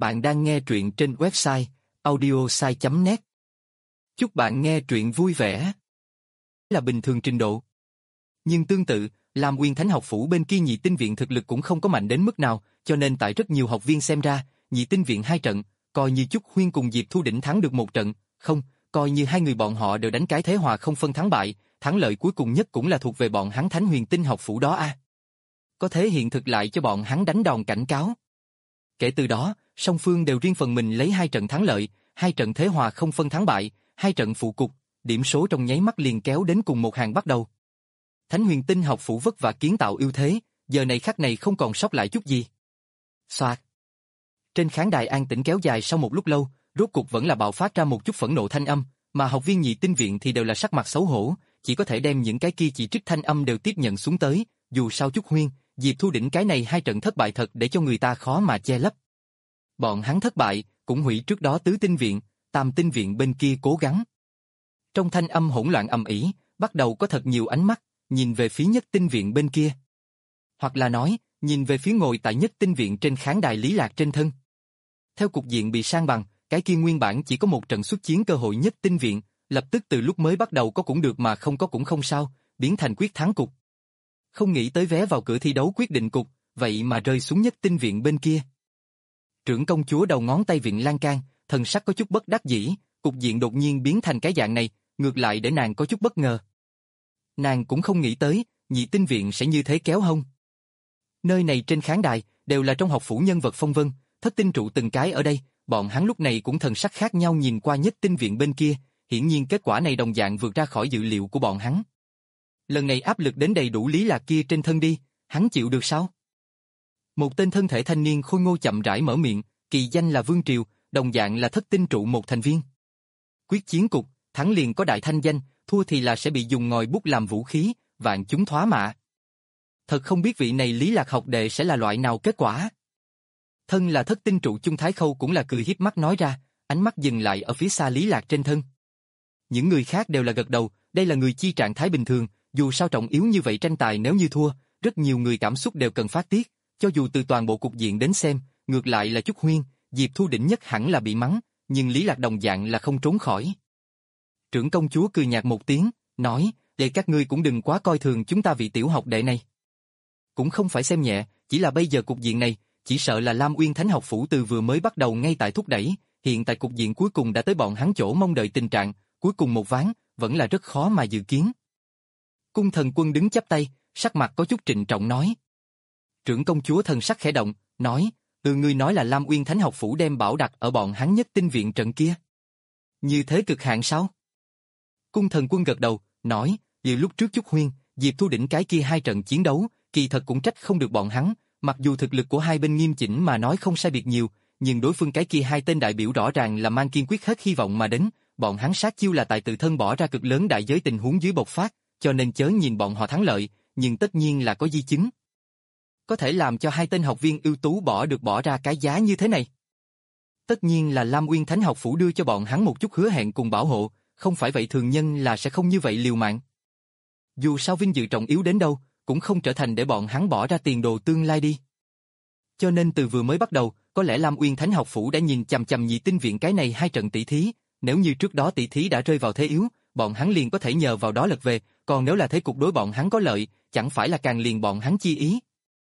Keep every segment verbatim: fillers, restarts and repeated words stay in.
Bạn đang nghe truyện trên website audiosai chấm net. Chúc bạn nghe truyện vui vẻ. Là bình thường trình độ. Nhưng tương tự, Lam Uyên Thánh học phủ bên kia nhị tinh viện thực lực cũng không có mạnh đến mức nào, cho nên tại rất nhiều học viên xem ra, nhị tinh viện hai trận, coi như Chúc Huyên cùng Diệp Thu Đỉnh thắng được một trận, không, coi như hai người bọn họ đều đánh cái thế hòa không phân thắng bại, thắng lợi cuối cùng nhất cũng là thuộc về bọn hắn Thánh Huyền Tinh học phủ đó a. À. Có thế hiện thực lại cho bọn hắn đánh đòn cảnh cáo. Kể từ đó, song phương đều riêng phần mình lấy hai trận thắng lợi, hai trận thế hòa không phân thắng bại, hai trận phụ cục, điểm số trong nháy mắt liền kéo đến cùng một hàng bắt đầu. Thánh Huyền Tinh học phủ vất vả kiến tạo ưu thế, giờ này khắc này không còn sót lại chút gì. Xoạt. Trên khán đài an tĩnh kéo dài sau một lúc lâu, rốt cục vẫn là bạo phát ra một chút phẫn nộ thanh âm, mà học viên nhị tinh viện thì đều là sắc mặt xấu hổ, chỉ có thể đem những cái kia chỉ trích thanh âm đều tiếp nhận xuống tới, dù sao Chúc Huyên, Diệp Thu Đỉnh cái này hai trận thất bại thật để cho người ta khó mà che lấp. Bọn hắn thất bại, cũng hủy trước đó tứ tinh viện, tam tinh viện bên kia cố gắng. Trong thanh âm hỗn loạn ầm ĩ, bắt đầu có thật nhiều ánh mắt, nhìn về phía nhất tinh viện bên kia. Hoặc là nói, nhìn về phía ngồi tại nhất tinh viện trên khán đài Lý Lạc trên thân. Theo cục diện bị sang bằng, cái kia nguyên bản chỉ có một trận xuất chiến cơ hội nhất tinh viện, lập tức từ lúc mới bắt đầu có cũng được mà không có cũng không sao, biến thành quyết thắng cục. Không nghĩ tới vé vào cửa thi đấu quyết định cục, vậy mà rơi xuống nhất tinh viện bên kia. Trưởng công chúa đầu ngón tay viện lan can, thần sắc có chút bất đắc dĩ, cục diện đột nhiên biến thành cái dạng này, ngược lại để nàng có chút bất ngờ. Nàng cũng không nghĩ tới, nhị tinh viện sẽ như thế kéo hông. Nơi này trên khán đài, đều là trong học phủ nhân vật phong vân, thất tinh trụ từng cái ở đây, bọn hắn lúc này cũng thần sắc khác nhau nhìn qua nhất tinh viện bên kia, hiển nhiên kết quả này đồng dạng vượt ra khỏi dự liệu của bọn hắn. Lần này áp lực đến đầy đủ Lý Lạc kia trên thân đi, hắn chịu được sao? Một tên thân thể thanh niên khôi ngô chậm rãi mở miệng, kỳ danh là Vương Triều, đồng dạng là thất tinh trụ một thành viên. Quyết chiến cục, thắng liền có đại thanh danh, thua thì là sẽ bị dùng ngòi bút làm vũ khí, vạn chúng thoá mạ. Thật không biết vị này Lý Lạc học đệ sẽ là loại nào kết quả. Thân là thất tinh trụ Chung Thái Khâu cũng là cười hiếp mắt nói ra, ánh mắt dừng lại ở phía xa Lý Lạc trên thân. Những người khác đều là gật đầu, đây là người chi trạng thái bình thường, dù sao trọng yếu như vậy tranh tài nếu như thua, rất nhiều người cảm xúc đều cần phát tiết, cho dù từ toàn bộ cục diện đến xem, ngược lại là Chúc Huyên, Diệp Thu Đỉnh nhất hẳn là bị mắng, nhưng Lý Lạc đồng dạng là không trốn khỏi. Trưởng công chúa cười nhạt một tiếng, nói, để các ngươi cũng đừng quá coi thường chúng ta vị tiểu học đệ này. Cũng không phải xem nhẹ, chỉ là bây giờ cục diện này, chỉ sợ là Lam Uyên Thánh học phủ từ vừa mới bắt đầu ngay tại thúc đẩy, hiện tại cục diện cuối cùng đã tới bọn hắn chỗ mong đợi tình trạng, cuối cùng một ván, vẫn là rất khó mà dự kiến. Cung Thần Quân đứng chắp tay, sắc mặt có chút trịnh trọng nói. Trưởng công chúa thần sắc khẽ động, nói, từ ngươi nói là Lam Uyên Thánh học phủ đem bảo đặt ở bọn hắn nhất tinh viện trận kia. Như thế cực hạn sao? Cung Thần Quân gật đầu, nói, vì lúc trước Chúc Huyên, Diệp Thu Đỉnh cái kia hai trận chiến đấu, kỳ thật cũng trách không được bọn hắn, mặc dù thực lực của hai bên nghiêm chỉnh mà nói không sai biệt nhiều, nhưng đối phương cái kia hai tên đại biểu rõ ràng là mang kiên quyết hết hy vọng mà đến, bọn hắn sát chiêu là tại tự thân bỏ ra cực lớn đại giới tình huống dưới bộc phát, cho nên chớ nhìn bọn họ thắng lợi, nhưng tất nhiên là có di chứng. Có thể làm cho hai tên học viên ưu tú bỏ được bỏ ra cái giá như thế này. Tất nhiên là Lam Uyên Thánh học phủ đưa cho bọn hắn một chút hứa hẹn cùng bảo hộ, không phải vậy thường nhân là sẽ không như vậy liều mạng. Dù sao vinh dự trọng yếu đến đâu, cũng không trở thành để bọn hắn bỏ ra tiền đồ tương lai đi. Cho nên từ vừa mới bắt đầu, có lẽ Lam Uyên Thánh học phủ đã nhìn chằm chằm nhị tinh viện cái này hai trận tỷ thí, nếu như trước đó tỷ thí đã rơi vào thế yếu, bọn hắn liền có thể nhờ vào đó lật về, còn nếu là thế cục đối bọn hắn có lợi, chẳng phải là càng liền bọn hắn chi ý.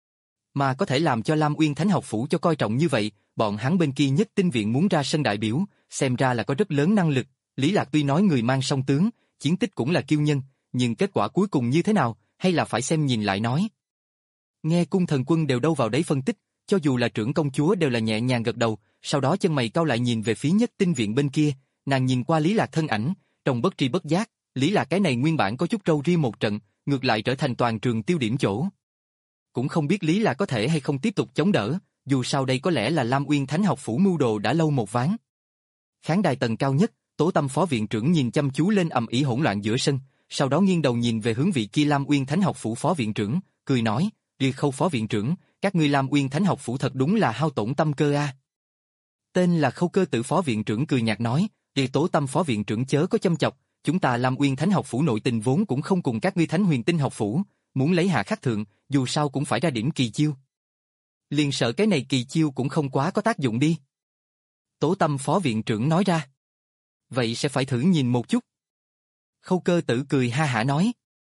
Mà có thể làm cho Lam Uyên Thánh học phủ cho coi trọng như vậy, bọn hắn bên kia nhất tinh viện muốn ra sân đại biểu, xem ra là có rất lớn năng lực. Lý Lạc tuy nói người mang song tướng, chiến tích cũng là kiêu nhân, nhưng kết quả cuối cùng như thế nào, hay là phải xem nhìn lại nói. Nghe Cung Thần Quân đều đâu vào đấy phân tích, cho dù là trưởng công chúa đều là nhẹ nhàng gật đầu, sau đó chân mày cau lại nhìn về phía nhất tinh viện bên kia, nàng nhìn qua Lý Lạc thân ảnh, trong bất tri bất giác, Lý Lạc cái này nguyên bản có chút râu ria một trận, ngược lại trở thành toàn trường tiêu điểm chỗ. Cũng không biết Lý Lạc có thể hay không tiếp tục chống đỡ, dù sao đây có lẽ là Lam Uyên Thánh học phủ mưu đồ đã lâu một ván. Khán đài tầng cao nhất, Tố Tâm phó viện trưởng nhìn chăm chú lên ầm ĩ hỗn loạn giữa sân, sau đó nghiêng đầu nhìn về hướng vị kia Lam Uyên Thánh học phủ phó viện trưởng, cười nói, Đi Khâu phó viện trưởng, các ngươi Lam Uyên Thánh học phủ thật đúng là hao tổn tâm cơ a. Tên là Khâu Cơ Tử phó viện trưởng cười nhạt nói, Đi Tố Tâm phó viện trưởng chớ có châm chọc, chúng ta Lam Uyên Thánh học phủ nội tình vốn cũng không cùng các ngươi Thánh Huyền Tinh học phủ, muốn lấy hạ khắc thượng, dù sao cũng phải ra điểm kỳ chiêu. Liền sợ cái này kỳ chiêu cũng không quá có tác dụng đi. Tố Tâm phó viện trưởng nói ra. Vậy sẽ phải thử nhìn một chút. Khâu Cơ Tử cười ha hả nói.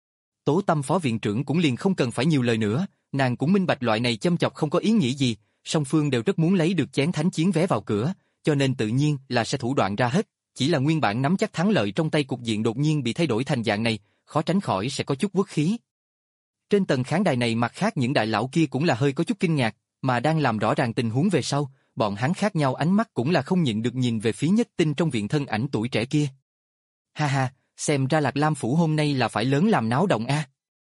Tố Tâm phó viện trưởng cũng liền không cần phải nhiều lời nữa, nàng cũng minh bạch loại này châm chọc không có ý nghĩa gì, song phương đều rất muốn lấy được chén thánh chiến vé vào cửa, cho nên tự nhiên là sẽ thủ đoạn ra hết, chỉ là nguyên bản nắm chắc thắng lợi trong tay cục diện đột nhiên bị thay đổi thành dạng này, khó tránh khỏi sẽ có chút uất khí. Trên tầng khán đài này mặt khác những đại lão kia cũng là hơi có chút kinh ngạc, mà đang làm rõ ràng tình huống về sau, bọn hắn khác nhau ánh mắt cũng là không nhịn được nhìn về phía Nhất Tinh trong viện thân ảnh tuổi trẻ kia. Ha ha, xem ra Lạc Lam phủ hôm nay là phải lớn làm náo động a.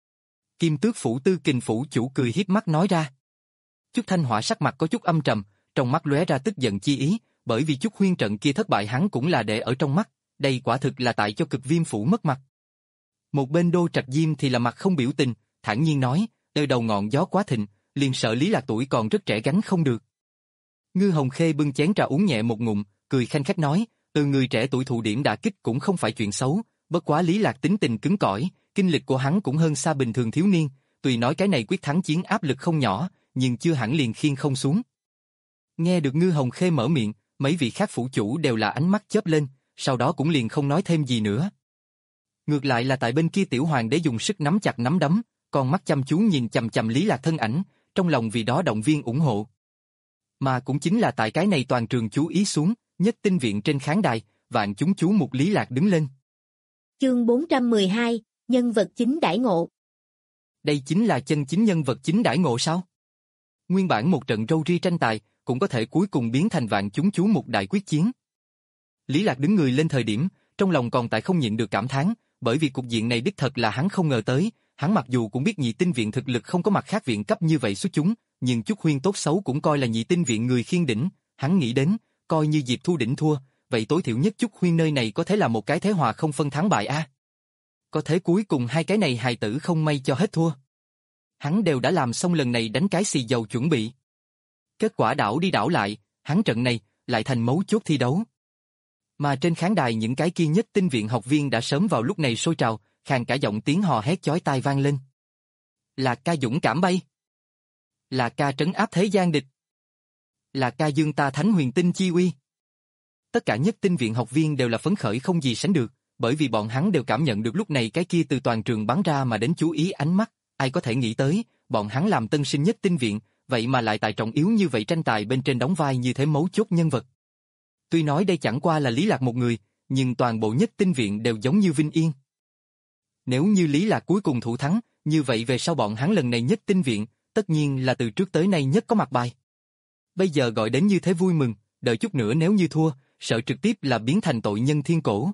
Kim Tước phủ Tư Kình phủ chủ cười hiếp mắt nói ra. Chúc Thanh Hỏa sắc mặt có chút âm trầm, trong mắt lóe ra tức giận chi ý, bởi vì Chúc Huyên trận kia thất bại hắn cũng là để ở trong mắt, đây quả thực là tại cho Cực Viêm phủ mất mặt. Một bên Đô Trạch Diêm thì là mặt không biểu tình, thản nhiên nói, đời đầu ngọn gió quá thịnh, liền sợ Lý Lạc tuổi còn rất trẻ gánh không được. Ngư Hồng Khê bưng chén trà uống nhẹ một ngụm, cười khanh khách nói, từ người trẻ tuổi thụ điểm đả kích cũng không phải chuyện xấu, bất quá Lý Lạc tính tình cứng cỏi, kinh lịch của hắn cũng hơn xa bình thường thiếu niên, tuy nói cái này quyết thắng chiến áp lực không nhỏ, nhưng chưa hẳn liền khiêng không xuống. Nghe được Ngư Hồng Khê mở miệng, mấy vị khác phủ chủ đều là ánh mắt chớp lên, sau đó cũng liền không nói thêm gì nữa. Ngược lại là tại bên kia tiểu hoàng đế dùng sức nắm chặt nắm đấm, con mắt chăm chú nhìn chằm chằm Lý Lạc thân ảnh, trong lòng vì đó động viên ủng hộ. Mà cũng chính là tại cái này toàn trường chú ý xuống, Nhất Tinh viện trên khán đài, vạn chúng chú mục Lý Lạc đứng lên. Chương bốn trăm mười hai, nhân vật chính đãi ngộ. Đây chính là chân chính nhân vật chính đãi ngộ sao? Nguyên bản một trận râu ria tranh tài, cũng có thể cuối cùng biến thành vạn chúng chú mục đại quyết chiến. Lý Lạc đứng người lên thời điểm, trong lòng còn tại không nhịn được cảm thán, bởi vì cục diện này đích thật là hắn không ngờ tới, hắn mặc dù cũng biết nhị tinh viện thực lực không có mặt khác viện cấp như vậy xuất chúng, nhưng Chúc Huyên tốt xấu cũng coi là nhị tinh viện người khiên đỉnh, hắn nghĩ đến, coi như Diệp Thu đỉnh thua, vậy tối thiểu nhất Chúc Huyên nơi này có thể là một cái thế hòa không phân thắng bại a. Có thế cuối cùng hai cái này hài tử không may cho hết thua. Hắn đều đã làm xong lần này đánh cái xì dầu chuẩn bị. Kết quả đảo đi đảo lại, hắn trận này lại thành mấu chốt thi đấu. Mà trên khán đài những cái kia Nhất Tinh viện học viên đã sớm vào lúc này sôi trào, khàn cả giọng tiếng hò hét chói tai vang lên. Là ca dũng cảm bay. Là ca trấn áp thế gian địch. Là ca dương ta thánh huyền tinh chi uy. Tất cả Nhất Tinh viện học viên đều là phấn khởi không gì sánh được, bởi vì bọn hắn đều cảm nhận được lúc này cái kia từ toàn trường bắn ra mà đến chú ý ánh mắt, ai có thể nghĩ tới, bọn hắn làm tân sinh Nhất Tinh viện, vậy mà lại tại trọng yếu như vậy tranh tài bên trên đóng vai như thế mấu chốt nhân vật. Tuy nói đây chẳng qua là Lý Lạc một người, nhưng toàn bộ Nhất Tinh viện đều giống như Vinh Yên. Nếu như Lý Lạc cuối cùng thủ thắng, như vậy về sau bọn hắn lần này Nhất Tinh viện, tất nhiên là từ trước tới nay nhất có mặt bài. Bây giờ gọi đến như thế vui mừng, đợi chút nữa nếu như thua, sợ trực tiếp là biến thành tội nhân thiên cổ.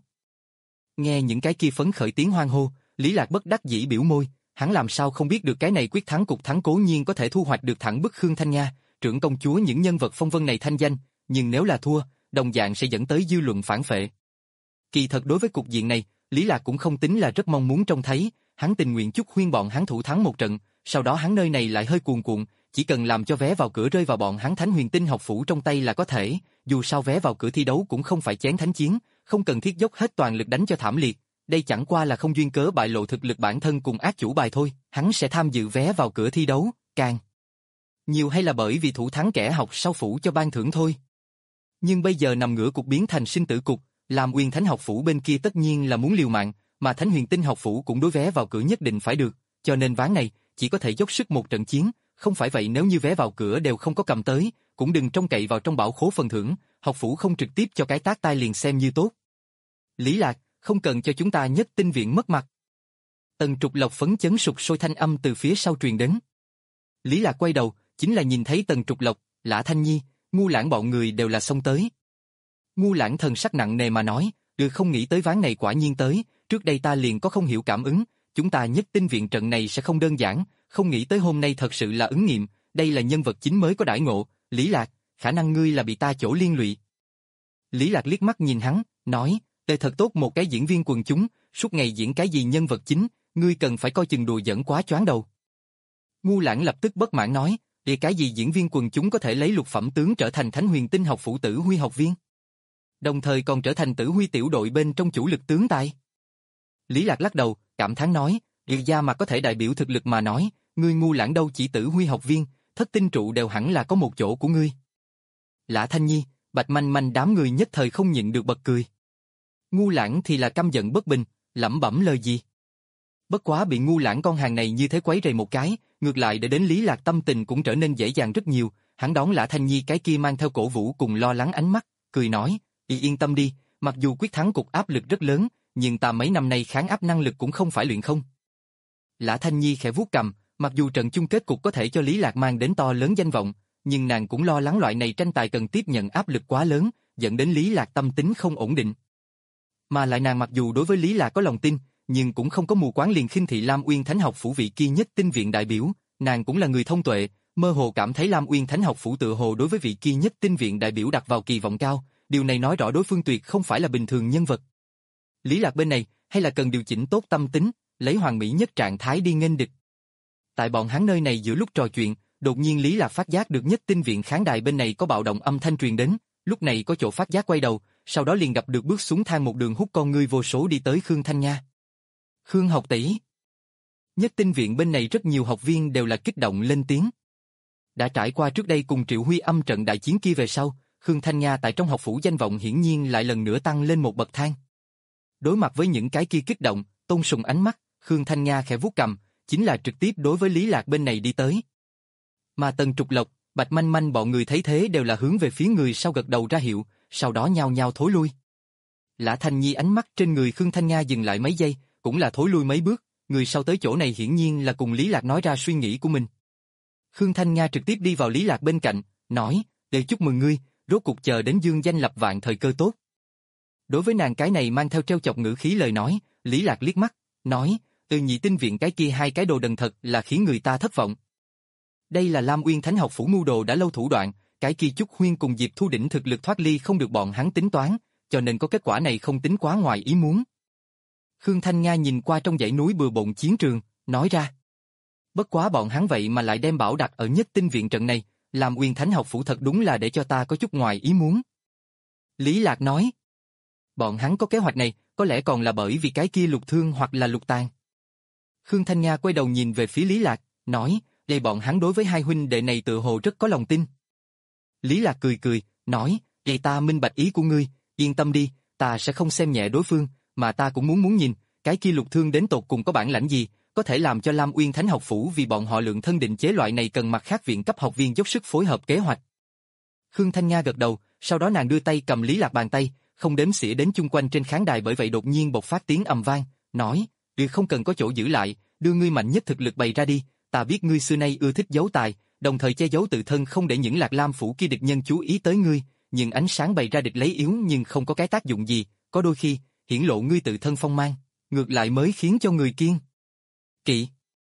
Nghe những cái kia phấn khởi tiếng hoan hô, Lý Lạc bất đắc dĩ biểu môi, hắn làm sao không biết được cái này quyết thắng cục thắng cố nhiên có thể thu hoạch được thẳng bức Khương Thanh Nha, trưởng công chúa những nhân vật phong vân này thanh danh, nhưng nếu là thua, đồng dạng sẽ dẫn tới dư luận phản phệ. Kỳ thật đối với cục diện này, Lý Lạc cũng không tính là rất mong muốn trông thấy, hắn tình nguyện Chúc Huyên bọn hắn thủ thắng một trận, sau đó hắn nơi này lại hơi cuồn cuộn, chỉ cần làm cho vé vào cửa rơi vào bọn hắn Thánh Huyền Tinh học phủ trong tay là có thể, dù sao vé vào cửa thi đấu cũng không phải chén thánh chiến, không cần thiết dốc hết toàn lực đánh cho thảm liệt, đây chẳng qua là không duyên cớ bại lộ thực lực bản thân cùng ác chủ bài thôi, hắn sẽ tham dự vé vào cửa thi đấu, càng nhiều hay là bởi vì thủ thắng kẻ học sau phủ cho ban thưởng thôi. Nhưng bây giờ nằm ngửa cục biến thành sinh tử cục, làm Uyên Thánh học phủ bên kia tất nhiên là muốn liều mạng, mà Thánh Huyền Tinh học phủ cũng đối vé vào cửa nhất định phải được, cho nên ván này chỉ có thể dốc sức một trận chiến, không phải vậy nếu như vé vào cửa đều không có cầm tới, cũng đừng trông cậy vào trong bảo khố phần thưởng, học phủ không trực tiếp cho cái tát tai liền xem như tốt. Lý Lạc, không cần cho chúng ta Nhất Tinh viện mất mặt. Tần Trục Lộc phấn chấn sục sôi thanh âm từ phía sau truyền đến. Lý Lạc quay đầu, chính là nhìn thấy Tần Trục Lộc, Lã Thanh Nhi, Ngu Lãng bọn người đều là xông tới. Ngu Lãng thần sắc nặng nề mà nói, được không nghĩ tới ván này quả nhiên tới, trước đây ta liền có không hiểu cảm ứng, chúng ta Nhất Tinh viện trận này sẽ không đơn giản, không nghĩ tới hôm nay thật sự là ứng nghiệm, đây là nhân vật chính mới có đãi ngộ, Lý Lạc, khả năng ngươi là bị ta chỗ liên lụy. Lý Lạc liếc mắt nhìn hắn, nói, tề thật tốt một cái diễn viên quần chúng, suốt ngày diễn cái gì nhân vật chính, ngươi cần phải coi chừng đùa giỡn quá choáng đầu. Ngu Lãng lập tức bất mãn nói, thì cái gì diễn viên quần chúng có thể lấy lục phẩm tướng trở thành Thánh Huyền Tinh học phủ Tử Huy học viên, đồng thời còn trở thành Tử Huy tiểu đội bên trong chủ lực tướng tài. Lý Lạc lắc đầu, cảm thán nói, Điền gia mà có thể đại biểu thực lực mà nói, ngươi Ngu Lãng đâu chỉ Tử Huy học viên, thất tinh trụ đều hẳn là có một chỗ của ngươi. Lã Thanh Nhi, Bạch Manh Manh đám người nhất thời không nhịn được bật cười. Ngu Lãng thì là căm giận bất bình, lẩm bẩm lời gì. Bất quá bị Ngu Lãng con hàng này như thế quấy rầy một cái, ngược lại để đến Lý Lạc tâm tình cũng trở nên dễ dàng rất nhiều, hắn đón Lã Thanh Nhi cái kia mang theo cổ vũ cùng lo lắng ánh mắt, cười nói, "Y yên tâm đi, mặc dù quyết thắng cục áp lực rất lớn, nhưng ta mấy năm nay kháng áp năng lực cũng không phải luyện không." Lã Thanh Nhi khẽ vuốt cằm, mặc dù trận chung kết cục có thể cho Lý Lạc mang đến to lớn danh vọng, nhưng nàng cũng lo lắng loại này tranh tài cần tiếp nhận áp lực quá lớn, dẫn đến Lý Lạc tâm tính không ổn định. Mà lại nàng mặc dù đối với Lý Lạc có lòng tin, nhưng cũng không có mù quáng liền khinh thị Lam Uyên Thánh Học Phủ vị kia nhất tinh viện đại biểu, nàng cũng là người thông tuệ, mơ hồ cảm thấy Lam Uyên Thánh Học Phủ tự hồ đối với vị kia nhất tinh viện đại biểu đặt vào kỳ vọng cao, điều này nói rõ đối phương tuyệt không phải là bình thường nhân vật. Lý Lạc bên này, hay là cần điều chỉnh tốt tâm tính, lấy hoàn mỹ nhất trạng thái đi nghênh địch. Tại bọn hắn nơi này giữa lúc trò chuyện, đột nhiên Lý Lạc phát giác được nhất tinh viện khán đài bên này có bạo động âm thanh truyền đến, lúc này có chỗ phát giác quay đầu, sau đó liền gặp được bước xuống thang một đường hút con ngươi vô số đi tới Khương Thanh Nha. Khương học tỷ. Nhất tinh viện bên này rất nhiều học viên đều là kích động lên tiếng. Đã trải qua trước đây cùng Triệu Huy âm trận đại chiến kia về sau, Khương Thanh Nha tại trong học phủ danh vọng hiển nhiên lại lần nữa tăng lên một bậc thang. Đối mặt với những cái kia kích động, tôn sùng ánh mắt, Khương Thanh Nha khẽ vuốt cằm, chính là trực tiếp đối với Lý Lạc bên này đi tới. Mà Tần Trục Lộc, Bạch Manh Manh bọn người thấy thế đều là hướng về phía người sau gật đầu ra hiệu, sau đó nhao nhao thối lui. Lã Thanh Nhi ánh mắt trên người Khương Thanh Nha dừng lại mấy giây, cũng là thối lui mấy bước, người sau tới chỗ này hiển nhiên là cùng Lý Lạc nói ra suy nghĩ của mình. Khương Thanh Nha trực tiếp đi vào Lý Lạc bên cạnh, nói, để chúc mừng ngươi, rốt cuộc chờ đến dương danh lập vạn thời cơ tốt. Đối với nàng cái này mang theo trêu chọc ngữ khí lời nói, Lý Lạc liếc mắt, nói, từ nhị tinh viện cái kia hai cái đồ đần thật là khiến người ta thất vọng. Đây là Lam Uyên Thánh Học Phủ mưu đồ đã lâu thủ đoạn, cái kia Chúc Huyên cùng Diệp Thu Đỉnh thực lực thoát ly không được bọn hắn tính toán, cho nên có kết quả này không tính quá ngoài ý muốn. Khương Thanh Nga nhìn qua trong dãy núi bừa bộn chiến trường, nói ra. Bất quá bọn hắn vậy mà lại đem bảo đặt ở nhất tinh viện trận này, Lam Uyên Thánh Học Phủ thật đúng là để cho ta có chút ngoài ý muốn. Lý Lạc nói. Bọn hắn có kế hoạch này, có lẽ còn là bởi vì cái kia Lục Thương hoặc là Lục Tàn. Khương Thanh Nga quay đầu nhìn về phía Lý Lạc, nói, đây bọn hắn đối với hai huynh đệ này tự hồ rất có lòng tin. Lý Lạc cười cười, nói, vậy ta minh bạch ý của ngươi, yên tâm đi, ta sẽ không xem nhẹ đối phương, mà ta cũng muốn muốn nhìn, cái kia Lục Thương đến tột cùng có bản lãnh gì, có thể làm cho Lam Uyên Thánh Học Phủ vì bọn họ lượng thân định chế loại này cần mặt khác viện cấp học viên dốc sức phối hợp kế hoạch. Khương Thanh Nga gật đầu, sau đó nàng đưa tay cầm Lý Lạc bàn tay, không đếm xỉa đến chung quanh trên khán đài bởi vậy đột nhiên bộc phát tiếng ầm vang, nói, ngươi không cần có chỗ giữ lại, đưa ngươi mạnh nhất thực lực bày ra đi, ta biết ngươi xưa nay ưa thích giấu tài, đồng thời che giấu tự thân không để những Lạc Lam phủ kia địch nhân chú ý tới ngươi, nhưng ánh sáng bày ra địch lấy yếu nhưng không có cái tác dụng gì, có đôi khi, hiển lộ ngươi tự thân phong mang, ngược lại mới khiến cho người kiên kỵ.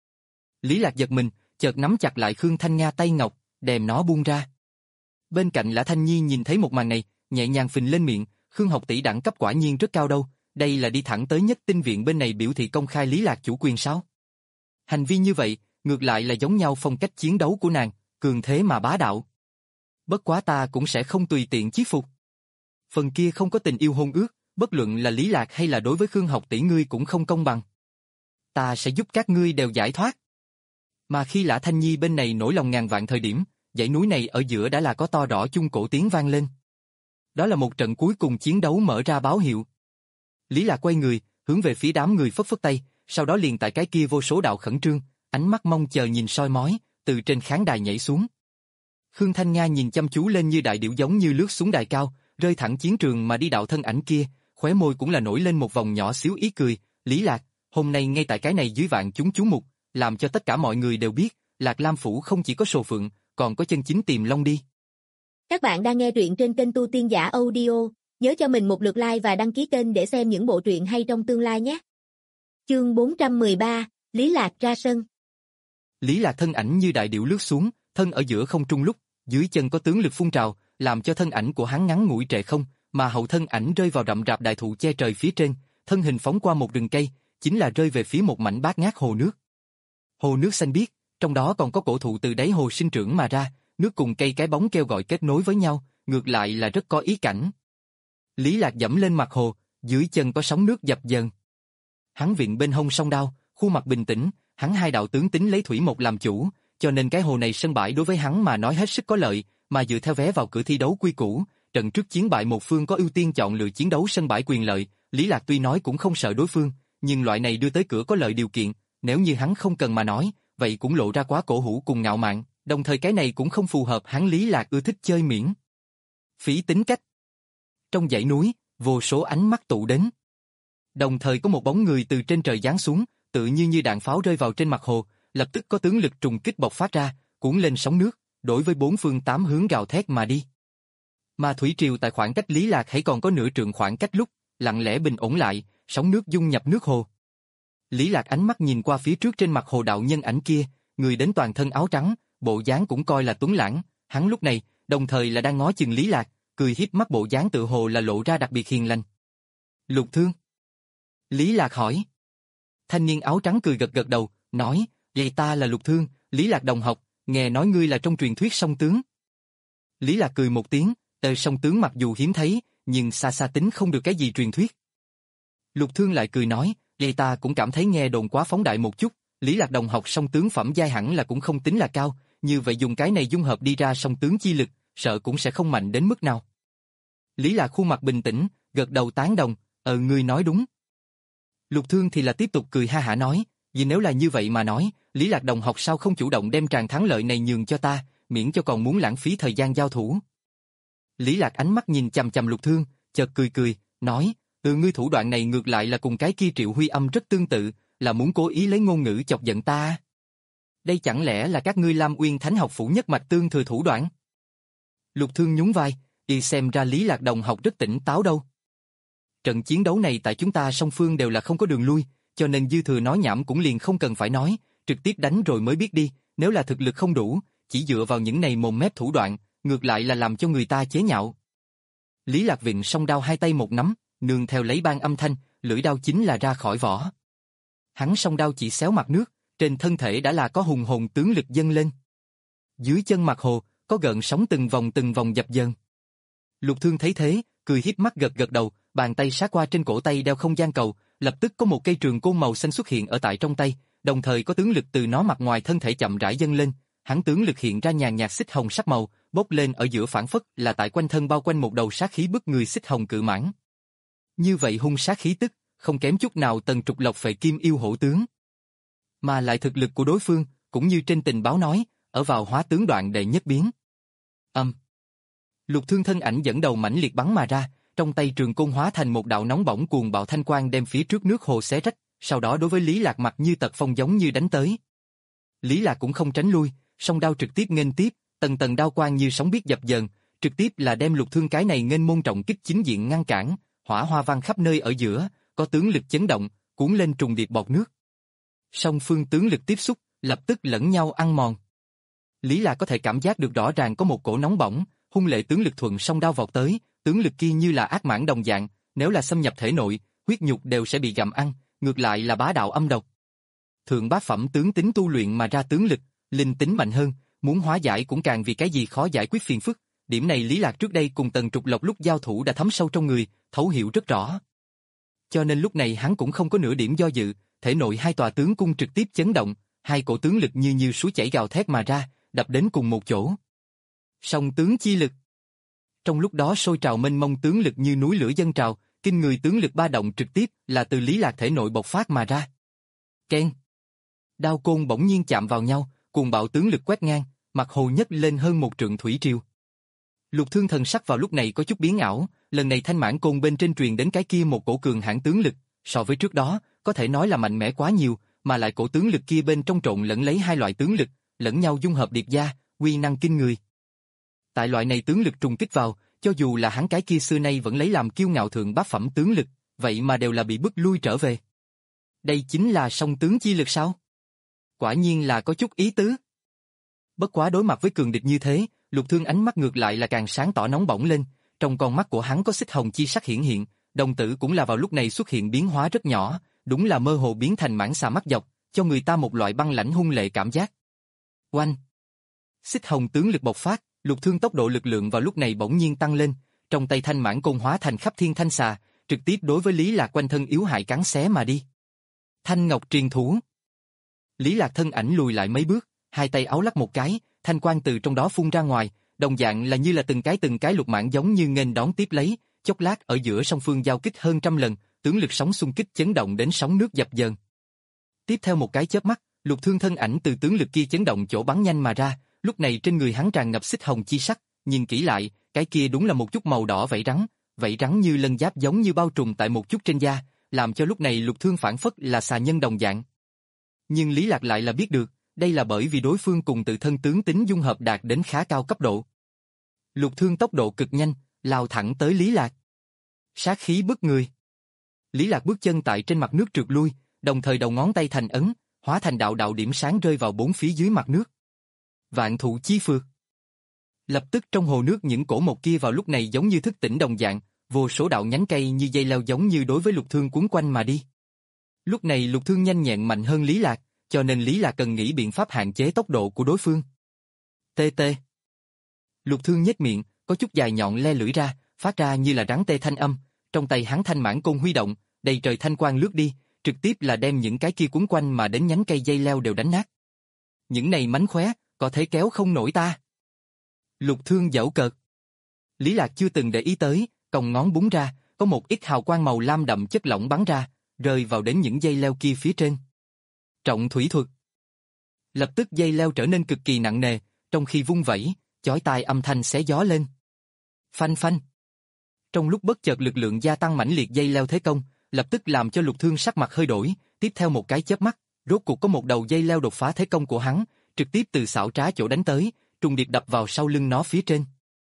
Lý Lạc giật mình, chợt nắm chặt lại Khương Thanh Nga tay ngọc, đem nó buông ra. Bên cạnh Lã Thanh Nhi nhìn thấy một màn này, nhẹ nhàng phình lên miệng, Khương học tỷ đẳng cấp quả nhiên rất cao đâu, đây là đi thẳng tới nhất tinh viện bên này biểu thị công khai Lý Lạc chủ quyền sao? Hành vi như vậy, ngược lại là giống nhau phong cách chiến đấu của nàng, cường thế mà bá đạo. Bất quá ta cũng sẽ không tùy tiện chiết phục. Phần kia không có tình yêu hôn ước, bất luận là Lý Lạc hay là đối với Khương học tỷ ngươi cũng không công bằng. Ta sẽ giúp các ngươi đều giải thoát. Mà khi Lã Thanh Nhi bên này nổi lòng ngàn vạn thời điểm, dãy núi này ở giữa đã là có to rõ chung cổ tiếng vang lên. Đó là một trận cuối cùng chiến đấu mở ra báo hiệu. Lý Lạc quay người, hướng về phía đám người phất phất tay, sau đó liền tại cái kia vô số đạo khẩn trương, ánh mắt mong chờ nhìn soi mói, từ trên khán đài nhảy xuống. Khương Thanh Nga nhìn chăm chú lên như đại điểu giống như lướt xuống đài cao, rơi thẳng chiến trường mà đi đạo thân ảnh kia, khóe môi cũng là nổi lên một vòng nhỏ xíu ý cười, Lý Lạc, hôm nay ngay tại cái này dưới vạn chúng chú mục, làm cho tất cả mọi người đều biết, Lạc Lam phủ không chỉ có sồ phượng, còn có chân chính Tiềm Long đi. Các bạn đang nghe truyện trên kênh Tu Tiên Giả Audio, nhớ cho mình một lượt like và đăng ký kênh để xem những bộ truyện hay trong tương lai nhé. Chương bốn trăm mười ba, Lý Lạc ra sân. Lý Lạc thân ảnh như đại điểu lướt xuống, thân ở giữa không trung lúc, dưới chân có tướng lực phun trào, làm cho thân ảnh của hắn ngắn ngủi trệ không, mà hậu thân ảnh rơi vào rậm rạp đại thụ che trời phía trên, thân hình phóng qua một rừng cây, chính là rơi về phía một mảnh bát ngát hồ nước. Hồ nước xanh biếc, trong đó còn có cổ thụ từ đáy hồ sinh trưởng mà ra, nước cùng cây cái bóng kêu gọi kết nối với nhau, ngược lại là rất có ý cảnh. Lý Lạc dẫm lên mặt hồ, dưới chân có sóng nước dập dờn. Hắn viện bên hông song đao, khuôn mặt bình tĩnh, hắn hai đạo tướng tính lấy thủy một làm chủ, cho nên cái hồ này sân bãi đối với hắn mà nói hết sức có lợi, mà dựa theo vé vào cửa thi đấu quy củ, trận trước chiến bại một phương có ưu tiên chọn lựa chiến đấu sân bãi quyền lợi, Lý Lạc tuy nói cũng không sợ đối phương, nhưng loại này đưa tới cửa có lợi điều kiện, nếu như hắn không cần mà nói, vậy cũng lộ ra quá cổ hủ cùng ngạo mạn, đồng thời cái này cũng không phù hợp hắn Lý Lạc ưa thích chơi miễn phí tính cách. Trong dãy núi, vô số ánh mắt tụ đến. Đồng thời có một bóng người từ trên trời giáng xuống, tự như như đạn pháo rơi vào trên mặt hồ, lập tức có tướng lực trùng kích bộc phát ra, cuốn lên sóng nước, đối với bốn phương tám hướng gào thét mà đi. Mà thủy triều tại khoảng cách Lý Lạc hãy còn có nửa trượng khoảng cách lúc, lặng lẽ bình ổn lại, sóng nước dung nhập nước hồ. Lý Lạc ánh mắt nhìn qua phía trước trên mặt hồ đạo nhân ảnh kia, người đến toàn thân áo trắng, bộ dáng cũng coi là tuấn lãng, hắn lúc này, đồng thời là đang ngó chừng Lý Lạc, cười hiếp mắt bộ dáng tự hồ là lộ ra đặc biệt hiền lành. Lục Thương. Lý Lạc hỏi. Thanh niên áo trắng cười gật gật đầu, nói, vậy ta là Lục Thương, Lý Lạc đồng học, nghe nói ngươi là trong truyền thuyết song tướng. Lý Lạc cười một tiếng, tờ song tướng mặc dù hiếm thấy, nhưng xa xa tính không được cái gì truyền thuyết. Lục Thương lại cười nói, vậy ta cũng cảm thấy nghe đồn quá phóng đại một chút, Lý Lạc đồng học song tướng phẩm giai hẳn là cũng không tính là cao, như vậy dùng cái này dung hợp đi ra song tướng chi lực, sợ cũng sẽ không mạnh đến mức nào. Lý Lạc khuôn mặt bình tĩnh, gật đầu tán đồng, ờ ngươi nói đúng. Lục Thương thì là tiếp tục cười ha hả nói, vì nếu là như vậy mà nói, Lý Lạc đồng học sao không chủ động đem tràng thắng lợi này nhường cho ta, miễn cho còn muốn lãng phí thời gian giao thủ. Lý Lạc ánh mắt nhìn chằm chằm Lục Thương, chợt cười cười, nói, ừ ngươi thủ đoạn này ngược lại là cùng cái kia Triệu Huy Âm rất tương tự, là muốn cố ý lấy ngôn ngữ chọc giận ta. Đây chẳng lẽ là các ngươi Lam Uyên Thánh học phủ nhất mạch tương thừa thủ đoạn? Lục Thương nhún vai, đi xem ra Lý Lạc đồng học rất tỉnh táo đâu. Trận chiến đấu này tại chúng ta song phương đều là không có đường lui, cho nên dư thừa nói nhảm cũng liền không cần phải nói, trực tiếp đánh rồi mới biết đi, nếu là thực lực không đủ, chỉ dựa vào những này mồm mép thủ đoạn, ngược lại là làm cho người ta chế nhạo. Lý Lạc vịn song đao hai tay một nắm, nương theo lấy ban âm thanh, lưỡi đao chính là ra khỏi vỏ. Hắn song đao chỉ xéo mặt nước, trên thân thể đã là có hùng hồn tướng lực dâng lên. Dưới chân mặt hồ, có gợn sóng từng vòng từng vòng dập dờn. Lục Thương thấy thế, cười hiếp mắt gật gật đầu, bàn tay sát qua trên cổ tay đeo không gian cầu, lập tức có một cây trường côn màu xanh xuất hiện ở tại trong tay, đồng thời có tướng lực từ nó mặt ngoài thân thể chậm rãi dâng lên, hắn tướng lực hiện ra nhàn nhạt xích hồng sắc màu, bốc lên ở giữa phản phất là tại quanh thân bao quanh một đầu sát khí bức người xích hồng cự mãng. Như vậy hung sát khí tức, không kém chút nào Tần Trục Lộc Phệ Kim yêu hổ tướng. Mà lại thực lực của đối phương, cũng như trên tình báo nói, ở vào hóa tướng đoạn đệ nhất biến. Âm. Um. Lục Thương thân ảnh dẫn đầu mãnh liệt bắn mà ra, trong tay trường côn hóa thành một đạo nóng bỏng cuồng bạo thanh quang đem phía trước nước hồ xé rách, sau đó đối với Lý Lạc mặt như tật phong giống như đánh tới. Lý Lạc cũng không tránh lui, song đao trực tiếp nghênh tiếp, tầng tầng đao quang như sóng biết dập dờn, trực tiếp là đem Lục Thương cái này nghênh môn trọng kích chính diện ngăn cản, hỏa hoa vang khắp nơi ở giữa, có tướng lực chấn động, cuốn lên trùng điệp bọt nước. Song phương tướng lực tiếp xúc, lập tức lẫn nhau ăn mòn. Lý Lạc có thể cảm giác được rõ ràng có một cổ nóng bỏng, hung lệ tướng lực thuận song đao vọt tới, tướng lực kia như là ác mãng đồng dạng, nếu là xâm nhập thể nội, huyết nhục đều sẽ bị gặm ăn, ngược lại là bá đạo âm độc. Thượng bá phẩm tướng tính tu luyện mà ra tướng lực, linh tính mạnh hơn, muốn hóa giải cũng càng vì cái gì khó giải quyết phiền phức, điểm này Lý Lạc trước đây cùng Tần Trục Lộc lúc giao thủ đã thấm sâu trong người, thấu hiểu rất rõ. Cho nên lúc này hắn cũng không có nửa điểm do dự, thể nội hai tòa tướng cung trực tiếp chấn động, hai cổ tướng lực như như suối chảy gào thét mà ra, đập đến cùng một chỗ. Song tướng chi lực. Trong lúc đó sôi trào mênh mông tướng lực như núi lửa dâng trào, kinh người tướng lực ba động trực tiếp là từ Lý Lạc thể nội bộc phát mà ra. Keng. Đao côn bỗng nhiên chạm vào nhau, cuồng bạo tướng lực quét ngang, mặt hồ nhấc lên hơn một trượng thủy triều. Lục Thương thần sắc vào lúc này có chút biến ảo, lần này thanh mãn côn bên trên truyền đến cái kia một cổ cường hãn tướng lực, so với trước đó, có thể nói là mạnh mẽ quá nhiều, mà lại cổ tướng lực kia bên trong trộn lẫn lấy hai loại tướng lực, lẫn nhau dung hợp điệp gia, uy năng kinh người. Tại loại này tướng lực trùng kích vào, cho dù là hắn cái kia xưa nay vẫn lấy làm kiêu ngạo thượng bá phẩm tướng lực, vậy mà đều là bị bức lui trở về. Đây chính là song tướng chi lực sao? Quả nhiên là có chút ý tứ. Bất quá đối mặt với cường địch như thế, Lục Thương ánh mắt ngược lại là càng sáng tỏ nóng bỏng lên, trong con mắt của hắn có xích hồng chi sắc hiển hiện, đồng tử cũng là vào lúc này xuất hiện biến hóa rất nhỏ, đúng là mơ hồ biến thành mãng xà mắt dọc, cho người ta một loại băng lãnh hung lệ cảm giác. Oanh! Xích hồng tướng lực bộc phát, Lục Thương tốc độ lực lượng vào lúc này bỗng nhiên tăng lên, trong tay thanh mãn côn hóa thành khắp thiên thanh xà, trực tiếp đối với Lý Lạc quanh thân yếu hại cắn xé mà đi. Thanh ngọc truyền thủ. Lý Lạc thân ảnh lùi lại mấy bước, hai tay áo lắc một cái, thanh quang từ trong đó phun ra ngoài, đồng dạng là như là từng cái từng cái lục mãng giống như nghênh đón tiếp lấy, chốc lát ở giữa song phương giao kích hơn trăm lần, tướng lực sóng xung kích chấn động đến sóng nước dập dờn. Tiếp theo một cái chớp mắt, Lục Thương thân ảnh từ tướng lực kia chấn động chỗ bắn nhanh mà ra, lúc này trên người hắn tràn ngập xích hồng chi sắc, nhìn kỹ lại, cái kia đúng là một chút màu đỏ vảy rắn, vảy rắn như lân giáp giống như bao trùm tại một chút trên da, làm cho lúc này Lục Thương phản phất là xà nhân đồng dạng. Nhưng Lý Lạc lại là biết được, đây là bởi vì đối phương cùng tự thân tướng tính dung hợp đạt đến khá cao cấp độ. Lục Thương tốc độ cực nhanh, lao thẳng tới Lý Lạc. Sát khí bức người. Lý Lạc bước chân tại trên mặt nước trượt lui, đồng thời đầu ngón tay thành ấn, hóa thành đạo đạo điểm sáng rơi vào bốn phía dưới mặt nước. Vạn thụ chi phược. Lập tức trong hồ nước những cổ mộc kia vào lúc này giống như thức tỉnh đồng dạng, vô số đạo nhánh cây như dây leo giống như đối với Lục Thương cuốn quanh mà đi. Lúc này Lục Thương nhanh nhẹn mạnh hơn Lý Lạc, cho nên Lý Lạc cần nghĩ biện pháp hạn chế tốc độ của đối phương. Tê tê. Lục Thương nhếch miệng, có chút dài nhọn le lưỡi ra, phát ra như là rắn tê thanh âm, trong tay hắn thanh mãn côn huy động, đầy trời thanh quang lướt đi, trực tiếp là đem những cái kia cuốn quanh mà đến nhánh cây dây leo đều đánh nát. Những này mánh khóe, có thể kéo không nổi ta. Lục Thương giễu cợt. Lý Lạc chưa từng để ý tới, còng ngón búng ra, có một ít hào quang màu lam đậm chất lỏng bắn ra, rơi vào đến những dây leo kia phía trên. Trọng thủy thuật. Lập tức dây leo trở nên cực kỳ nặng nề, trong khi vung vẩy, chói tai âm thanh xé gió lên. Phanh phanh. Trong lúc bất chợt lực lượng gia tăng mãnh liệt dây leo thế công, lập tức làm cho Lục Thương sắc mặt hơi đổi, tiếp theo một cái chớp mắt, rốt cuộc có một đầu dây leo đột phá thế công của hắn, trực tiếp từ xảo trá chỗ đánh tới, trùng điệp đập vào sau lưng nó phía trên.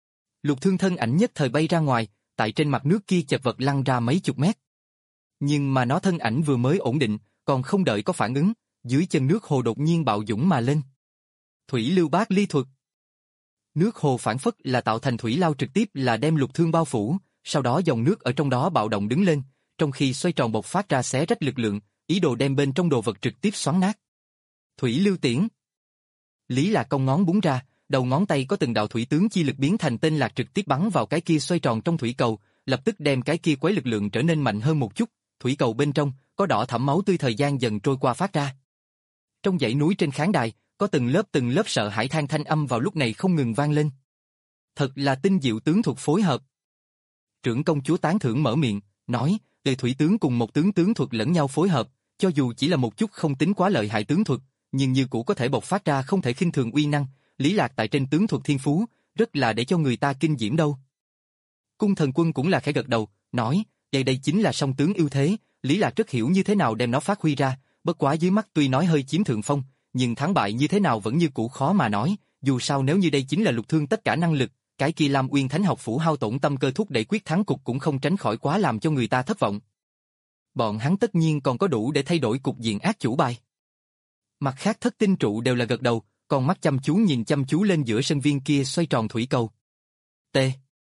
Lục Thương thân ảnh nhất thời bay ra ngoài, tại trên mặt nước kia chật vật lăn ra mấy chục mét. Nhưng mà nó thân ảnh vừa mới ổn định, còn không đợi có phản ứng, dưới chân nước hồ đột nhiên bạo dũng mà lên. Thủy lưu bát ly thuật. Nước hồ phản phất là tạo thành thủy lao trực tiếp là đem Lục Thương bao phủ, sau đó dòng nước ở trong đó bạo động đứng lên, trong khi xoay tròn bộc phát ra xé rách lực lượng, ý đồ đem bên trong đồ vật trực tiếp xoắn nát. Thủy lưu tiễn. Lý Lạc cong ngón búng ra, đầu ngón tay có từng đạo thủy tướng chi lực biến thành tên lạc trực tiếp bắn vào cái kia xoay tròn trong thủy cầu, lập tức đem cái kia quấy lực lượng trở nên mạnh hơn một chút, thủy cầu bên trong có đỏ thẫm máu tươi thời gian dần trôi qua phát ra. Trong dãy núi trên khán đài, có từng lớp từng lớp sợ hãi than thanh âm vào lúc này không ngừng vang lên. Thật là tinh diệu tướng thuật phối hợp. Trưởng công chúa tán thưởng mở miệng, nói, để thủy tướng cùng một tướng tướng thuật lẫn nhau phối hợp, cho dù chỉ là một chút không tính quá lợi hại tướng thuật, nhưng như cũ có thể bộc phát ra không thể khinh thường uy năng, Lý Lạc tại trên tướng thuật thiên phú, rất là để cho người ta kinh diễm đâu. Cung Thần Quân cũng là khẽ gật đầu, nói, đây đây chính là song tướng ưu thế, Lý Lạc rất hiểu như thế nào đem nó phát huy ra, bất quá dưới mắt tuy nói hơi chiếm thượng phong, nhưng thắng bại như thế nào vẫn như cũ khó mà nói, dù sao nếu như đây chính là Lục Thương tất cả năng lực, cái kia Lam Uyên Thánh học phủ hao tổn tâm cơ thúc đẩy quyết thắng cục cũng không tránh khỏi quá làm cho người ta thất vọng. Bọn hắn tất nhiên còn có đủ để thay đổi cục diện ác chủ bài. Mặt khác thất tinh trụ đều là gật đầu, còn mắt chăm chú nhìn chăm chú lên giữa sân viên kia xoay tròn thủy cầu. T.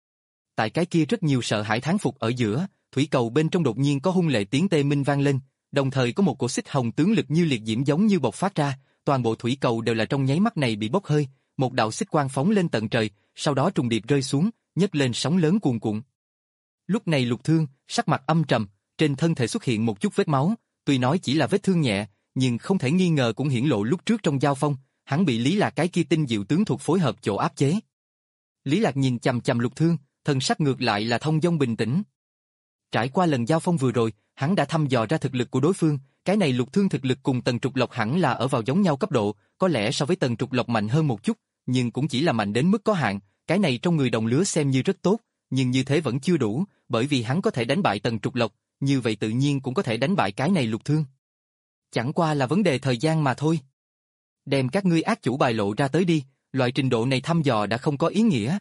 Tại cái kia rất nhiều sợ hãi thán phục ở giữa, thủy cầu bên trong đột nhiên có hung lệ tiếng tê minh vang lên, đồng thời có một cổ xích hồng tướng lực như liệt diễm giống như bộc phát ra, toàn bộ thủy cầu đều là trong nháy mắt này bị bốc hơi, một đạo xích quang phóng lên tận trời, sau đó trùng điệp rơi xuống, nhấc lên sóng lớn cuồn cuộn. Lúc này Lục Thương, sắc mặt âm trầm, trên thân thể xuất hiện một chút vết máu, tuy nói chỉ là vết thương nhẹ, nhưng không thể nghi ngờ cũng hiển lộ lúc trước trong giao phong, hắn bị Lý Lạc cái kia tinh diệu tướng thuật phối hợp chỗ áp chế. Lý Lạc nhìn chằm chằm Lục Thương, thần sắc ngược lại là thông dong bình tĩnh. Trải qua lần giao phong vừa rồi, hắn đã thăm dò ra thực lực của đối phương, cái này Lục Thương thực lực cùng Tần Trục Lộc hẳn là ở vào giống nhau cấp độ, có lẽ so với Tần Trục Lộc mạnh hơn một chút, nhưng cũng chỉ là mạnh đến mức có hạn, cái này trong người đồng lứa xem như rất tốt, nhưng như thế vẫn chưa đủ, bởi vì hắn có thể đánh bại Tần Trục Lộc, như vậy tự nhiên cũng có thể đánh bại cái này Lục Thương. Chẳng qua là vấn đề thời gian mà thôi. Đem các ngươi ác chủ bài lộ ra tới đi, loại trình độ này thăm dò đã không có ý nghĩa.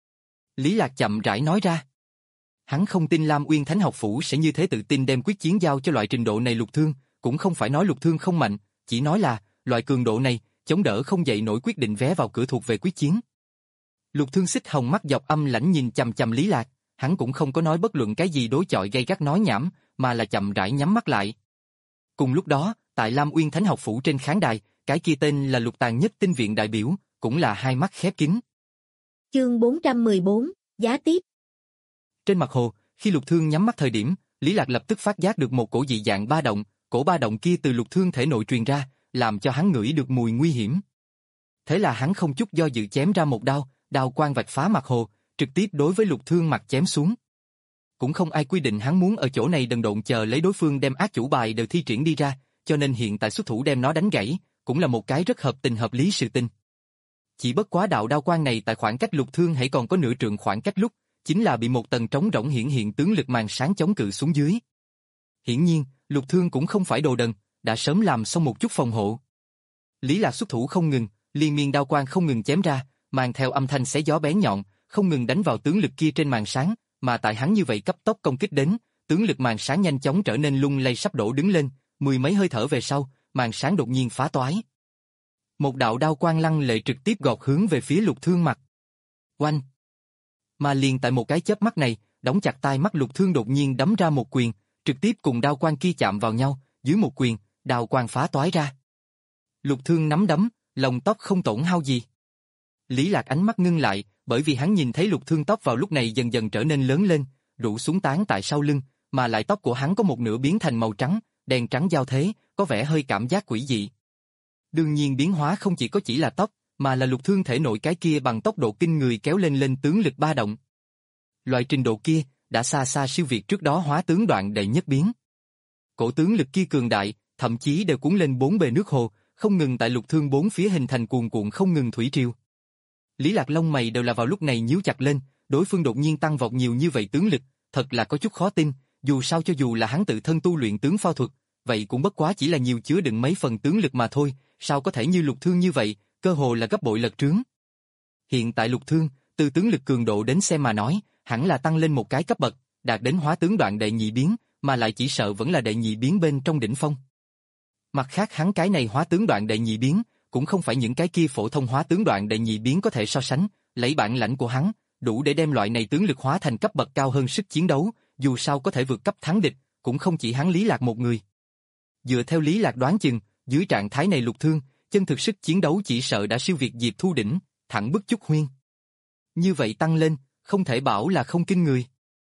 Lý Lạc chậm rãi nói ra. Hắn không tin Lam Uyên Thánh học phủ sẽ như thế tự tin đem quyết chiến giao cho loại trình độ này Lục Thương, cũng không phải nói Lục Thương không mạnh, chỉ nói là, loại cường độ này, chống đỡ không dậy nổi quyết định vé vào cửa thuộc về quyết chiến. Lục Thương xích hồng mắt dọc âm lãnh nhìn chằm chằm Lý Lạc, hắn cũng không có nói bất luận cái gì đối chọi gay gắt nói nhảm, mà là chậm rãi nhắm mắt lại. Cùng lúc đó, tại Lam Uyên Thánh học phủ trên khán đài, cái kia tên là Lục Tàn Nhất Tinh viện đại biểu, cũng là hai mắt khép kín. Chương bốn trăm mười bốn, giá tiếp. Trên mặt hồ, khi Lục Thương nhắm mắt thời điểm, Lý Lạc lập tức phát giác được một cổ dị dạng ba động, cổ ba động kia từ Lục Thương thể nội truyền ra, làm cho hắn ngửi được mùi nguy hiểm. Thế là hắn không chút do dự chém ra một đao, đao quang vạch phá mặt hồ, trực tiếp đối với Lục Thương mặt chém xuống. Cũng không ai quy định hắn muốn ở chỗ này đần độn chờ lấy đối phương đem ác chủ bài đều thi triển đi ra, cho nên hiện tại xuất thủ đem nó đánh gãy, cũng là một cái rất hợp tình hợp lý sự tình. Chỉ bất quá đạo đao quang này tại khoảng cách Lục Thương hãy còn có nửa trượng khoảng cách lúc, chính là bị một tầng trống rỗng hiển hiện tướng lực màn sáng chống cự xuống dưới. Hiển nhiên, Lục Thương cũng không phải đồ đần, đã sớm làm xong một chút phòng hộ. Lý Lạc xuất thủ không ngừng, liên miên đao quang không ngừng chém ra, mang theo âm thanh xé gió bén nhọn, không ngừng đánh vào tướng lực kia trên màn sáng, mà tại hắn như vậy cấp tốc công kích đến, tướng lực màn sáng nhanh chóng trở nên lung lay sắp đổ đứng lên, mười mấy hơi thở về sau, màn sáng đột nhiên phá toái. Một đạo đao quang lăng lệ trực tiếp gọt hướng về phía Lục Thương mặt. Oanh! Mà liền tại một cái chớp mắt này, đóng chặt tai mắt Lục Thương đột nhiên đấm ra một quyền, trực tiếp cùng đao quang kia chạm vào nhau, dưới một quyền, đao quang phá toái ra. Lục Thương nắm đấm, lông tóc không tổn hao gì. Lý Lạc ánh mắt ngưng lại, bởi vì hắn nhìn thấy Lục Thương tóc vào lúc này dần dần trở nên lớn lên, rủ xuống tán tại sau lưng, mà lại tóc của hắn có một nửa biến thành màu trắng, đen trắng giao thế, có vẻ hơi cảm giác quỷ dị. Đương nhiên biến hóa không chỉ có chỉ là tóc, mà là Lục Thương thể nội cái kia bằng tốc độ kinh người kéo lên lên tướng lực ba động. Loại trình độ kia đã xa xa siêu việt trước đó hóa tướng đoạn đệ nhất biến. Cổ tướng lực kia cường đại, thậm chí đều cuốn lên bốn bề nước hồ, không ngừng tại Lục Thương bốn phía hình thành cuồn cuộn không ngừng thủy triều. Lý Lạc lông mày đều là vào lúc này nhíu chặt lên, đối phương đột nhiên tăng vọt nhiều như vậy tướng lực, thật là có chút khó tin, dù sao cho dù là hắn tự thân tu luyện tướng phao thuật, vậy cũng bất quá chỉ là nhiều chứa đựng mấy phần tướng lực mà thôi, sao có thể như Lục Thương như vậy, cơ hồ là gấp bội lật trướng. Hiện tại Lục Thương, từ tướng lực cường độ đến xem mà nói, hẳn là tăng lên một cái cấp bậc, đạt đến hóa tướng đoạn đệ nhị biến, mà lại chỉ sợ vẫn là đệ nhị biến bên trong đỉnh phong. Mặt khác hắn cái này hóa tướng đoạn đệ nhị biến, cũng không phải những cái kia phổ thông hóa tướng đoạn đệ nhị biến có thể so sánh, lấy bản lãnh của hắn, đủ để đem loại này tướng lực hóa thành cấp bậc cao hơn sức chiến đấu, dù sao có thể vượt cấp thắng địch, cũng không chỉ hắn Lý Lạc một người. Dựa theo Lý Lạc đoán chừng, dưới trạng thái này Lục Thương, chân thực sức chiến đấu chỉ sợ đã siêu việt Diệp Thu Đỉnh, thẳng bức Chúc Huyên. Như vậy tăng lên, không thể bảo là không kinh người.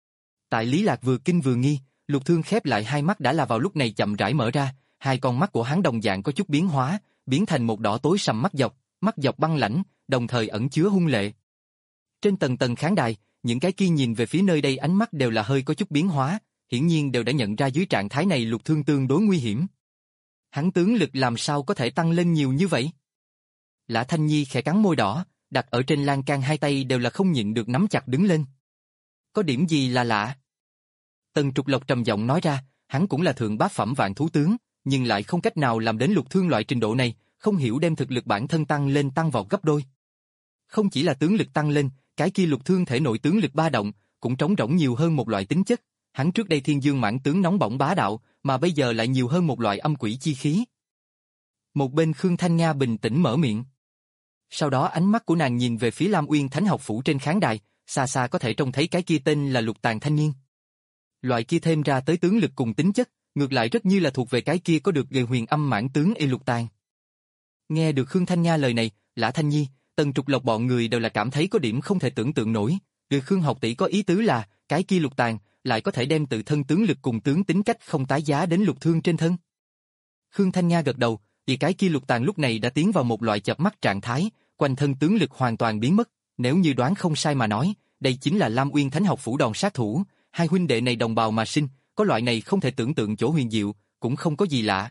Tại Lý Lạc vừa kinh vừa nghi, Lục Thương khép lại hai mắt đã là vào lúc này chậm rãi mở ra, hai con mắt của hắn đồng dạng có chút biến hóa, biến thành một đỏ tối sầm mắt dọc, mắt dọc băng lãnh, đồng thời ẩn chứa hung lệ. Trên tầng tầng khán đài, những cái kia nhìn về phía nơi đây ánh mắt đều là hơi có chút biến hóa, hiển nhiên đều đã nhận ra dưới trạng thái này Lục Thương tương đối nguy hiểm. Hắn tướng lực làm sao có thể tăng lên nhiều như vậy? Lã Thanh Nhi khẽ cắn môi đỏ, đặt ở trên lan can hai tay đều là không nhịn được nắm chặt đứng lên. Có điểm gì là lạ? Tần Trục Lộc trầm giọng nói ra, hắn cũng là thượng bát phẩm vạn thú tướng, nhưng lại không cách nào làm đến Lục Thương loại trình độ này, không hiểu đem thực lực bản thân tăng lên tăng vọt gấp đôi. Không chỉ là tướng lực tăng lên, cái kia Lục Thương thể nội tướng lực ba động, cũng trống rỗng nhiều hơn một loại tính chất, hắn trước đây thiên dương mãn tướng nóng bỏng bá đạo, mà bây giờ lại nhiều hơn một loại âm quỷ chi khí. Một bên Khương Thanh Nga bình tĩnh mở miệng. Sau đó ánh mắt của nàng nhìn về phía Lam Uyên Thánh học phủ trên khán đài, xa xa có thể trông thấy cái kia tên là Lục Tàn thanh niên. Loại kia thêm ra tới tướng lực cùng tính chất, ngược lại rất như là thuộc về cái kia có được ghề huyền âm mãn tướng y Lục Tàn. Nghe được Khương Thanh Nga lời này, Lã Thanh Nhi, Tần Trục Lộc bọn người đều là cảm thấy có điểm không thể tưởng tượng nổi. Người Khương học tỷ có ý tứ là, cái kia Lục Tàn lại có thể đem tự thân tướng lực cùng tướng tính cách không tái giá đến Lục Thương trên thân. Khương Thanh Nga gật đầu, vì cái kia Lục Tàn lúc này đã tiến vào một loại chợp mắt trạng thái, quanh thân tướng lực hoàn toàn biến mất, nếu như đoán không sai mà nói, đây chính là Lam Uyên Thánh học phủ đòn sát thủ, hai huynh đệ này đồng bào mà sinh, có loại này không thể tưởng tượng chỗ huyền diệu, cũng không có gì lạ.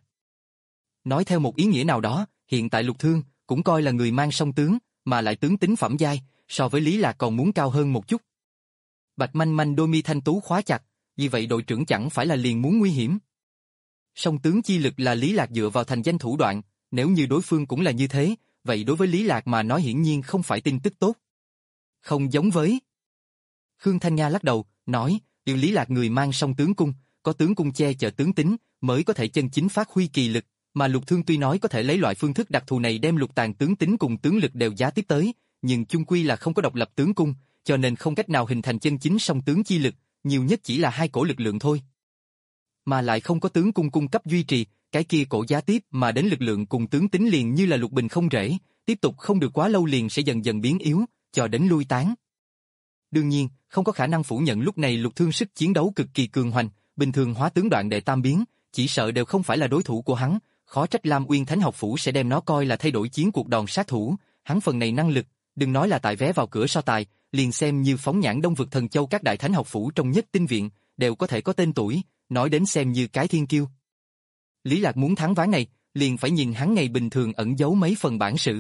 Nói theo một ý nghĩa nào đó, hiện tại Lục Thương cũng coi là người mang song tướng, mà lại tướng tính phẩm giai, so với Lý Lạc còn muốn cao hơn một chút. Bạch manh manh đôi mi thanh tú khóa chặt, vì vậy đội trưởng chẳng phải là liền muốn nguy hiểm. Song tướng chi lực là Lý Lạc dựa vào thành danh thủ đoạn, nếu như đối phương cũng là như thế, vậy đối với Lý Lạc mà nói hiển nhiên không phải tin tức tốt. Không giống với. Khương Thanh Nga lắc đầu, nói, yêu Lý Lạc người mang song tướng cung, có tướng cung che chở tướng tính, mới có thể chân chính phát huy kỳ lực, mà Lục Thương tuy nói có thể lấy loại phương thức đặc thù này đem Lục Tàn tướng tính cùng tướng lực đều giá tiếp tới, nhưng chung quy là không có độc lập tướng cung, cho nên không cách nào hình thành chân chính song tướng chi lực, nhiều nhất chỉ là hai cổ lực lượng thôi. Mà lại không có tướng cung cung cấp duy trì, cái kia cổ giá tiếp mà đến lực lượng cùng tướng tính liền như là lục bình không rễ, tiếp tục không được quá lâu liền sẽ dần dần biến yếu, cho đến lui tán. Đương nhiên, không có khả năng phủ nhận lúc này Lục Thương sức chiến đấu cực kỳ cường hoành, bình thường hóa tướng đoạn đệ tam biến, chỉ sợ đều không phải là đối thủ của hắn, khó trách Lam Uyên Thánh học phủ sẽ đem nó coi là thay đổi chiến cuộc đòn sát thủ, hắn phần này năng lực, Đừng nói là tại vé vào cửa so tài, liền xem như phóng nhãn Đông vực Thần Châu các đại thánh học phủ trong Nhất Tinh viện, đều có thể có tên tuổi, nói đến xem như cái thiên kiêu. Lý Lạc muốn thắng ván này, liền phải nhìn hắn ngày bình thường ẩn giấu mấy phần bản sự.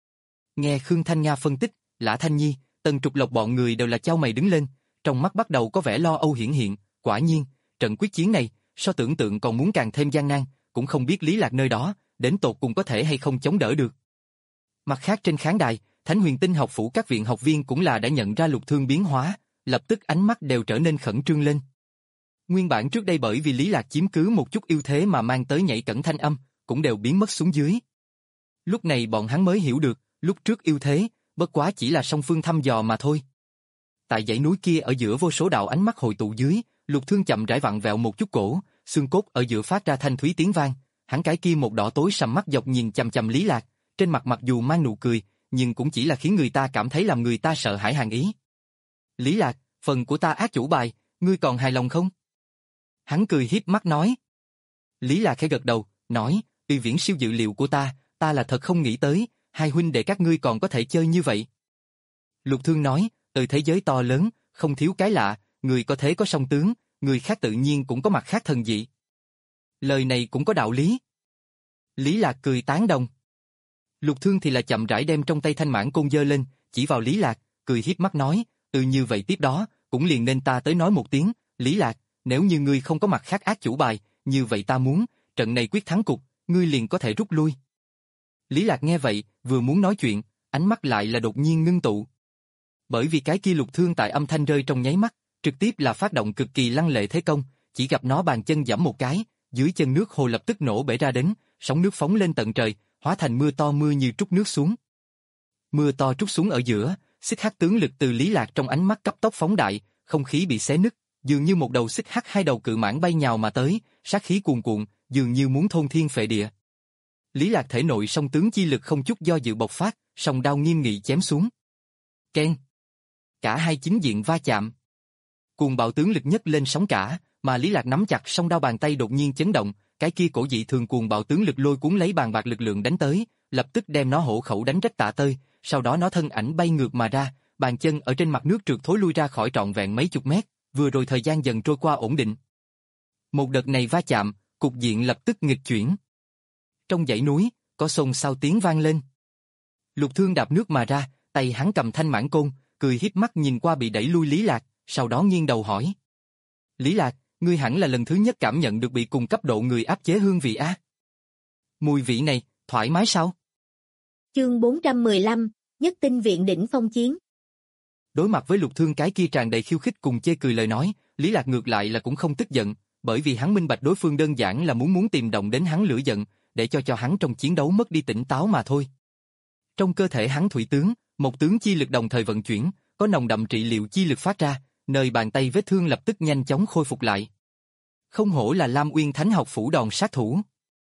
Nghe Khương Thanh Nga phân tích, Lã Thanh Nhi, Tần Trục Lộc bọn người đều là chau mày đứng lên, trong mắt bắt đầu có vẻ lo âu hiển hiện, quả nhiên, trận quyết chiến này, so tưởng tượng còn muốn càng thêm gian nan, cũng không biết Lý Lạc nơi đó, đến tột cùng có thể hay không chống đỡ được. Mặt khác trên khán đài, Thánh Huyền Tinh học phủ các viện học viên cũng là đã nhận ra Lục Thương biến hóa, lập tức ánh mắt đều trở nên khẩn trương lên. Nguyên bản trước đây bởi vì Lý Lạc chiếm cứ một chút ưu thế mà mang tới nhảy cẩn thanh âm, cũng đều biến mất xuống dưới. Lúc này bọn hắn mới hiểu được, lúc trước ưu thế, bất quá chỉ là song phương thăm dò mà thôi. Tại dãy núi kia ở giữa vô số đạo ánh mắt hội tụ dưới, Lục Thương chậm rãi vặn vẹo một chút cổ, xương cốt ở giữa phát ra thanh thúy tiếng vang, hắn cái kia một đỏ tối sầm mắt dọc nhìn chằm chằm Lý Lạc, trên mặt mặc dù mang nụ cười, nhưng cũng chỉ là khiến người ta cảm thấy làm người ta sợ hãi hàn ý. Lý Lạc, phần của ta ác chủ bài, ngươi còn hài lòng không? Hắn cười hiếp mắt nói. Lý Lạc khẽ gật đầu, nói, uy viễn siêu dự liệu của ta, ta là thật không nghĩ tới, hai huynh đệ các ngươi còn có thể chơi như vậy. Lục Thương nói, từ thế giới to lớn, không thiếu cái lạ, người có thế có song tướng, người khác tự nhiên cũng có mặt khác thần dị. Lời này cũng có đạo lý. Lý Lạc cười tán đồng. Lục Thương thì là chậm rãi đem trong tay thanh mãn côn giơ lên, chỉ vào Lý Lạc, cười hiếp mắt nói, ừ như vậy tiếp đó, cũng liền nên ta tới nói một tiếng, Lý Lạc, nếu như ngươi không có mặt khác ác chủ bài, như vậy ta muốn, trận này quyết thắng cục, ngươi liền có thể rút lui. Lý Lạc nghe vậy, vừa muốn nói chuyện, ánh mắt lại là đột nhiên ngưng tụ. Bởi vì cái kia Lục Thương tại âm thanh rơi trong nháy mắt, trực tiếp là phát động cực kỳ lăng lệ thế công, chỉ gặp nó bàn chân giẫm một cái, dưới chân nước hồ lập tức nổ bể ra đến, sóng nước phóng lên tận trời, hóa thành mưa to mưa như trút nước xuống. Mưa to trút xuống ở giữa, xích hắc tướng lực từ Lý Lạc trong ánh mắt cấp tốc phóng đại, không khí bị xé nứt, dường như một đầu xích hắc hai đầu cự mãng bay nhào mà tới, sát khí cuồn cuộn, dường như muốn thôn thiên phệ địa. Lý Lạc thể nội song tướng chi lực không chút do dự bộc phát, song đao nghiêm nghị chém xuống. Keng! Cả hai chính diện va chạm. Cuồng bạo tướng lực nhất lên sóng cả, mà Lý Lạc nắm chặt song đao bàn tay đột nhiên chấn động, cái kia cổ dị thường cuồng bạo tướng lực lôi cuốn lấy bàn bạc lực lượng đánh tới, lập tức đem nó hổ khẩu đánh rách tạ tơi, sau đó nó thân ảnh bay ngược mà ra, bàn chân ở trên mặt nước trượt thối lui ra khỏi trọn vẹn mấy chục mét, vừa rồi thời gian dần trôi qua ổn định. Một đợt này va chạm, cục diện lập tức nghịch chuyển. Trong dãy núi, có xôn xao tiếng vang lên. Lục Thương đạp nước mà ra, tay hắn cầm thanh mãn côn, cười hiếp mắt nhìn qua bị đẩy lui Lý Lạc, sau đó nghiêng đầu hỏi. Lý Lạc, ngươi hẳn là lần thứ nhất cảm nhận được bị cùng cấp độ người áp chế hương vị á. Mùi vị này, thoải mái sao? Chương bốn trăm mười lăm, Nhất Tinh viện đỉnh phong chiến. Đối mặt với Lục Thương cái kia tràn đầy khiêu khích cùng chê cười lời nói, Lý Lạc ngược lại là cũng không tức giận, bởi vì hắn minh bạch đối phương đơn giản là muốn muốn tìm động đến hắn lửa giận, để cho cho hắn trong chiến đấu mất đi tỉnh táo mà thôi. Trong cơ thể hắn thủy tướng, một tướng chi lực đồng thời vận chuyển, có nồng đậm trị liệu chi lực phát ra, nơi bàn tay vết thương lập tức nhanh chóng khôi phục lại. Không hổ là Lam Uyên Thánh học phủ đòn sát thủ.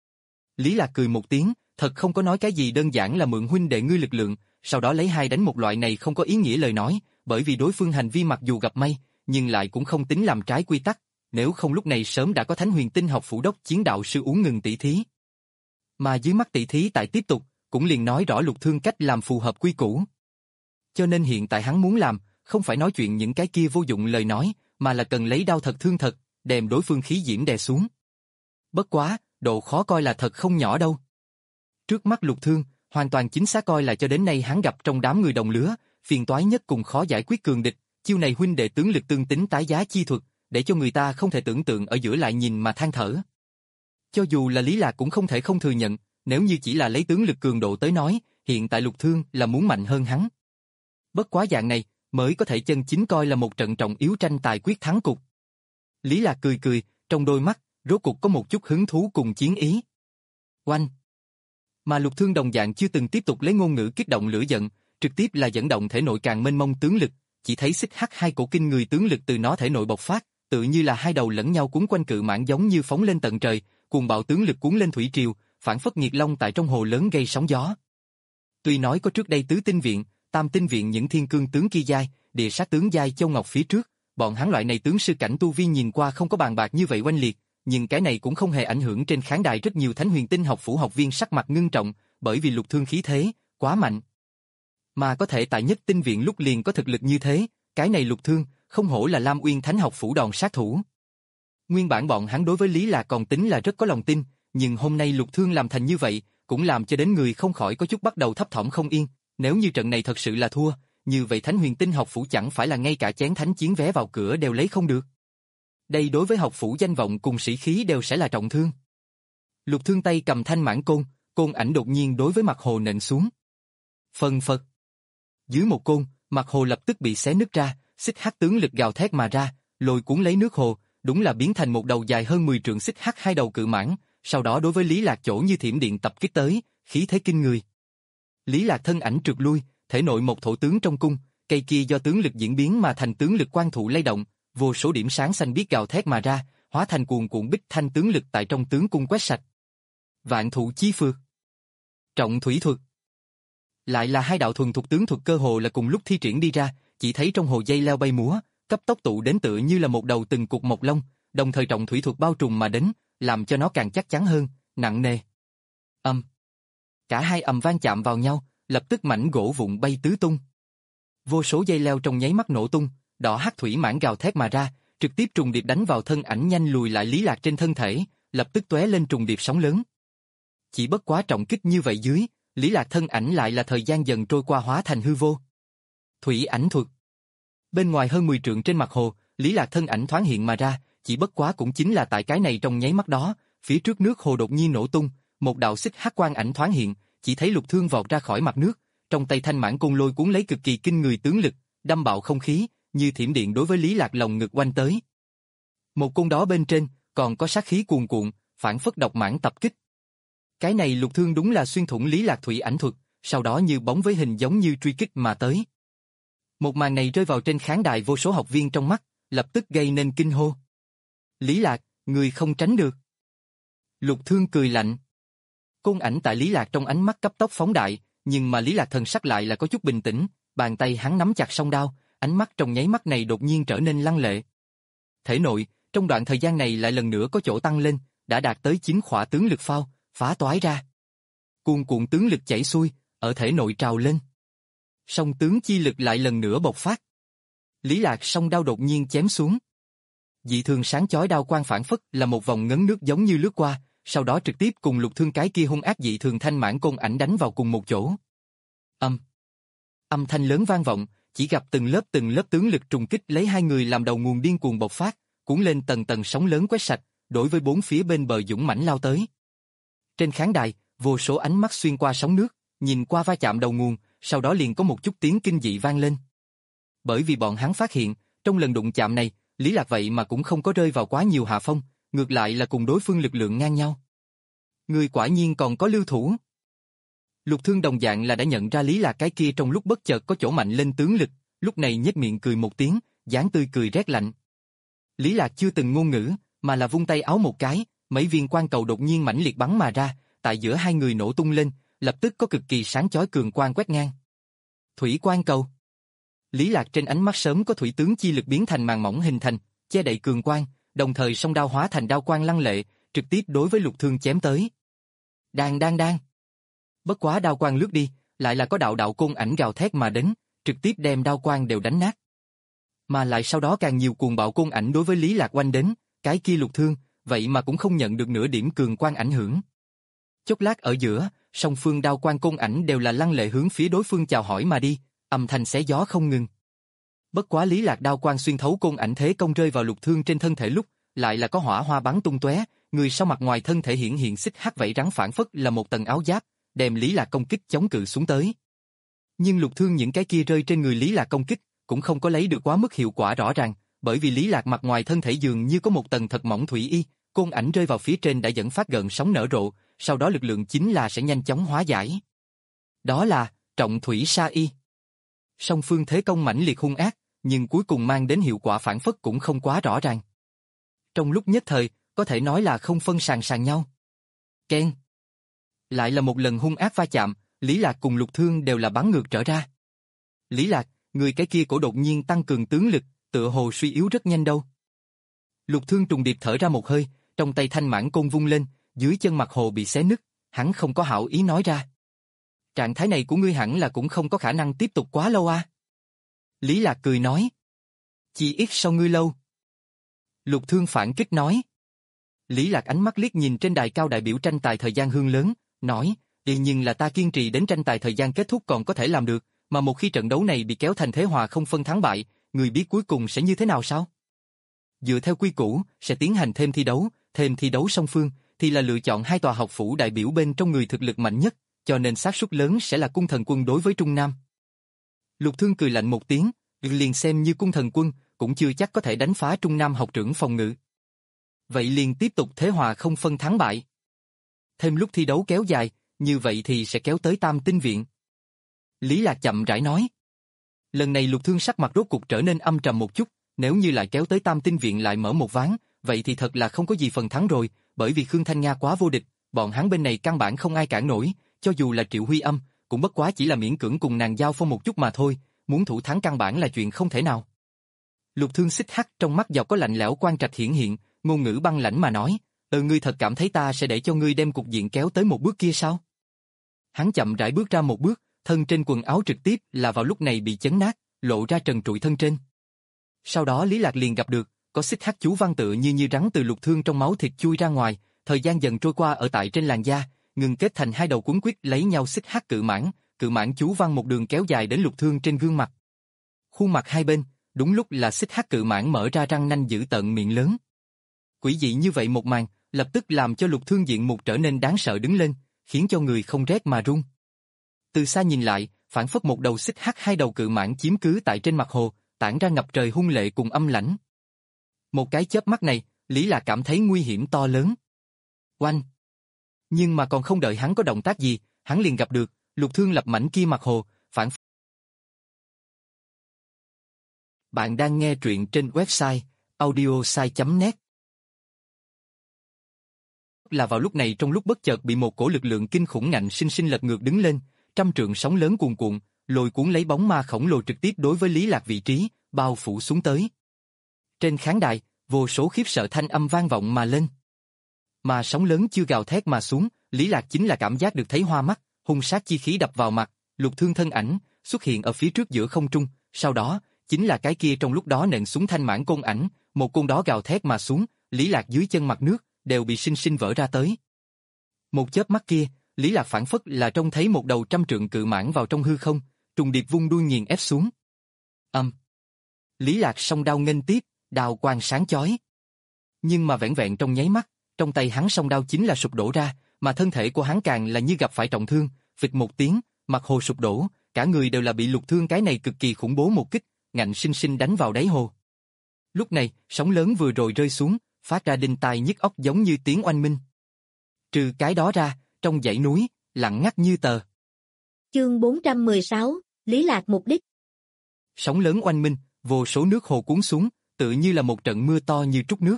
Lý Lạc cười một tiếng, thật không có nói cái gì, đơn giản là mượn huynh đệ ngươi lực lượng, sau đó lấy hai đánh một loại này không có ý nghĩa lời nói, bởi vì đối phương hành vi mặc dù gặp may, nhưng lại cũng không tính làm trái quy tắc, nếu không lúc này sớm đã có Thánh Huyền Tinh học phủ đốc chiến đạo sư uống ngừng tỷ thí. Mà dưới mắt tỷ thí tại tiếp tục, cũng liền nói rõ Lục Thương cách làm phù hợp quy củ. Cho nên hiện tại hắn muốn làm, không phải nói chuyện những cái kia vô dụng lời nói, mà là cần lấy đao thật thương thật, đem đối phương khí diễm đè xuống. Bất quá, độ khó coi là thật không nhỏ đâu. Trước mắt Lục Thương, hoàn toàn chính xác coi là cho đến nay hắn gặp trong đám người đồng lứa, phiền toái nhất cùng khó giải quyết cường địch, chiêu này huynh đệ tướng lực tương tính tái giá chi thuật, để cho người ta không thể tưởng tượng ở giữa lại nhìn mà than thở. Cho dù là Lý Lạc cũng không thể không thừa nhận, nếu như chỉ là lấy tướng lực cường độ tới nói, hiện tại Lục Thương là muốn mạnh hơn hắn. Bất quá dạng này, mới có thể chân chính coi là một trận trọng yếu tranh tài quyết thắng cục. Lý Lạc cười cười, trong đôi mắt, rốt cuộc có một chút hứng thú cùng chiến ý. Oanh! Mà Lục Thương đồng dạng chưa từng tiếp tục lấy ngôn ngữ kích động lửa giận, trực tiếp là dẫn động thể nội càng mênh mông tướng lực, chỉ thấy xích hắc hai cổ kinh người tướng lực từ nó thể nội bộc phát, tự như là hai đầu lẫn nhau cuốn quanh cự mãng giống như phóng lên tận trời, cuồng bạo tướng lực cuốn lên thủy triều, phản phất nhiệt long tại trong hồ lớn gây sóng gió. Tuy nói có trước đây tứ tinh viện, tam tinh viện những thiên cương tướng kia giai, địa sát tướng giai Châu Ngọc phía trước, bọn hắn loại này tướng sư cảnh tu vi nhìn qua không có bàn bạc như vậy oanh liệt, nhưng cái này cũng không hề ảnh hưởng trên khán đài rất nhiều Thánh Huyền Tinh học phủ học viên sắc mặt ngưng trọng, bởi vì Lục Thương khí thế quá mạnh. Mà có thể tại Nhất Tinh Viện lúc liền có thực lực như thế, cái này Lục Thương, không hổ là Lam Uyên Thánh học phủ đòn sát thủ. Nguyên bản bọn hắn đối với Lý Lạc còn tính là rất có lòng tin, nhưng hôm nay Lục Thương làm thành như vậy, cũng làm cho đến người không khỏi có chút bắt đầu thấp thỏm không yên. Nếu như trận này thật sự là thua, như vậy Thánh Huyền Tinh học phủ chẳng phải là ngay cả chén thánh chiến vé vào cửa đều lấy không được. Đây đối với học phủ danh vọng cùng sĩ khí đều sẽ là trọng thương. Lục Thương tay cầm thanh mãn côn, côn ảnh đột nhiên đối với mặt hồ nện xuống. Phân phật. Dưới một côn, mặt hồ lập tức bị xé nứt ra, xích hắc tướng lực gào thét mà ra, lôi cuốn lấy nước hồ, đúng là biến thành một đầu dài hơn mười trượng xích hắc hai đầu cự mãng, sau đó đối với Lý Lạc chỗ như thiểm điện tập kích tới, khí thế kinh người. Lý Lạc thân ảnh trượt lui, thể nội một thổ tướng trong cung, cây kia do tướng lực diễn biến mà thành tướng lực quan thụ lay động, vô số điểm sáng xanh biếc gào thét mà ra, hóa thành cuồn cuộn bích thanh tướng lực tại trong tướng cung quét sạch. Vạn thụ chí phược, trọng thủy thuật. Lại là hai đạo thuần thuộc tướng thuật cơ hồ là cùng lúc thi triển đi ra, chỉ thấy trong hồ dây leo bay múa, cấp tốc tụ đến tựa như là một đầu từng cục mộc long, đồng thời trọng thủy thuật bao trùm mà đến, làm cho nó càng chắc chắn hơn, nặng nề. Âm. Cả hai ầm vang chạm vào nhau, lập tức mảnh gỗ vụn bay tứ tung. Vô số dây leo trong nháy mắt nổ tung, đỏ hắc thủy mãng gào thét mà ra, trực tiếp trùng điệp đánh vào thân ảnh nhanh lùi lại Lý Lạc trên thân thể, lập tức tóe lên trùng điệp sóng lớn. Chỉ bất quá trọng kích như vậy dưới, Lý Lạc thân ảnh lại là thời gian dần trôi qua hóa thành hư vô. Thủy ảnh thuật. Bên ngoài hơn mười trượng trên mặt hồ, Lý Lạc thân ảnh thoáng hiện mà ra, chỉ bất quá cũng chính là tại cái này trong nháy mắt đó, phía trước nước hồ đột nhiên nổ tung, một đạo xích hắc quang ảnh thoáng hiện, chỉ thấy Lục Thương vọt ra khỏi mặt nước, trong tay thanh mãn côn lôi cuốn lấy cực kỳ kinh người tướng lực, đâm bạo không khí, như thiểm điện đối với Lý Lạc lồng ngực quanh tới. Một côn đó bên trên, còn có sát khí cuồn cuộn, phản phất độc mãng tập kích. Cái này Lục Thương đúng là xuyên thủng Lý Lạc thủy ảnh thuật, sau đó như bóng với hình giống như truy kích mà tới. Một màn này rơi vào trên khán đài vô số học viên trong mắt, lập tức gây nên kinh hô. Lý Lạc, người không tránh được. Lục Thương cười lạnh. Côn ảnh tại Lý Lạc trong ánh mắt cấp tốc phóng đại, nhưng mà Lý Lạc thần sắc lại là có chút bình tĩnh, bàn tay hắn nắm chặt song đao, ánh mắt trong nháy mắt này đột nhiên trở nên lăng lệ. Thể nội, trong đoạn thời gian này lại lần nữa có chỗ tăng lên, đã đạt tới chín khỏa tướng lực phao, phá toái ra. Cuồn cuộn tướng lực chảy xuôi, ở thể nội trào lên. Song tướng chi lực lại lần nữa bộc phát. Lý Lạc song đao đột nhiên chém xuống. Dị thường sáng chói đao quang phản phất là một vòng ngấn nước giống như lướt qua, sau đó trực tiếp cùng Lục Thương cái kia hung ác dị thường thanh mãn côn ảnh đánh vào cùng một chỗ. Âm. Âm thanh lớn vang vọng, chỉ gặp từng lớp từng lớp tướng lực trùng kích lấy hai người làm đầu nguồn điên cuồng bộc phát, cuốn lên tầng tầng sóng lớn quét sạch, đối với bốn phía bên bờ dũng mãnh lao tới. Trên khán đài, vô số ánh mắt xuyên qua sóng nước, nhìn qua va chạm đầu nguồn, sau đó liền có một chút tiếng kinh dị vang lên. Bởi vì bọn hắn phát hiện, trong lần đụng chạm này, Lý Lạc vậy mà cũng không có rơi vào quá nhiều hạ phong, ngược lại là cùng đối phương lực lượng ngang nhau. Người quả nhiên còn có lưu thủ. Lục Thương đồng dạng là đã nhận ra Lý Lạc cái kia trong lúc bất chợt có chỗ mạnh lên tướng lực, lúc này nhếch miệng cười một tiếng, dáng tươi cười rét lạnh. Lý Lạc chưa từng ngôn ngữ, mà là vung tay áo một cái, mấy viên quang cầu đột nhiên mãnh liệt bắn mà ra, tại giữa hai người nổ tung lên, lập tức có cực kỳ sáng chói cường quang quét ngang. Thủy quang cầu. Lý Lạc trên ánh mắt sớm có thủy tướng chi lực biến thành màn mỏng hình thành, che đậy cường quang, đồng thời song đao hóa thành đao quang lăng lệ, trực tiếp đối với Lục Thương chém tới. Đang đang đang. Bất quá đao quang lướt đi, lại là có đạo đạo côn ảnh gào thét mà đến, trực tiếp đem đao quang đều đánh nát. Mà lại sau đó càng nhiều cuồng bạo côn ảnh đối với Lý Lạc quanh đến, cái kia Lục Thương, vậy mà cũng không nhận được nửa điểm cường quang ảnh hưởng. Chốc lát ở giữa, song phương đao quang côn ảnh đều là lăng lệ hướng phía đối phương chào hỏi mà đi, âm thanh xé gió không ngừng. Bất quá Lý Lạc đao quang xuyên thấu côn ảnh thế công rơi vào Lục Thương trên thân thể lúc, lại là có hỏa hoa bắn tung tóe, người sau mặt ngoài thân thể hiển hiện xích hắc vảy rắn phản phất là một tầng áo giáp, đem Lý Lạc công kích chống cự xuống tới. Nhưng Lục Thương những cái kia rơi trên người Lý Lạc công kích, cũng không có lấy được quá mức hiệu quả rõ ràng, bởi vì Lý Lạc mặt ngoài thân thể dường như có một tầng thật mỏng thủy y, côn ảnh rơi vào phía trên đã dẫn phát gợn sóng nở rộ, sau đó lực lượng chính là sẽ nhanh chóng hóa giải. Đó là trọng thủy sa y. Song phương thế công mãnh liệt hung ác, nhưng cuối cùng mang đến hiệu quả phản phất cũng không quá rõ ràng. Trong lúc nhất thời, có thể nói là không phân sàng sàng nhau. Keng. Lại là một lần hung ác va chạm, Lý Lạc cùng Lục Thương đều là bắn ngược trở ra. Lý Lạc, người cái kia cổ đột nhiên tăng cường tướng lực, tựa hồ suy yếu rất nhanh đâu. Lục Thương trùng điệp thở ra một hơi, trong tay thanh mãn côn vung lên, dưới chân mặt hồ bị xé nứt, hắn không có hảo ý nói ra. Trạng thái này của ngươi hẳn là cũng không có khả năng tiếp tục quá lâu à? Lý Lạc cười nói. Chỉ ít sau ngươi lâu. Lục Thương phản kích nói. Lý Lạc ánh mắt liếc nhìn trên đài cao đại biểu tranh tài thời gian hương lớn, nói, tuy nhưng là ta kiên trì đến tranh tài thời gian kết thúc còn có thể làm được, mà một khi trận đấu này bị kéo thành thế hòa không phân thắng bại, người biết cuối cùng sẽ như thế nào sao? Dựa theo quy củ, sẽ tiến hành thêm thi đấu, thêm thi đấu song phương, thì là lựa chọn hai tòa học phủ đại biểu bên trong người thực lực mạnh nhất, cho nên xác suất lớn sẽ là Cung Thần Quân đối với Trung Nam. Lục Thương cười lạnh một tiếng, liền xem như Cung Thần Quân, cũng chưa chắc có thể đánh phá Trung Nam học trưởng phòng ngự. Vậy liền tiếp tục thế hòa không phân thắng bại. Thêm lúc thi đấu kéo dài, như vậy thì sẽ kéo tới Tam Tinh Viện. Lý Lạc chậm rãi nói. Lần này Lục Thương sắc mặt rốt cục trở nên âm trầm một chút, nếu như lại kéo tới Tam Tinh Viện lại mở một ván, vậy thì thật là không có gì phần thắng rồi, bởi vì Khương Thanh Nga quá vô địch, bọn hắn bên này căn bản không ai cản nổi, cho dù là Triệu Huy Âm, cũng bất quá chỉ là miễn cưỡng cùng nàng giao phong một chút mà thôi, muốn thủ thắng căn bản là chuyện không thể nào. Lục Thương xích hắc trong mắt giàu có lạnh lẽo quan trạch hiển hiện, ngôn ngữ băng lãnh mà nói, "Ừ, ngươi thật cảm thấy ta sẽ để cho ngươi đem cục diện kéo tới một bước kia sao?" Hắn chậm rãi bước ra một bước, thân trên quần áo trực tiếp là vào lúc này bị chấn nát, lộ ra trần trụi thân trên. Sau đó Lý Lạc liền gặp được, có xích hắc chú văn tự như như rắn từ Lục Thương trong máu thịt chui ra ngoài, thời gian dần trôi qua ở tại trên làn da, ngừng kết thành hai đầu cuốn quýt lấy nhau xích hắc cự mãng, cự mãng chú văn một đường kéo dài đến Lục Thương trên gương mặt. Khuôn mặt hai bên, đúng lúc là xích hắc cự mãng mở ra răng nanh dữ tợn miệng lớn. Quỷ dị như vậy một màn, lập tức làm cho Lục Thương diện mục trở nên đáng sợ đứng lên, khiến cho người không rét mà run. Từ xa nhìn lại, phản phất một đầu xích hắc hai đầu cự mãng chiếm cứ tại trên mặt hồ, tản ra ngập trời hung lệ cùng âm lãnh. Một cái chớp mắt này, Lý Lạc cảm thấy nguy hiểm to lớn. Oanh! Nhưng mà còn không đợi hắn có động tác gì, hắn liền gặp được, Lục Thương lập mảnh kia mặt hồ, phản phất. Bạn đang nghe truyện trên website audiosai chấm net. Là vào lúc này trong lúc bất chợt bị một cổ lực lượng kinh khủng ngạnh sinh sinh lật ngược đứng lên, trăm trượng sóng lớn cuồn cuộn, lôi cuốn lấy bóng ma khổng lồ trực tiếp đối với Lý Lạc vị trí, bao phủ xuống tới. Trên khán đài, vô số khiếp sợ thanh âm vang vọng mà lên. Mà sóng lớn chưa gào thét mà xuống, Lý Lạc chính là cảm giác được thấy hoa mắt, hung sát chi khí đập vào mặt, Lục Thương thân ảnh xuất hiện ở phía trước giữa không trung, sau đó chính là cái kia trong lúc đó nện xuống thanh mãng côn ảnh, một côn đó gào thét mà xuống, Lý Lạc dưới chân mặt nước đều bị sinh sinh vỡ ra tới. Một chớp mắt kia, Lý Lạc phản phất là trông thấy một đầu trăm trượng cự mãng vào trong hư không, trùng điệp vung đuôi nghiền ép xuống. Âm. Um. Lý Lạc song đao nghênh tiếp, đao quang sáng chói. Nhưng mà vẻn vẹn trong nháy mắt, trong tay hắn song đao chính là sụp đổ ra, mà thân thể của hắn càng là như gặp phải trọng thương, phịch một tiếng, mặt hồ sụp đổ, cả người đều là bị Lục Thương cái này cực kỳ khủng bố một kích, ngạnh sinh sinh đánh vào đáy hồ. Lúc này, sóng lớn vừa rồi rơi xuống, phát ra đinh tai nhức óc giống như tiếng oanh minh. Trừ cái đó ra, trong dãy núi, lặng ngắt như tờ. Chương bốn trăm mười sáu, Lý Lạc mục đích. Sóng lớn oanh minh, vô số nước hồ cuốn xuống, tự như là một trận mưa to như trút nước.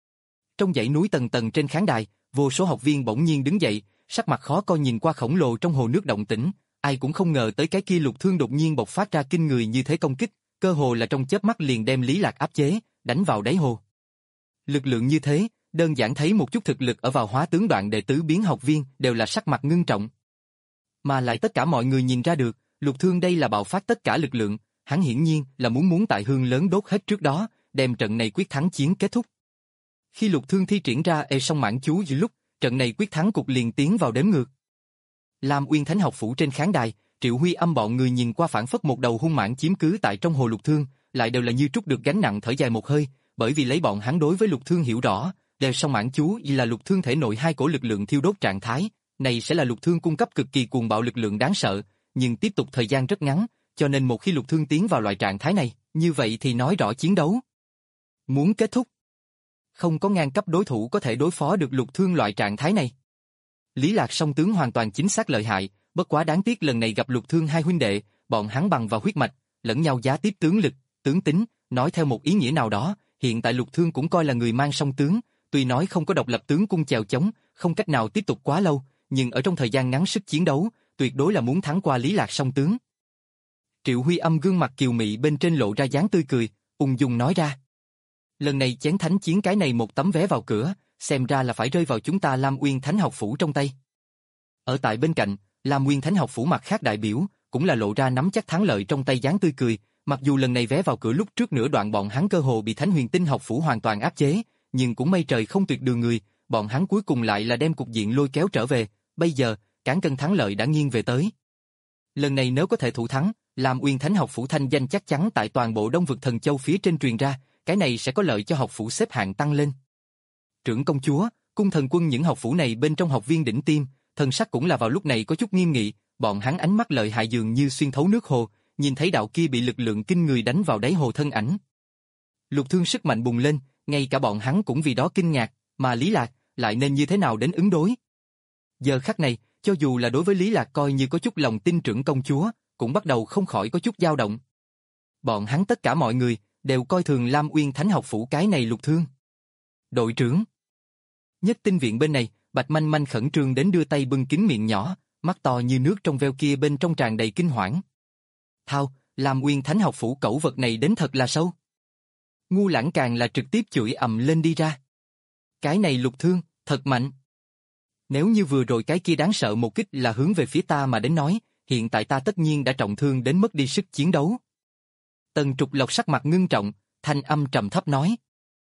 Trong dãy núi tầng tầng trên khán đài, vô số học viên bỗng nhiên đứng dậy, sắc mặt khó coi nhìn qua khổng lồ trong hồ nước động tĩnh, ai cũng không ngờ tới cái kia Lục Thương đột nhiên bộc phát ra kinh người như thế công kích, cơ hồ là trong chớp mắt liền đem Lý Lạc áp chế, đánh vào đáy hồ. Lực lượng như thế, đơn giản thấy một chút thực lực ở vào hóa tướng đoạn đệ tứ biến học viên đều là sắc mặt ngưng trọng. Mà lại tất cả mọi người nhìn ra được, Lục Thương đây là bạo phát tất cả lực lượng, hắn hiển nhiên là muốn muốn tại hương lớn đốt hết trước đó, đem trận này quyết thắng chiến kết thúc. Khi Lục Thương thi triển ra ê song mãn chú giữa lúc, trận này quyết thắng cục liền tiến vào đếm ngược. Lam Uyên Thánh học phủ trên khán đài, Triệu Huy Âm bọn người nhìn qua phản phất một đầu hung mãng chiếm cứ tại trong hồ Lục Thương, lại đều là như trút được gánh nặng thở dài một hơi, bởi vì lấy bọn hắn đối với Lục Thương hiểu rõ, đều song mãn chú là Lục Thương thể nội hai cổ lực lượng thiêu đốt trạng thái, này sẽ là Lục Thương cung cấp cực kỳ cuồng bạo lực lượng đáng sợ, nhưng tiếp tục thời gian rất ngắn, cho nên một khi Lục Thương tiến vào loại trạng thái này, như vậy thì nói rõ chiến đấu muốn kết thúc. Không có ngang cấp đối thủ có thể đối phó được Lục Thương loại trạng thái này. Lý Lạc song tướng hoàn toàn chính xác lợi hại, bất quá đáng tiếc lần này gặp Lục Thương hai huynh đệ, bọn hắn bằng vào huyết mạch, lẫn nhau giá tiếp tướng lực, tướng tính, nói theo một ý nghĩa nào đó, hiện tại Lục Thương cũng coi là người mang song tướng, tuy nói không có độc lập tướng cung chèo chống, không cách nào tiếp tục quá lâu, nhưng ở trong thời gian ngắn sức chiến đấu, tuyệt đối là muốn thắng qua Lý Lạc song tướng. Triệu Huy Âm gương mặt kiều mị bên trên lộ ra dáng tươi cười, ung dung nói ra. Lần này chén thánh chiến cái này một tấm vé vào cửa, xem ra là phải rơi vào chúng ta Lam Uyên Thánh học phủ trong tay. Ở tại bên cạnh, Lam Nguyên Thánh học phủ mặt khác đại biểu, cũng là lộ ra nắm chắc thắng lợi trong tay dáng tươi cười, mặc dù lần này vé vào cửa lúc trước nửa đoạn bọn hắn cơ hồ bị Thánh Huyền Tinh học phủ hoàn toàn áp chế, nhưng cũng may trời không tuyệt đường người, bọn hắn cuối cùng lại là đem cục diện lôi kéo trở về, bây giờ, cán cân thắng lợi đã nghiêng về tới. Lần này nếu có thể thủ thắng, Lam Nguyên Thánh học phủ thanh danh chắc chắn tại toàn bộ Đông vực Thần Châu phía trên truyền ra, cái này sẽ có lợi cho học phủ xếp hạng tăng lên. Trưởng công chúa, cung thần quân những học phủ này bên trong học viên đỉnh tiêm, thần sắc cũng là vào lúc này có chút nghiêm nghị, bọn hắn ánh mắt lợi hại dường như xuyên thấu nước hồ, nhìn thấy đạo kia bị lực lượng kinh người đánh vào đáy hồ thân ảnh. Lục Thương sức mạnh bùng lên, ngay cả bọn hắn cũng vì đó kinh ngạc, mà Lý Lạc lại nên như thế nào đến ứng đối. Giờ khắc này, cho dù là đối với Lý Lạc coi như có chút lòng tin trưởng công chúa, cũng bắt đầu không khỏi có chút dao động. Bọn hắn tất cả mọi người đều coi thường Lam Uyên Thánh học phủ cái này Lục Thương. Đội trưởng. Nhất tinh viện bên này, Bạch Manh Manh khẩn trương đến đưa tay bưng kín miệng nhỏ, mắt to như nước trong veo kia bên trong tràn đầy kinh hoảng. Thao, Lam Uyên Thánh học phủ cẩu vật này đến thật là sâu. Ngu Lãng càng là trực tiếp chửi ầm lên đi ra. Cái này Lục Thương, thật mạnh. Nếu như vừa rồi cái kia đáng sợ một kích là hướng về phía ta mà đến nói, hiện tại ta tất nhiên đã trọng thương đến mất đi sức chiến đấu. Tần Trục Lộc sắc mặt ngưng trọng, thanh âm trầm thấp nói.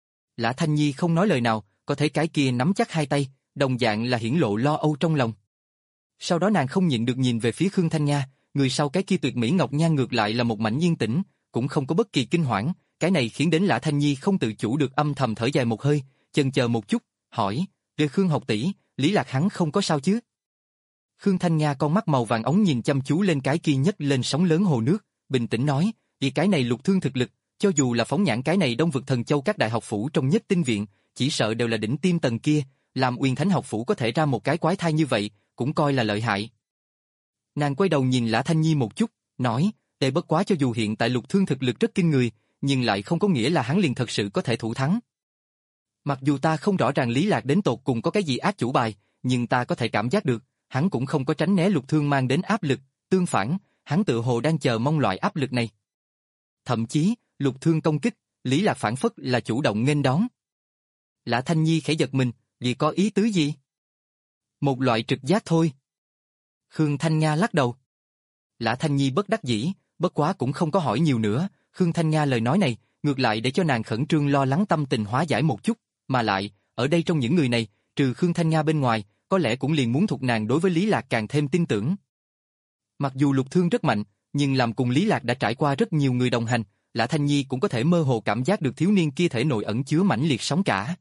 Lã Thanh Nhi không nói lời nào, có thể cái kia nắm chắc hai tay, đồng dạng là hiển lộ lo âu trong lòng. Sau đó nàng không nhịn được nhìn về phía Khương Thanh Nga, người sau cái kia tuyệt mỹ ngọc nhan ngược lại là một mảnh yên tĩnh, cũng không có bất kỳ kinh hoảng, cái này khiến đến Lã Thanh Nhi không tự chủ được âm thầm thở dài một hơi, chần chờ một chút, hỏi, "Về Khương học tỷ, Lý Lạc hắn không có sao chứ?" Khương Thanh Nga con mắt màu vàng ống nhìn chăm chú lên cái kia nhấc lên sóng lớn hồ nước, bình tĩnh nói, "Vì cái này Lục Thương thực lực, cho dù là phóng nhãn cái này Đông vực Thần Châu các đại học phủ trong nhất tinh viện, chỉ sợ đều là đỉnh tiêm tầng kia, làm Uyên Thánh học phủ có thể ra một cái quái thai như vậy, cũng coi là lợi hại." Nàng quay đầu nhìn Lã Thanh Nhi một chút, nói, "Tệ bất quá cho dù hiện tại Lục Thương thực lực rất kinh người, nhưng lại không có nghĩa là hắn liền thật sự có thể thủ thắng. Mặc dù ta không rõ ràng Lý Lạc đến tột cùng có cái gì ác chủ bài, nhưng ta có thể cảm giác được, hắn cũng không có tránh né Lục Thương mang đến áp lực, tương phản, hắn tự hồ đang chờ mong loại áp lực này. Thậm chí, Lục Thương công kích, Lý Lạc phản phất là chủ động nghênh đón." Lã Thanh Nhi khẽ giật mình, vì có ý tứ gì? Một loại trực giác thôi. Khương Thanh Nga lắc đầu. Lã Thanh Nhi bất đắc dĩ, bất quá cũng không có hỏi nhiều nữa, Khương Thanh Nga lời nói này, ngược lại để cho nàng khẩn trương lo lắng tâm tình hóa giải một chút, mà lại, ở đây trong những người này, trừ Khương Thanh Nga bên ngoài, có lẽ cũng liền muốn thuộc nàng đối với Lý Lạc càng thêm tin tưởng. Mặc dù Lục Thương rất mạnh, nhưng làm cùng Lý Lạc đã trải qua rất nhiều người đồng hành, Lã Thanh Nhi cũng có thể mơ hồ cảm giác được thiếu niên kia thể nội ẩn chứa mãnh liệt sóng cả.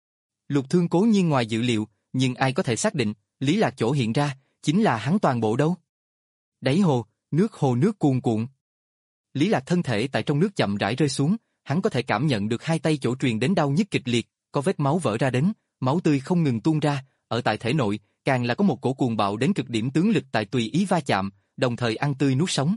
Lục Thương cố nhiên ngoài dự liệu, nhưng ai có thể xác định, Lý Lạc chỗ hiện ra, chính là hắn toàn bộ đâu. Đáy hồ, nước hồ nước cuồn cuộn. Lý Lạc thân thể tại trong nước chậm rãi rơi xuống, hắn có thể cảm nhận được hai tay chỗ truyền đến đau nhức kịch liệt, có vết máu vỡ ra đến, máu tươi không ngừng tuôn ra, ở tại thể nội, càng là có một cổ cuồng bạo đến cực điểm tướng lực tại tùy ý va chạm, đồng thời ăn tươi nuốt sống.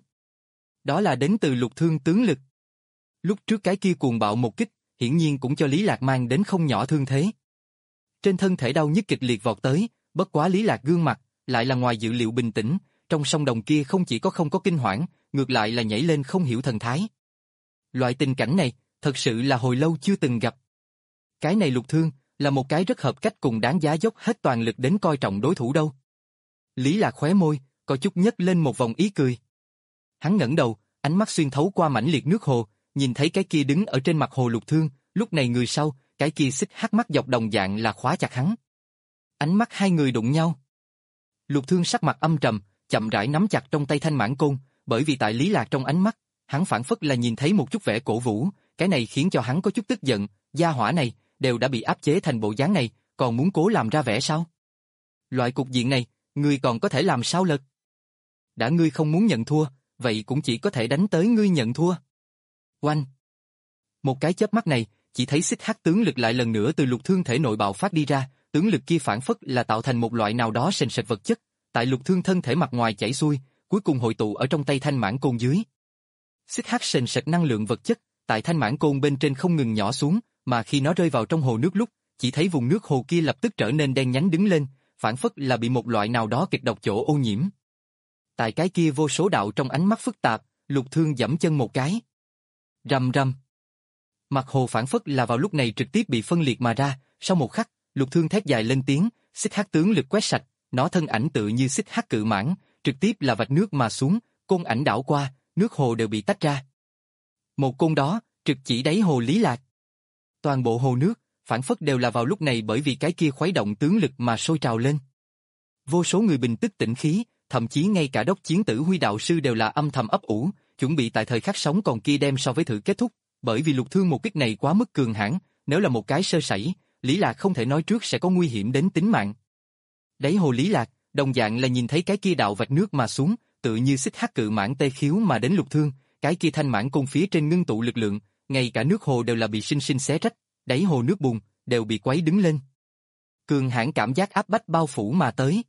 Đó là đến từ Lục Thương tướng lực. Lúc trước cái kia cuồng bạo một kích, hiển nhiên cũng cho Lý Lạc mang đến không nhỏ thương thế. Trên thân thể đau nhức kịch liệt vọt tới, bất quá Lý Lạc gương mặt, lại là ngoài dự liệu bình tĩnh, trong sông đồng kia không chỉ có không có kinh hoảng, ngược lại là nhảy lên không hiểu thần thái. Loại tình cảnh này, thật sự là hồi lâu chưa từng gặp. Cái này Lục Thương, là một cái rất hợp cách cùng đáng giá dốc hết toàn lực đến coi trọng đối thủ đâu. Lý Lạc khóe môi, có chút nhếch lên một vòng ý cười. Hắn ngẩng đầu, ánh mắt xuyên thấu qua mãnh liệt nước hồ, nhìn thấy cái kia đứng ở trên mặt hồ Lục Thương, lúc này người sau, cái kia xích hắc mắt dọc đồng dạng là khóa chặt hắn. Ánh mắt hai người đụng nhau. Lục Thương sắc mặt âm trầm, chậm rãi nắm chặt trong tay thanh mãn côn, bởi vì tại Lý Lạc trong ánh mắt, hắn phản phất là nhìn thấy một chút vẻ cổ vũ, cái này khiến cho hắn có chút tức giận, gia hỏa này, đều đã bị áp chế thành bộ dáng này, còn muốn cố làm ra vẻ sao? Loại cục diện này, ngươi còn có thể làm sao lật? Đã ngươi không muốn nhận thua, vậy cũng chỉ có thể đánh tới ngươi nhận thua. Oanh! Một cái chớp mắt này, chỉ thấy xích hắc tướng lực lại lần nữa từ Lục Thương thể nội bạo phát đi ra, tướng lực kia phản phất là tạo thành một loại nào đó sền sệt vật chất, tại Lục Thương thân thể mặt ngoài chảy xuôi, cuối cùng hội tụ ở trong tay thanh mãn côn dưới. Xích hắc sền sệt năng lượng vật chất, tại thanh mãn côn bên trên không ngừng nhỏ xuống, mà khi nó rơi vào trong hồ nước lúc, chỉ thấy vùng nước hồ kia lập tức trở nên đen nhánh đứng lên, phản phất là bị một loại nào đó kịch độc chỗ ô nhiễm. Tại cái kia vô số đạo trong ánh mắt phức tạp, Lục Thương giẫm chân một cái. Rầm rầm. Mặt hồ phản phất là vào lúc này trực tiếp bị phân liệt mà ra, sau một khắc, Lục Thương thét dài lên tiếng, xích hắc tướng lực quét sạch, nó thân ảnh tự như xích hắc cự mãng, trực tiếp là vạch nước mà xuống, côn ảnh đảo qua, nước hồ đều bị tách ra. Một côn đó, trực chỉ đáy hồ Lý Lạc. Toàn bộ hồ nước, phản phất đều là vào lúc này bởi vì cái kia khuấy động tướng lực mà sôi trào lên. Vô số người bình tức tĩnh khí, thậm chí ngay cả đốc chiến tử Huy đạo sư đều là âm thầm ấp ủ, chuẩn bị tại thời khắc sống còn kia đem so với thử kết thúc, bởi vì Lục Thương một kích này quá mức cường hãn, nếu là một cái sơ sẩy, Lý Lạc không thể nói trước sẽ có nguy hiểm đến tính mạng. Đáy hồ Lý Lạc, đồng dạng là nhìn thấy cái kia đạo vạch nước mà xuống, tự như xích hắc cự mãng tê khiếu mà đến Lục Thương, cái kia thanh mãng côn phía trên ngưng tụ lực lượng, ngay cả nước hồ đều là bị sinh sinh xé rách, đáy hồ nước bùn đều bị quấy đứng lên. Cường hãn cảm giác áp bách bao phủ mà tới.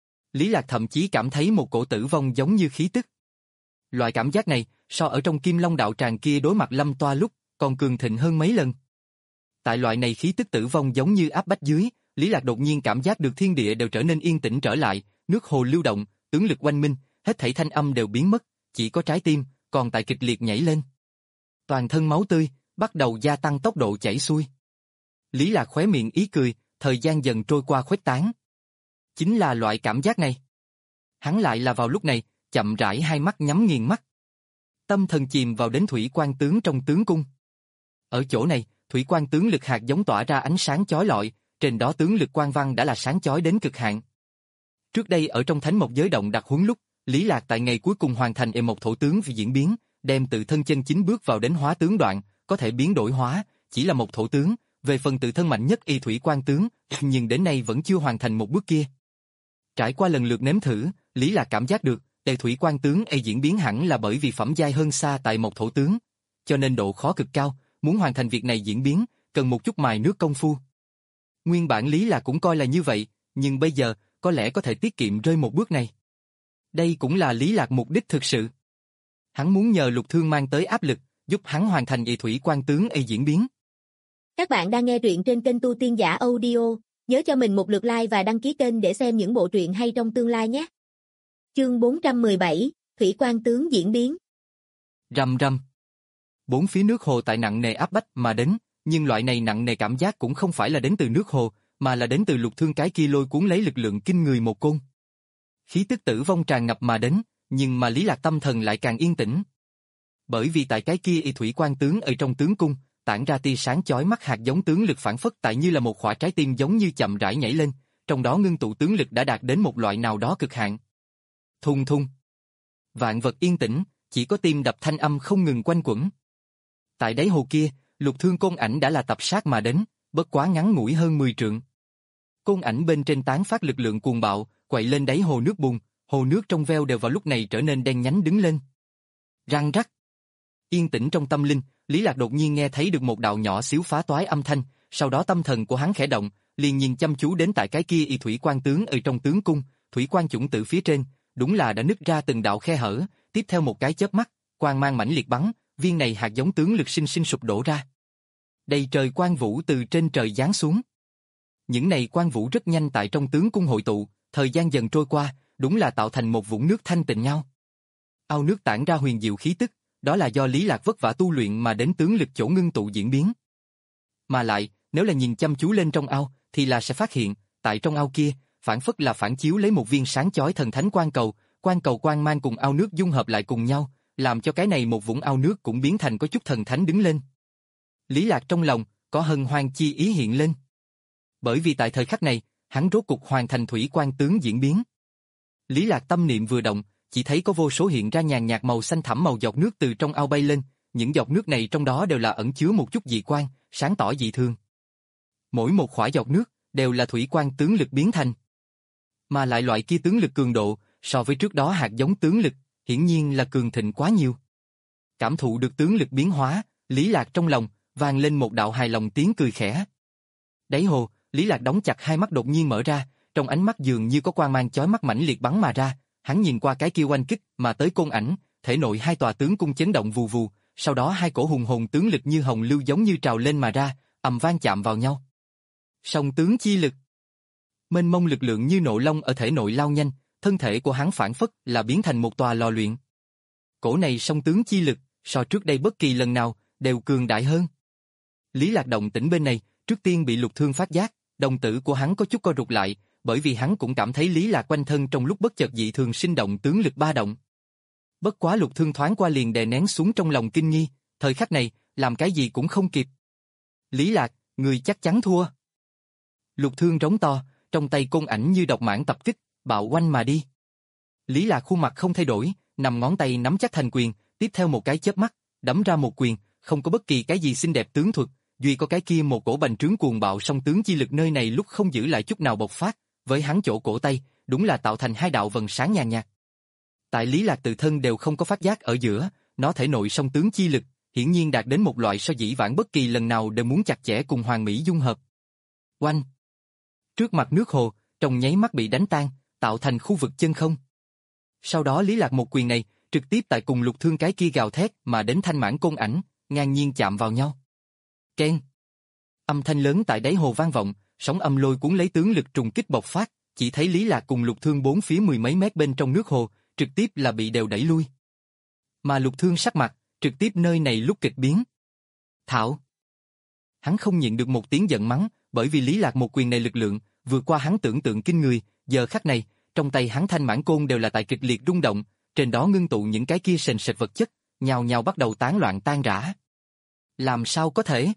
Lý Lạc thậm chí cảm thấy một cổ tử vong giống như khí tức. Loại cảm giác này, so ở trong Kim Long đạo tràng kia đối mặt Lâm Toa lúc, còn cường thịnh hơn mấy lần. Tại loại này khí tức tử vong giống như áp bách dưới, Lý Lạc đột nhiên cảm giác được thiên địa đều trở nên yên tĩnh trở lại, nước hồ lưu động, tướng lực oanh minh, hết thảy thanh âm đều biến mất, chỉ có trái tim còn tại kịch liệt nhảy lên. Toàn thân máu tươi bắt đầu gia tăng tốc độ chảy xuôi. Lý Lạc khóe miệng ý cười, thời gian dần trôi qua khuếch tán. Chính là loại cảm giác này. Hắn lại là vào lúc này, chậm rãi hai mắt nhắm nghiền mắt. Tâm thần chìm vào đến thủy quan tướng trong tướng cung. Ở chỗ này, thủy quan tướng lực hạt giống tỏa ra ánh sáng chói lọi, trên đó tướng lực quan văn đã là sáng chói đến cực hạn. Trước đây ở trong Thánh Mộc Giới Động đặc huấn lúc, Lý Lạc tại ngày cuối cùng hoàn thành e một thổ tướng vì diễn biến, đem tự thân chân chính bước vào đến hóa tướng đoạn, có thể biến đổi hóa, chỉ là một thổ tướng, về phần tự thân mạnh nhất y thủy quan tướng, nhưng đến nay vẫn chưa hoàn thành một bước kia. Trải qua lần lượt nếm thử, Lý Lạc cảm giác được, tề thủy quan tướng y diễn biến hẳn là bởi vì phẩm giai hơn xa tại một thổ tướng, cho nên độ khó cực cao, muốn hoàn thành việc này diễn biến, cần một chút mài nước công phu. Nguyên bản Lý Lạc cũng coi là như vậy, nhưng bây giờ, có lẽ có thể tiết kiệm rơi một bước này. Đây cũng là Lý Lạc mục đích thực sự. Hắn muốn nhờ Lục Thương mang tới áp lực, giúp hắn hoàn thành y thủy quan tướng y diễn biến. Các bạn đang nghe truyện trên kênh Tu Tiên Giả Audio, nhớ cho mình một lượt like và đăng ký kênh để xem những bộ truyện hay trong tương lai nhé. Chương bốn trăm mười bảy, Thủy quan tướng diễn biến. Rầm rầm. Bốn phía nước hồ tại nặng nề áp bách mà đến, nhưng loại này nặng nề cảm giác cũng không phải là đến từ nước hồ, mà là đến từ Lục Thương cái kia lôi cuốn lấy lực lượng kinh người một côn. Khí tức tử vong tràn ngập mà đến, nhưng mà Lý Lạc tâm thần lại càng yên tĩnh. Bởi vì tại cái kia y thủy quan tướng ở trong tướng cung, tản ra tia sáng chói mắt hạt giống tướng lực phản phất tại như là một quả trái tim giống như chậm rãi nhảy lên, trong đó ngưng tụ tướng lực đã đạt đến một loại nào đó cực hạn. Thùng thùng. Vạn vật yên tĩnh, chỉ có tim đập thanh âm không ngừng quanh quẩn. Tại đáy hồ kia, Lục Thương côn ảnh đã là tập sát mà đến, bất quá ngắn ngủi hơn mười trượng. Côn ảnh bên trên tán phát lực lượng cuồng bạo, quậy lên đáy hồ nước bùn, hồ nước trong veo đều vào lúc này trở nên đen nhánh đứng lên. Răng rắc. Yên tĩnh trong tâm linh, Lý Lạc đột nhiên nghe thấy được một đạo nhỏ xíu phá toái âm thanh, sau đó tâm thần của hắn khẽ động, liền nhìn chăm chú đến tại cái kia y thủy quan tướng ở trong tướng cung, thủy quan chủng tử phía trên, đúng là đã nứt ra từng đạo khe hở, tiếp theo một cái chớp mắt, quang mang mãnh liệt bắn, viên này hạt giống tướng lực sinh sinh sụp đổ ra. Đầy trời quang vũ từ trên trời giáng xuống. Những này quang vũ rất nhanh tại trong tướng cung hội tụ, thời gian dần trôi qua, đúng là tạo thành một vũng nước thanh tịnh nhau. Ao nước tản ra huyền diệu khí tức, đó là do Lý Lạc vất vả tu luyện mà đến tướng lực chỗ ngưng tụ diễn biến. Mà lại, nếu là nhìn chăm chú lên trong ao, thì là sẽ phát hiện, tại trong ao kia, phản phất là phản chiếu lấy một viên sáng chói thần thánh quang cầu, quang cầu quang mang cùng ao nước dung hợp lại cùng nhau, làm cho cái này một vũng ao nước cũng biến thành có chút thần thánh đứng lên. Lý Lạc trong lòng, có hân hoan chi ý hiện lên. Bởi vì tại thời khắc này, hắn rốt cục hoàn thành thủy quan tướng diễn biến. Lý Lạc tâm niệm vừa động, chỉ thấy có vô số hiện ra nhàn nhạt màu xanh thẳm màu giọt nước từ trong ao bay lên, những giọt nước này trong đó đều là ẩn chứa một chút dị quang, sáng tỏ dị thường. Mỗi một khỏa giọt nước đều là thủy quan tướng lực biến thành. Mà lại loại kia tướng lực cường độ, so với trước đó hạt giống tướng lực, hiển nhiên là cường thịnh quá nhiều. Cảm thụ được tướng lực biến hóa, Lý Lạc trong lòng vang lên một đạo hài lòng tiếng cười khẽ. Đáy hồ, Lý Lạc đóng chặt hai mắt đột nhiên mở ra, trong ánh mắt dường như có quang mang chói mắt mãnh liệt bắn mà ra, hắn nhìn qua cái kia oanh kích mà tới côn ảnh, thể nội hai tòa tướng cung chấn động vù vù, sau đó hai cổ hùng hồn tướng lực như hồng lưu giống như trào lên mà ra, ầm vang chạm vào nhau. Song tướng chi lực. Mênh mông lực lượng như nộ long ở thể nội lao nhanh, thân thể của hắn phản phất là biến thành một tòa lò luyện. Cổ này song tướng chi lực, so trước đây bất kỳ lần nào, đều cường đại hơn. Lý Lạc động tĩnh bên này, trước tiên bị Lục Thương phát giác, đồng tử của hắn có chút co rụt lại, bởi vì hắn cũng cảm thấy Lý Lạc quanh thân trong lúc bất chợt dị thường sinh động tướng lực ba động. Bất quá Lục Thương thoáng qua liền đè nén xuống trong lòng kinh nghi, thời khắc này, làm cái gì cũng không kịp. Lý Lạc, người chắc chắn thua. Lục Thương rống to, trong tay côn ảnh như độc mãng tập kích, bạo oanh mà đi. Lý Lạc khuôn mặt không thay đổi, nằm ngón tay nắm chắc thành quyền, tiếp theo một cái chớp mắt, đấm ra một quyền, không có bất kỳ cái gì xinh đẹp tướng thuật, duy có cái kia một cổ bành trướng cuồng bạo song tướng chi lực nơi này lúc không giữ lại chút nào bộc phát, với hắn chỗ cổ tay, đúng là tạo thành hai đạo vầng sáng nhàn nhạt. Tại Lý Lạc tự thân đều không có phát giác ở giữa, nó thể nội song tướng chi lực, hiển nhiên đạt đến một loại so dĩ vãng bất kỳ lần nào đều muốn chặt chẽ cùng hoàn mỹ dung hợp. Oanh! Trước mặt nước hồ, trong nháy mắt bị đánh tan, tạo thành khu vực chân không. Sau đó Lý Lạc một quyền này, trực tiếp tại cùng Lục Thương cái kia gào thét mà đến thanh mãn côn ảnh, ngang nhiên chạm vào nhau. Keng! Âm thanh lớn tại đáy hồ vang vọng, sóng âm lôi cuốn lấy tướng lực trùng kích bộc phát, chỉ thấy Lý Lạc cùng Lục Thương bốn phía mười mấy mét bên trong nước hồ, trực tiếp là bị đều đẩy lui. Mà Lục Thương sắc mặt, trực tiếp nơi này lúc kịch biến. Thảo! Hắn không nhịn được một tiếng giận mắng, bởi vì Lý Lạc một quyền này lực lượng, vượt qua hắn tưởng tượng kinh người, giờ khắc này, trong tay hắn thanh mãn côn đều là tại kịch liệt rung động, trên đó ngưng tụ những cái kia sền sệt vật chất, nhào nhào bắt đầu tán loạn tan rã. Làm sao có thể?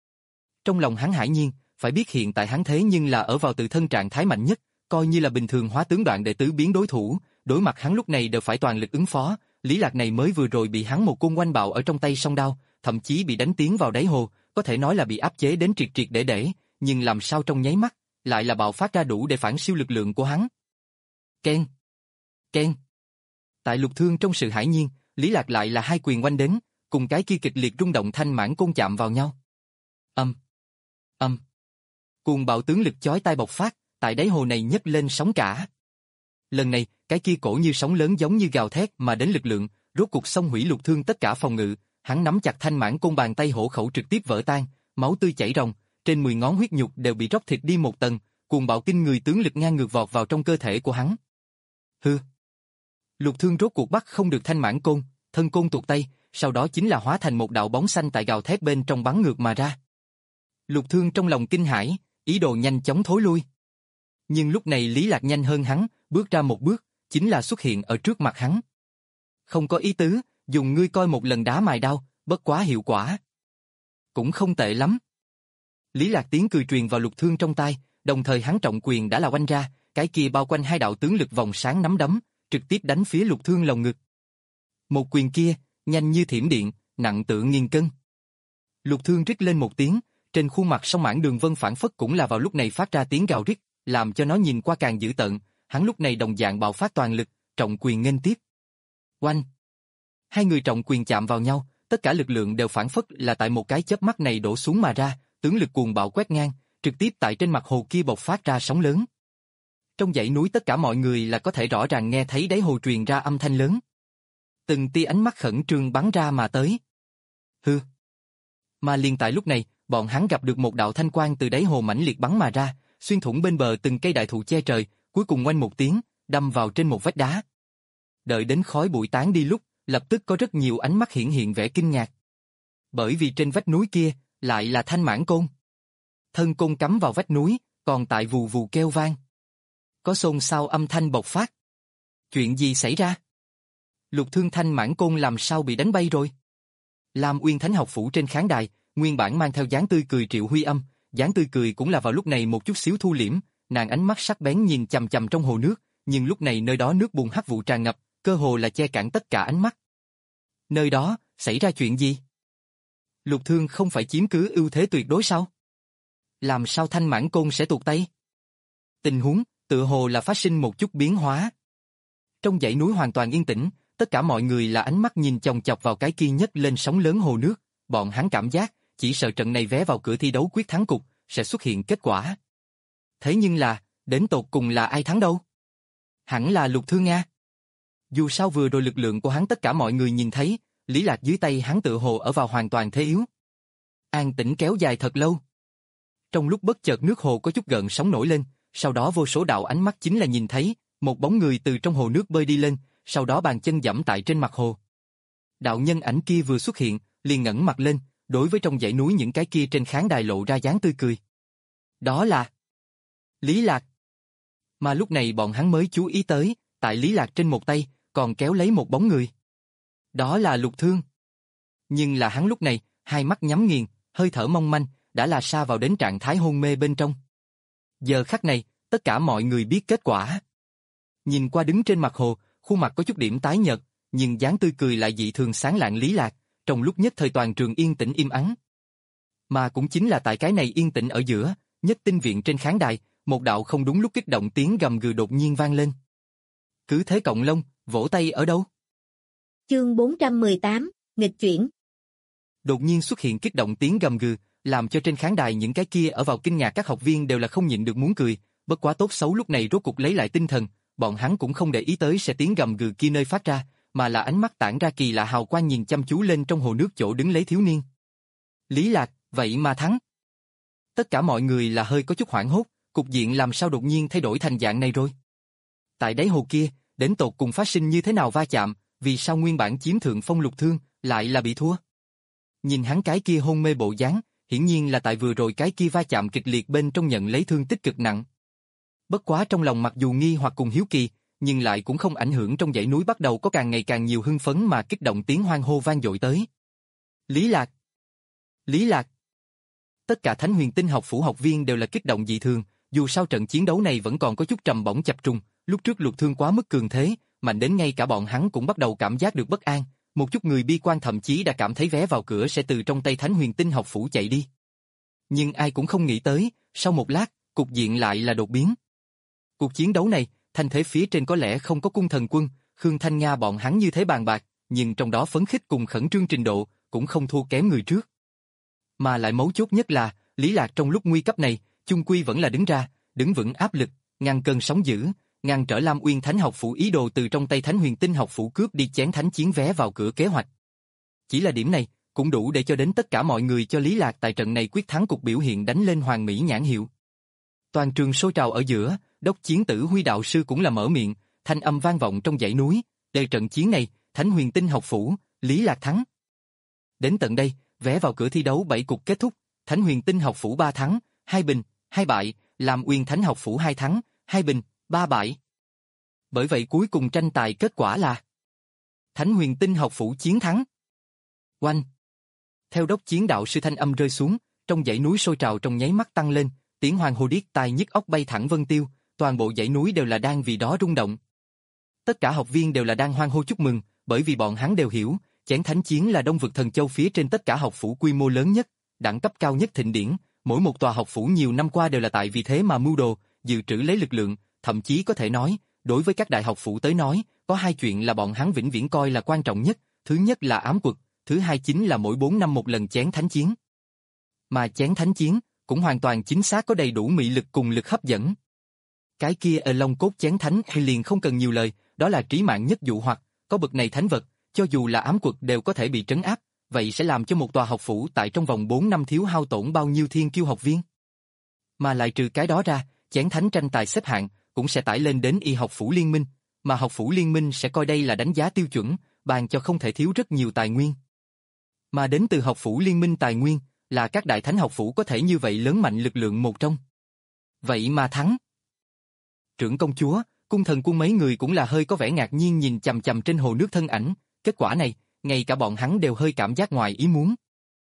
Trong lòng hắn hải nhiên, phải biết hiện tại hắn thế nhưng là ở vào tự thân trạng thái mạnh nhất, coi như là bình thường hóa tướng đoạn đệ tứ biến đối thủ, đối mặt hắn lúc này đều phải toàn lực ứng phó, Lý Lạc này mới vừa rồi bị hắn một côn oanh bạo ở trong tay song đao, thậm chí bị đánh tiến vào đáy hồ, có thể nói là bị áp chế đến triệt triệt để để, nhưng làm sao trong nháy mắt, lại là bạo phát ra đủ để phản siêu lực lượng của hắn. Ken! Ken! Tại Lục Thương trong sự hải nhiên, Lý Lạc lại là hai quyền oanh đến, cùng cái kia kịch liệt rung động thanh mãn côn chạm vào nhau. Âm! Âm! Cuồng bạo tướng lực chói tai bộc phát, tại đáy hồ này nhấc lên sóng cả. Lần này, cái kia cổ như sóng lớn giống như gào thét mà đến lực lượng, rốt cuộc xông hủy Lục Thương tất cả phòng ngự, hắn nắm chặt thanh mãn côn bàn tay hổ khẩu trực tiếp vỡ tan, máu tươi chảy ròng, trên mười ngón huyết nhục đều bị róc thịt đi một tầng, cuồng bạo kinh người tướng lực ngang ngược vọt vào trong cơ thể của hắn. Hư! Lục Thương rốt cuộc bắt không được thanh mãn côn, thân côn tuột tay, sau đó chính là hóa thành một đạo bóng xanh tại gào thét bên trong bắn ngược mà ra. Lục Thương trong lòng kinh hãi, ý đồ nhanh chóng thối lui. Nhưng lúc này Lý Lạc nhanh hơn hắn, bước ra một bước, chính là xuất hiện ở trước mặt hắn. Không có ý tứ, dùng ngươi coi một lần đá mài đao, bất quá hiệu quả. Cũng không tệ lắm. Lý Lạc tiếng cười truyền vào Lục Thương trong tai, đồng thời hắn trọng quyền đã là oanh ra, cái kia bao quanh hai đạo tướng lực vòng sáng nắm đấm, trực tiếp đánh phía Lục Thương lồng ngực. Một quyền kia, nhanh như thiểm điện, nặng tựa nghìn cân. Lục Thương rít lên một tiếng, trên khuôn mặt song mãn đường vân phản phất cũng là vào lúc này phát ra tiếng gào rít, làm cho nó nhìn qua càng dữ tợn, hắn lúc này đồng dạng bạo phát toàn lực, trọng quyền nghênh tiếp. Oanh! Hai người trọng quyền chạm vào nhau, tất cả lực lượng đều phản phất là tại một cái chớp mắt này đổ xuống mà ra, tướng lực cuồng bạo quét ngang, trực tiếp tại trên mặt hồ kia bộc phát ra sóng lớn. Trong dãy núi tất cả mọi người là có thể rõ ràng nghe thấy đáy hồ truyền ra âm thanh lớn. Từng tia ánh mắt khẩn trương bắn ra mà tới. Hư! Mà liền tại lúc này, bọn hắn gặp được một đạo thanh quang từ đáy hồ mãnh liệt bắn mà ra, xuyên thủng bên bờ từng cây đại thụ che trời, cuối cùng oanh một tiếng, đâm vào trên một vách đá. Đợi đến khói bụi tán đi lúc, lập tức có rất nhiều ánh mắt hiển hiện vẻ kinh ngạc. Bởi vì trên vách núi kia, lại là thanh mãn côn. Thân côn cắm vào vách núi, còn tại vù vù kêu vang. Có xôn xao âm thanh bộc phát. Chuyện gì xảy ra? Lục Thương thanh mãn côn làm sao bị đánh bay rồi? Lam Uyên Thánh học phủ trên khán đài, nguyên bản mang theo dáng tươi cười Triệu Huy Âm, dáng tươi cười cũng là vào lúc này một chút xíu thu liễm, nàng ánh mắt sắc bén nhìn chằm chằm trong hồ nước, nhưng lúc này nơi đó nước bùn hắc vụ tràn ngập, cơ hồ là che cản tất cả ánh mắt. Nơi đó, xảy ra chuyện gì? Lục Thương không phải chiếm cứ ưu thế tuyệt đối sao? Làm sao thanh mãn côn sẽ tuột tay? Tình huống, tựa hồ là phát sinh một chút biến hóa. Trong dãy núi hoàn toàn yên tĩnh, tất cả mọi người là ánh mắt nhìn chòng chọc vào cái kia nhấc lên sóng lớn hồ nước, bọn hắn cảm giác, chỉ sợ trận này vé vào cửa thi đấu quyết thắng cục, sẽ xuất hiện kết quả. Thế nhưng là, đến tột cùng là ai thắng đâu? Hẳn là Lục Thương Nga. Dù sao vừa rồi lực lượng của hắn tất cả mọi người nhìn thấy, Lý Lạc dưới tay hắn tựa hồ ở vào hoàn toàn thế yếu. An tĩnh kéo dài thật lâu. Trong lúc bất chợt nước hồ có chút gợn sóng nổi lên, sau đó vô số đạo ánh mắt chính là nhìn thấy, một bóng người từ trong hồ nước bơi đi lên, sau đó bàn chân giẫm tại trên mặt hồ. Đạo nhân ảnh kia vừa xuất hiện, liền ngẩng mặt lên, đối với trong dãy núi những cái kia trên khán đài lộ ra dáng tươi cười. Đó là Lý Lạc. Mà lúc này bọn hắn mới chú ý tới, tại Lý Lạc trên một tay, còn kéo lấy một bóng người. Đó là Lục Thương. Nhưng là hắn lúc này, hai mắt nhắm nghiền, hơi thở mong manh, đã là sa vào đến trạng thái hôn mê bên trong. Giờ khắc này, tất cả mọi người biết kết quả. Nhìn qua đứng trên mặt hồ, khuôn mặt có chút điểm tái nhợt, nhưng dáng tươi cười lại dị thường sáng lạng Lý Lạc, trong lúc nhất thời toàn trường yên tĩnh im ắng. Mà cũng chính là tại cái này yên tĩnh ở giữa, Nhất Tinh viện trên khán đài, một đạo không đúng lúc kích động tiếng gầm gừ đột nhiên vang lên. Cứ thế cộng lông, vỗ tay ở đâu? Chương bốn trăm mười tám, nghịch chuyển. Đột nhiên xuất hiện kích động tiếng gầm gừ, làm cho trên khán đài những cái kia ở vào kinh ngạc các học viên đều là không nhịn được muốn cười, bất quá tốt xấu lúc này rốt cục lấy lại tinh thần, bọn hắn cũng không để ý tới sẽ tiếng gầm gừ kia nơi phát ra, mà là ánh mắt tản ra kỳ lạ hào quang nhìn chăm chú lên trong hồ nước chỗ đứng lấy thiếu niên. Lý Lạc, vậy mà thắng. Tất cả mọi người là hơi có chút hoảng hốt, cục diện làm sao đột nhiên thay đổi thành dạng này rồi. Tại đáy hồ kia, đến tột cùng phát sinh như thế nào va chạm, vì sao nguyên bản chiếm thượng phong Lục Thương, lại là bị thua. Nhìn hắn cái kia hôn mê bộ dáng, hiển nhiên là tại vừa rồi cái kia va chạm kịch liệt bên trong nhận lấy thương tích cực nặng. Bất quá trong lòng mặc dù nghi hoặc cùng hiếu kỳ, nhưng lại cũng không ảnh hưởng trong dãy núi bắt đầu có càng ngày càng nhiều hưng phấn mà kích động tiếng hoan hô vang dội tới. Lý Lạc! Lý Lạc! Tất cả Thánh Huyền Tinh học phủ học viên đều là kích động dị thường, dù sao trận chiến đấu này vẫn còn có chút trầm bổng chập trùng, lúc trước Lục Thương quá mức cường thế, mạnh đến ngay cả bọn hắn cũng bắt đầu cảm giác được bất an, một chút người bi quan thậm chí đã cảm thấy vé vào cửa sẽ từ trong tay Thánh Huyền Tinh học phủ chạy đi. Nhưng ai cũng không nghĩ tới, sau một lát, cục diện lại là đột biến. Cuộc chiến đấu này, thanh thế phía trên có lẽ không có Cung Thần Quân, Khương Thanh Nga bọn hắn như thế bàn bạc, nhưng trong đó phấn khích cùng khẩn trương trình độ, cũng không thua kém người trước. Mà lại mấu chốt nhất là, Lý Lạc trong lúc nguy cấp này, chung quy vẫn là đứng ra, đứng vững áp lực, ngăn cơn sóng dữ, ngăn trở Lam Uyên Thánh học phủ ý đồ từ trong tay Thánh Huyền Tinh học phủ cướp đi chén thánh chiến vé vào cửa kế hoạch. Chỉ là điểm này, cũng đủ để cho đến tất cả mọi người cho Lý Lạc tại trận này quyết thắng cục biểu hiện đánh lên hoàn mỹ nhãn hiệu. Toàn trường sôi trào ở giữa, Đốc Chiến Tử Huy đạo sư cũng là mở miệng, thanh âm vang vọng trong dãy núi, để trận chiến này, Thánh Huyền Tinh học phủ, Lý Lạc thắng. Đến tận đây, vé vào cửa thi đấu bảy cục kết thúc, Thánh Huyền Tinh học phủ ba thắng, hai bình, hai bại, Lam Uyên Thánh học phủ hai thắng, hai bình, ba bại. Bởi vậy cuối cùng tranh tài kết quả là Thánh Huyền Tinh học phủ chiến thắng. Oanh! Theo Đốc Chiến đạo sư thanh âm rơi xuống, trong dãy núi sôi trào trong nháy mắt tăng lên, tiếng hoan hô điếc tai nhức óc bay thẳng vân tiêu, toàn bộ dãy núi đều là đang vì đó rung động. Tất cả học viên đều là đang hoan hô chúc mừng, bởi vì bọn hắn đều hiểu, chén thánh chiến là Đông vực Thần Châu phía trên tất cả học phủ quy mô lớn nhất, đẳng cấp cao nhất thịnh điển, mỗi một tòa học phủ nhiều năm qua đều là tại vì thế mà mưu đồ, dự trữ lấy lực lượng, thậm chí có thể nói, đối với các đại học phủ tới nói, có hai chuyện là bọn hắn vĩnh viễn coi là quan trọng nhất, thứ nhất là ám quật, thứ hai chính là mỗi bốn năm một lần chén thánh chiến. Mà chén thánh chiến, cũng hoàn toàn chính xác có đầy đủ mị lực cùng lực hấp dẫn. Cái kia ở Long Cốt chén thánh hay liền không cần nhiều lời, đó là trí mạng nhất dụ hoặc, có bậc này thánh vật, cho dù là ám quật đều có thể bị trấn áp, vậy sẽ làm cho một tòa học phủ tại trong vòng bốn năm thiếu hao tổn bao nhiêu thiên kiêu học viên. Mà lại trừ cái đó ra, chén thánh tranh tài xếp hạng, cũng sẽ tải lên đến y học phủ liên minh, mà học phủ liên minh sẽ coi đây là đánh giá tiêu chuẩn, bàn cho không thể thiếu rất nhiều tài nguyên. Mà đến từ học phủ liên minh tài nguyên, là các đại thánh học phủ có thể như vậy lớn mạnh lực lượng một trong. Vậy mà thắng. Trưởng công chúa, Cung Thần Quân mấy người cũng là hơi có vẻ ngạc nhiên nhìn chằm chằm trên hồ nước thân ảnh, kết quả này, ngay cả bọn hắn đều hơi cảm giác ngoài ý muốn.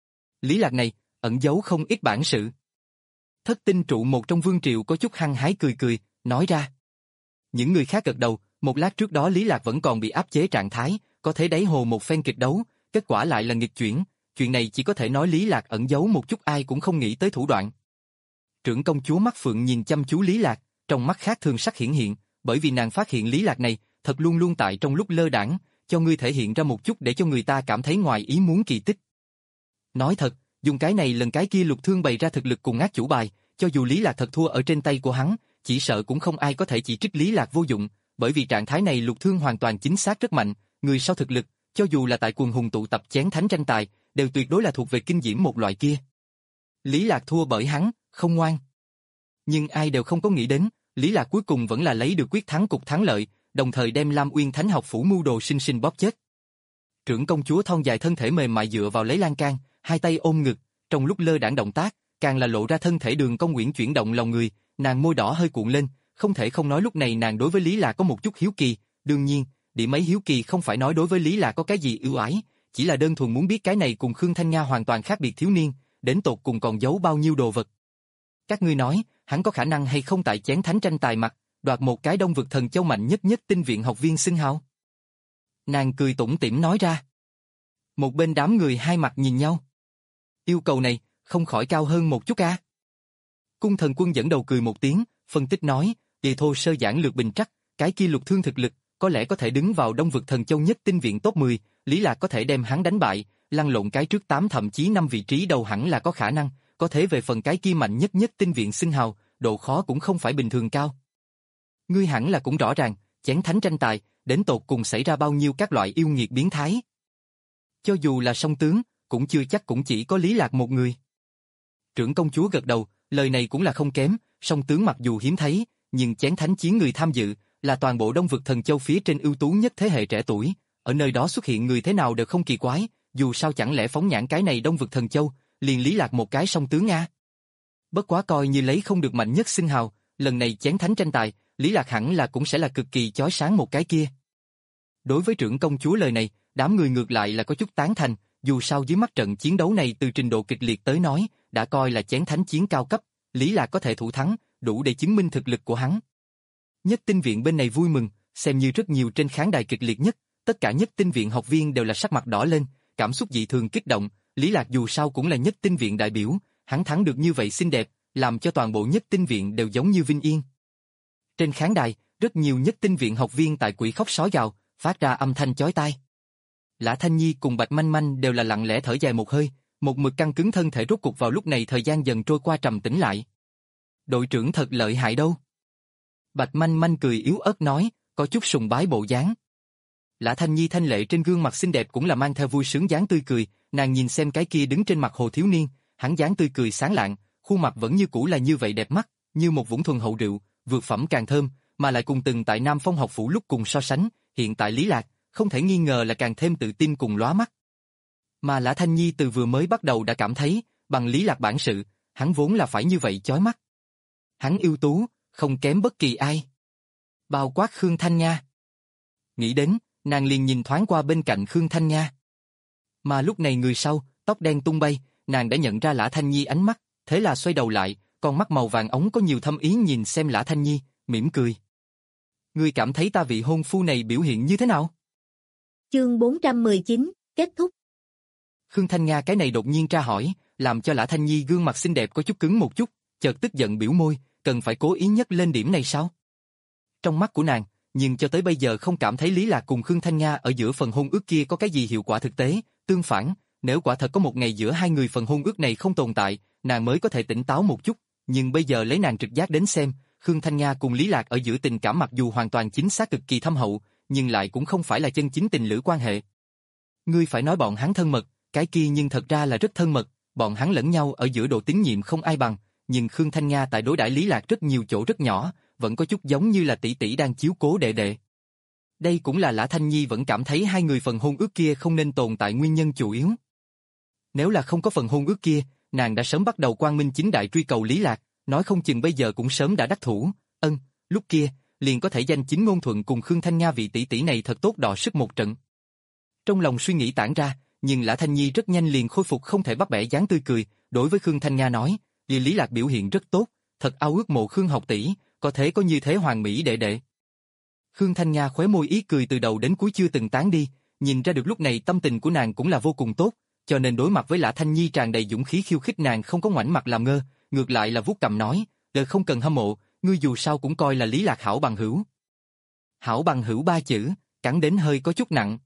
Lý Lạc này, ẩn giấu không ít bản sự. Thất tinh trụ một trong vương triều có chút hăng hái cười cười, nói ra. Những người khác gật đầu, một lát trước đó Lý Lạc vẫn còn bị áp chế trạng thái, có thể đáy hồ một phen kịch đấu, kết quả lại là nghịch chuyển, chuyện này chỉ có thể nói Lý Lạc ẩn giấu một chút ai cũng không nghĩ tới thủ đoạn. Trưởng công chúa mắt phượng nhìn chăm chú Lý Lạc, trong mắt khác thường sắc hiển hiện, bởi vì nàng phát hiện Lý Lạc này, thật luôn luôn tại trong lúc lơ đãng, cho ngươi thể hiện ra một chút để cho người ta cảm thấy ngoài ý muốn kỳ tích. Nói thật, dùng cái này lần cái kia Lục Thương bày ra thực lực cùng ác chủ bài, cho dù Lý Lạc thật thua ở trên tay của hắn, chỉ sợ cũng không ai có thể chỉ trích Lý Lạc vô dụng, bởi vì trạng thái này Lục Thương hoàn toàn chính xác rất mạnh, người sau thực lực, cho dù là tại quần hùng tụ tập chén thánh tranh tài, đều tuyệt đối là thuộc về kinh diễm một loại kia. Lý Lạc thua bởi hắn, không ngoan. Nhưng ai đều không có nghĩ đến, Lý Lạc cuối cùng vẫn là lấy được quyết thắng cục thắng lợi, đồng thời đem Lam Uyên Thánh học phủ mưu đồ sinh sinh bóp chết. Trưởng công chúa thon dài thân thể mềm mại dựa vào lấy lan can, hai tay ôm ngực, trong lúc lơ đãng động tác, càng là lộ ra thân thể đường cong uyển chuyển động lòng người, nàng môi đỏ hơi cuộn lên, không thể không nói lúc này nàng đối với Lý Lạc có một chút hiếu kỳ, đương nhiên, điểm ấy hiếu kỳ không phải nói đối với Lý Lạc có cái gì ưu ái, chỉ là đơn thuần muốn biết cái này cùng Khương Thanh Nga hoàn toàn khác biệt thiếu niên, đến tột cùng còn giấu bao nhiêu đồ vật. Các ngươi nói, hắn có khả năng hay không tại chén thánh tranh tài mặt, đoạt một cái Đông Vực Thần Châu mạnh nhất nhất tinh viện học viên xưng hào? Nàng cười tủm tỉm nói ra. Một bên đám người hai mặt nhìn nhau. Yêu cầu này, không khỏi cao hơn một chút à? Cung Thần Quân dẫn đầu cười một tiếng, phân tích nói, đề thô sơ giản lược bình trắc, cái kia Lục Thương thực lực, có lẽ có thể đứng vào Đông Vực Thần Châu nhất tinh viện top mười, Lý Lạc có thể đem hắn đánh bại, lăn lộn cái trước tám thậm chí năm vị trí đầu hẳn là có khả năng, có thể về phần cái kia mạnh nhất nhất tinh viện xưng hào, độ khó cũng không phải bình thường cao. Ngươi hẳn là cũng rõ ràng, chén thánh tranh tài, đến tột cùng xảy ra bao nhiêu các loại yêu nghiệt biến thái. Cho dù là song tướng, cũng chưa chắc cũng chỉ có Lý Lạc một người. Trưởng công chúa gật đầu, lời này cũng là không kém, song tướng mặc dù hiếm thấy, nhưng chén thánh chiến người tham dự, là toàn bộ Đông Vực Thần Châu phía trên ưu tú nhất thế hệ trẻ tuổi, ở nơi đó xuất hiện người thế nào đều không kỳ quái, dù sao chẳng lẽ phóng nhãn cái này Đông Vực Thần Châu, liền Lý Lạc một cái song tướng a. Bất quá coi như lấy không được mạnh nhất xưng hào, lần này chén thánh tranh tài, Lý Lạc hẳn là cũng sẽ là cực kỳ chói sáng một cái kia. Đối với trưởng công chúa lời này, đám người ngược lại là có chút tán thành, dù sao dưới mắt trận chiến đấu này từ trình độ kịch liệt tới nói, đã coi là chén thánh chiến cao cấp, Lý Lạc có thể thủ thắng, đủ để chứng minh thực lực của hắn. Nhất tinh viện bên này vui mừng, xem như rất nhiều trên khán đài kịch liệt nhất, tất cả nhất tinh viện học viên đều là sắc mặt đỏ lên, cảm xúc dị thường kích động, Lý Lạc dù sao cũng là nhất tinh viện đại biểu, hắn thắng được như vậy xinh đẹp, làm cho toàn bộ nhất tinh viện đều giống như vinh yên. Trên khán đài, rất nhiều nhất tinh viện học viên tại quỷ khóc sói gào, phát ra âm thanh chói tai. Lã Thanh Nhi cùng Bạch Manh Manh đều là lặng lẽ thở dài một hơi, một mực căng cứng thân thể rốt cục vào lúc này thời gian dần trôi qua trầm tĩnh lại. Đội trưởng thật lợi hại đâu. Bạch Manh Manh cười yếu ớt nói, có chút sùng bái bộ dáng. Lã Thanh Nhi thanh lệ trên gương mặt xinh đẹp cũng là mang theo vui sướng dáng tươi cười, nàng nhìn xem cái kia đứng trên mặt hồ thiếu niên, hắn dáng tươi cười sáng lạng, khuôn mặt vẫn như cũ là như vậy đẹp mắt, như một vũng thuần hậu rượu, vượt phẩm càng thơm, mà lại cùng từng tại Nam Phong học phủ lúc cùng so sánh, hiện tại Lý Lạc, không thể nghi ngờ là càng thêm tự tin cùng lóa mắt. Mà Lã Thanh Nhi từ vừa mới bắt đầu đã cảm thấy, bằng Lý Lạc bản sự, hắn vốn là phải như vậy chói mắt. Hắn ưu tú, không kém bất kỳ ai. Bao quát Khương Thanh Nga. Nghĩ đến, nàng liền nhìn thoáng qua bên cạnh Khương Thanh Nga. Mà lúc này người sau, tóc đen tung bay, nàng đã nhận ra Lã Thanh Nhi ánh mắt, thế là xoay đầu lại, con mắt màu vàng ống có nhiều thâm ý nhìn xem Lã Thanh Nhi, mỉm cười. Ngươi cảm thấy ta vị hôn phu này biểu hiện như thế nào? Chương bốn trăm mười chín, kết thúc. Khương Thanh Nga cái này đột nhiên tra hỏi, làm cho Lã Thanh Nhi gương mặt xinh đẹp có chút cứng một chút, chợt tức giận biểu môi, cần phải cố ý nhắc lên điểm này sao? Trong mắt của nàng, nhưng cho tới bây giờ không cảm thấy Lý Lạc cùng Khương Thanh Nga ở giữa phần hôn ước kia có cái gì hiệu quả thực tế, tương phản, nếu quả thật có một ngày giữa hai người phần hôn ước này không tồn tại, nàng mới có thể tỉnh táo một chút, nhưng bây giờ lấy nàng trực giác đến xem, Khương Thanh Nga cùng Lý Lạc ở giữa tình cảm mặc dù hoàn toàn chính xác cực kỳ thâm hậu, nhưng lại cũng không phải là chân chính tình lữ quan hệ. Ngươi phải nói bọn hắn thân mật, cái kia nhưng thật ra là rất thân mật, bọn hắn lẫn nhau ở giữa độ tín nhiệm không ai bằng, nhưng Khương Thanh Nga tại đối đãi Lý Lạc rất nhiều chỗ rất nhỏ, vẫn có chút giống như là tỷ tỷ đang chiếu cố đệ đệ. Đây cũng là Lã Thanh Nhi vẫn cảm thấy hai người phần hôn ước kia không nên tồn tại nguyên nhân chủ yếu. Nếu là không có phần hôn ước kia, nàng đã sớm bắt đầu quang minh chính đại truy cầu Lý Lạc, nói không chừng bây giờ cũng sớm đã đắc thủ, ân, lúc kia, liền có thể danh chính ngôn thuận cùng Khương Thanh Nga vị tỷ tỷ này thật tốt đọ sức một trận. Trong lòng suy nghĩ tản ra, nhưng Lã Thanh Nhi rất nhanh liền khôi phục không thể bắt bẻ dáng tươi cười, đối với Khương Thanh Nga nói, vì Lý Lạc biểu hiện rất tốt, thật ao ước mộ Khương học tỷ, có thể có như thế hoàng mỹ đệ đệ. Khương Thanh Nga khóe môi ý cười từ đầu đến cuối chưa từng tán đi, nhìn ra được lúc này tâm tình của nàng cũng là vô cùng tốt, cho nên đối mặt với Lã Thanh Nhi tràn đầy dũng khí khiêu khích nàng không có ngoảnh mặt làm ngơ, ngược lại là vuốt cằm nói, đời không cần hâm mộ, ngươi dù sao cũng coi là Lý Lạc hảo bằng hữu. Hảo bằng hữu ba chữ, cắn đến hơi có chút nặng.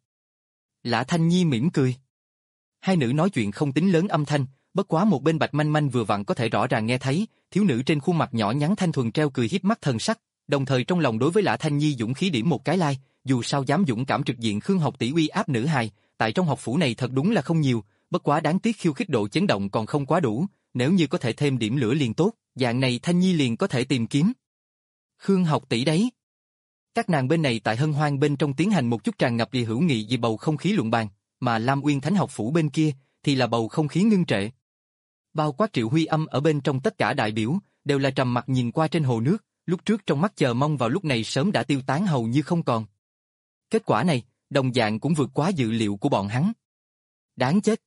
Lã Thanh Nhi mỉm cười. Hai nữ nói chuyện không tính lớn âm thanh, bất quá một bên Bạch Manh Manh vừa vặn có thể rõ ràng nghe thấy, thiếu nữ trên khuôn mặt nhỏ nhắn thanh thuần treo cười hiếp mắt thần sắc, đồng thời trong lòng đối với Lã Thanh Nhi dũng khí điểm một cái like, dù sao dám dũng cảm trực diện Khương học tỷ uy áp nữ hài, tại trong học phủ này thật đúng là không nhiều, bất quá đáng tiếc khiêu khích độ chấn động còn không quá đủ, nếu như có thể thêm điểm lửa liền tốt, dạng này Thanh Nhi liền có thể tìm kiếm. Khương học tỷ đấy. Các nàng bên này tại hân hoan bên trong tiến hành một chút tràn ngập vì hữu nghị vì bầu không khí luận bàn, mà Lam Uyên Thánh học phủ bên kia thì là bầu không khí ngưng trệ. Bao quát Triệu Huy Âm ở bên trong tất cả đại biểu đều là trầm mặt nhìn qua trên hồ nước, lúc trước trong mắt chờ mong vào lúc này sớm đã tiêu tán hầu như không còn. Kết quả này, đồng dạng cũng vượt quá dự liệu của bọn hắn. Đáng chết.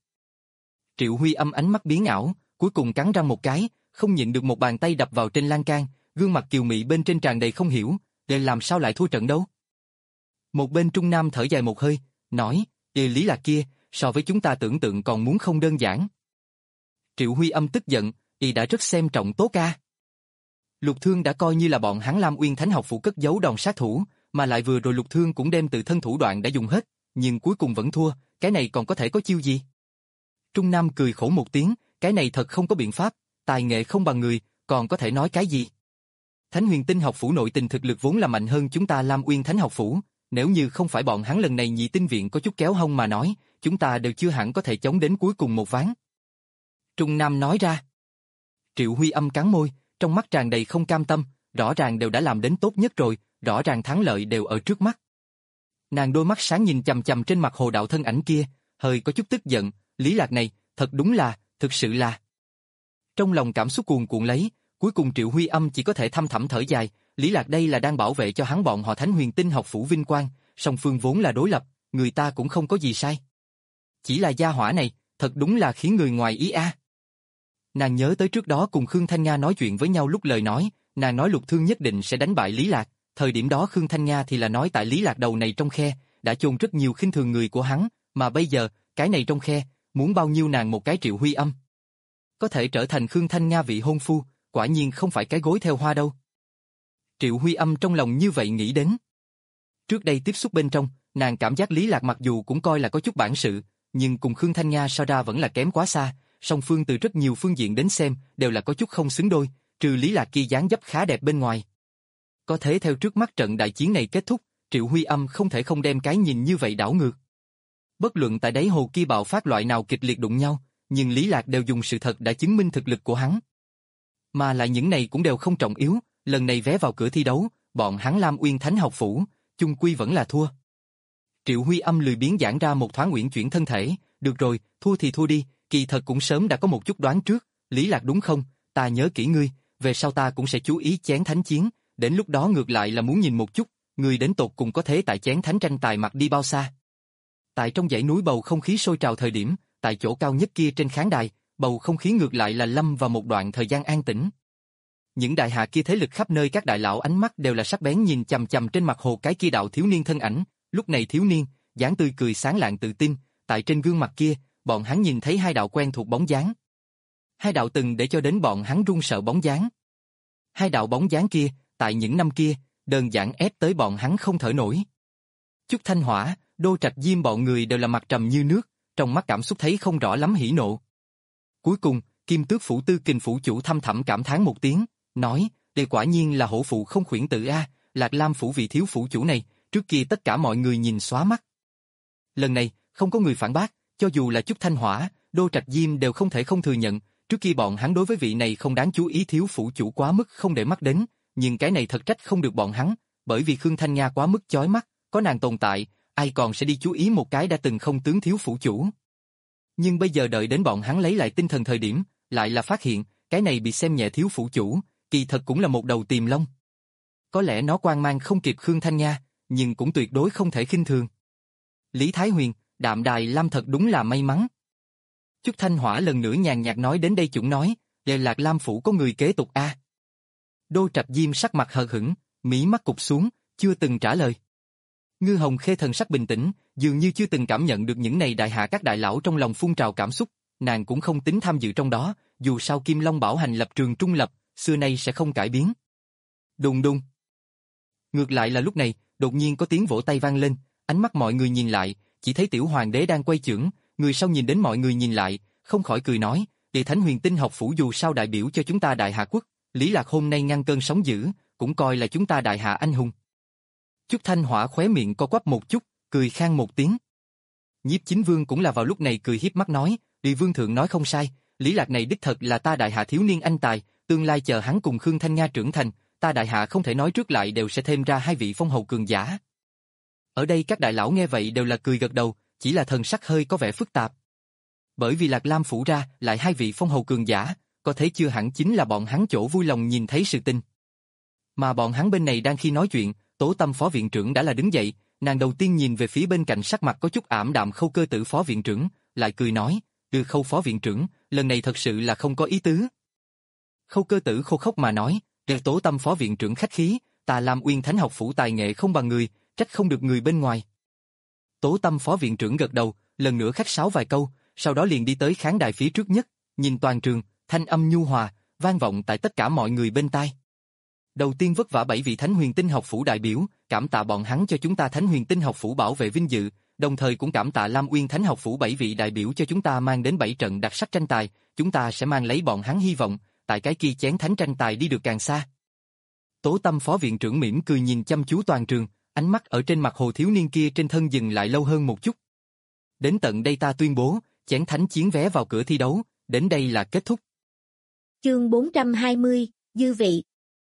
Triệu Huy Âm ánh mắt biến ảo, cuối cùng cắn răng một cái, không nhịn được một bàn tay đập vào trên lan can, gương mặt kiều mị bên trên tràn đầy không hiểu, để làm sao lại thua trận đấu. Một bên Trung Nam thở dài một hơi, nói, Ê Lý Lạc kia, so với chúng ta tưởng tượng còn muốn không đơn giản. Triệu Huy Âm tức giận, y đã rất xem trọng Tố ca. Lục Thương đã coi như là bọn hắn Lam Uyên Thánh học phủ cất giấu đòn sát thủ, mà lại vừa rồi Lục Thương cũng đem tự thân thủ đoạn đã dùng hết, nhưng cuối cùng vẫn thua, cái này còn có thể có chiêu gì? Trung Nam cười khổ một tiếng, cái này thật không có biện pháp, tài nghệ không bằng người, còn có thể nói cái gì? Thánh Huyền Tinh học phủ nội tình thực lực vốn là mạnh hơn chúng ta Lam Uyên Thánh học phủ, nếu như không phải bọn hắn lần này nhị tinh viện có chút kéo hông mà nói, chúng ta đều chưa hẳn có thể chống đến cuối cùng một ván. Trung Nam nói ra. Triệu Huy Âm cắn môi, trong mắt tràn đầy không cam tâm, rõ ràng đều đã làm đến tốt nhất rồi, rõ ràng thắng lợi đều ở trước mắt. Nàng đôi mắt sáng nhìn chằm chằm trên mặt Hồ Đạo thân ảnh kia, hơi có chút tức giận, Lý Lạc này, thật đúng là, thực sự là. Trong lòng cảm xúc cuồn cuộn lấy, cuối cùng Triệu Huy Âm chỉ có thể thăm thẳm thở dài, Lý Lạc đây là đang bảo vệ cho hắn bọn họ Thánh Huyền Tinh học phủ vinh quang, song phương vốn là đối lập, người ta cũng không có gì sai. Chỉ là gia hỏa này, thật đúng là khiến người ngoài ý a. Nàng nhớ tới trước đó cùng Khương Thanh Nga nói chuyện với nhau lúc lời nói, nàng nói Lục Thương nhất định sẽ đánh bại Lý Lạc, thời điểm đó Khương Thanh Nga thì là nói tại Lý Lạc đầu này trong khe, đã chôn rất nhiều khinh thường người của hắn, mà bây giờ, cái này trong khe, muốn bao nhiêu nàng một cái Triệu Huy Âm. Có thể trở thành Khương Thanh Nga vị hôn phu, quả nhiên không phải cái gối theo hoa đâu. Triệu Huy Âm trong lòng như vậy nghĩ đến. Trước đây tiếp xúc bên trong, nàng cảm giác Lý Lạc mặc dù cũng coi là có chút bản sự, nhưng cùng Khương Thanh Nga so ra vẫn là kém quá xa, song phương từ rất nhiều phương diện đến xem, đều là có chút không xứng đôi, trừ Lý Lạc kia dáng dấp khá đẹp bên ngoài. Có thế theo trước mắt trận đại chiến này kết thúc, Triệu Huy Âm không thể không đem cái nhìn như vậy đảo ngược. Bất luận tại đáy hồ kia bạo phát loại nào kịch liệt đụng nhau, nhưng Lý Lạc đều dùng sự thật đã chứng minh thực lực của hắn. Mà lại những này cũng đều không trọng yếu, lần này vé vào cửa thi đấu, bọn hắn Lam Uyên Thánh học phủ, chung quy vẫn là thua. Triệu Huy Âm lười biếng giãn ra một thoáng uyển chuyển thân thể, được rồi, thua thì thua đi, kỳ thật cũng sớm đã có một chút đoán trước, Lý Lạc đúng không, ta nhớ kỹ ngươi, về sau ta cũng sẽ chú ý chén thánh chiến, đến lúc đó ngược lại là muốn nhìn một chút, ngươi đến tột cùng có thế tại chén thánh tranh tài mặt đi bao xa. Tại trong dãy núi bầu không khí sôi trào thời điểm, tại chỗ cao nhất kia trên khán đài, bầu không khí ngược lại là lâm vào một đoạn thời gian an tĩnh. Những đại hạ kia thế lực khắp nơi các đại lão ánh mắt đều là sắc bén nhìn chằm chằm trên mặt hồ cái kia đạo thiếu niên thân ảnh, lúc này thiếu niên, dáng tươi cười sáng lạng tự tin, tại trên gương mặt kia, bọn hắn nhìn thấy hai đạo quen thuộc bóng dáng. Hai đạo từng để cho đến bọn hắn run sợ bóng dáng. Hai đạo bóng dáng kia, tại những năm kia, đơn giản ép tới bọn hắn không thở nổi. Chúc Thanh Hỏa, Đô Trạch Diêm bọn người đều là mặt trầm như nước, trong mắt cảm xúc thấy không rõ lắm hỉ nộ. Cuối cùng, Kim Tước phủ Tư Kình phủ chủ thâm thẳm cảm thán một tiếng, nói, đây quả nhiên là hổ phụ không khuyển tử a, Lạc Lam phủ vị thiếu phủ chủ này, trước kia tất cả mọi người nhìn xóa mắt. Lần này, không có người phản bác, cho dù là Chúc Thanh Hỏa, Đô Trạch Diêm đều không thể không thừa nhận, trước kia bọn hắn đối với vị này không đáng chú ý thiếu phủ chủ quá mức không để mắt đến, nhưng cái này thật trách không được bọn hắn, bởi vì Khương Thanh Nga quá mức chói mắt, có nàng tồn tại, ai còn sẽ đi chú ý một cái đã từng không tướng thiếu phủ chủ. Nhưng bây giờ đợi đến bọn hắn lấy lại tinh thần thời điểm, lại là phát hiện, cái này bị xem nhẹ thiếu phủ chủ, kỳ thật cũng là một đầu tiềm long. Có lẽ nó quang mang không kịp Khương Thanh Nga, nhưng cũng tuyệt đối không thể khinh thường. Lý Thái Huyền, Đạm Đài Lam thật đúng là may mắn. Chúc Thanh Hỏa lần nữa nhàn nhạt nói đến đây chuẩn nói, để Lạc Lam phủ có người kế tục a. Đô Trạch Diêm sắc mặt hờ hững, mí mắt cụp xuống, chưa từng trả lời. Ngư Hồng Khê thần sắc bình tĩnh, dường như chưa từng cảm nhận được những này đại hạ các đại lão trong lòng phun trào cảm xúc, nàng cũng không tính tham dự trong đó, dù sao Kim Long bảo hành lập trường trung lập, xưa nay sẽ không cải biến. Đùng đùng. Ngược lại là lúc này, đột nhiên có tiếng vỗ tay vang lên, ánh mắt mọi người nhìn lại, chỉ thấy tiểu hoàng đế đang quay chưởng, người sau nhìn đến mọi người nhìn lại, không khỏi cười nói, Địa Thánh Huyền Tinh học phủ dù sao đại biểu cho chúng ta Đại Hạ quốc, Lý Lạc hôm nay ngăn cơn sóng dữ, cũng coi là chúng ta Đại Hạ anh hùng. Chúc Thanh Hỏa khóe miệng co quắp một chút, cười khang một tiếng. Nhiếp Chính Vương cũng là vào lúc này cười hiếp mắt nói, Địa Vương thượng nói không sai, Lý Lạc này đích thật là ta Đại Hạ thiếu niên anh tài, tương lai chờ hắn cùng Khương Thanh Nga trưởng thành, ta Đại Hạ không thể nói trước lại đều sẽ thêm ra hai vị phong hầu cường giả. Ở đây các đại lão nghe vậy đều là cười gật đầu, chỉ là thần sắc hơi có vẻ phức tạp. Bởi vì Lạc Lam phủ ra lại hai vị phong hầu cường giả, có thể chưa hẳn chính là bọn hắn chỗ vui lòng nhìn thấy sự tình. Mà bọn hắn bên này đang khi nói chuyện, Tố Tâm phó viện trưởng đã là đứng dậy, nàng đầu tiên nhìn về phía bên cạnh sắc mặt có chút ảm đạm Khâu Cơ Tử phó viện trưởng, lại cười nói, "Ừ Khâu phó viện trưởng, lần này thật sự là không có ý tứ." Khâu Cơ Tử khô khốc mà nói, "Để Tố Tâm phó viện trưởng khách khí, ta Lam Uyên Thánh học phủ tài nghệ không bằng người, trách không được người bên ngoài." Tố Tâm phó viện trưởng gật đầu, lần nữa khách sáo vài câu, sau đó liền đi tới khán đài phía trước nhất, nhìn toàn trường, thanh âm nhu hòa, vang vọng tại tất cả mọi người bên tai. "Đầu tiên vất vả bảy vị Thánh Huyền Tinh học phủ đại biểu, cảm tạ bọn hắn cho chúng ta Thánh Huyền Tinh học phủ bảo vệ vinh dự, đồng thời cũng cảm tạ Lam Uyên Thánh học phủ bảy vị đại biểu cho chúng ta mang đến bảy trận đặc sắc tranh tài, chúng ta sẽ mang lấy bọn hắn hy vọng, tại cái kia chén thánh tranh tài đi được càng xa." Tố Tâm phó viện trưởng mỉm cười nhìn chăm chú toàn trường, ánh mắt ở trên mặt hồ thiếu niên kia trên thân dừng lại lâu hơn một chút. "Đến tận đây ta tuyên bố, chén thánh chiến vé vào cửa thi đấu, đến đây là kết thúc." Chương bốn trăm hai mươi, dư vị.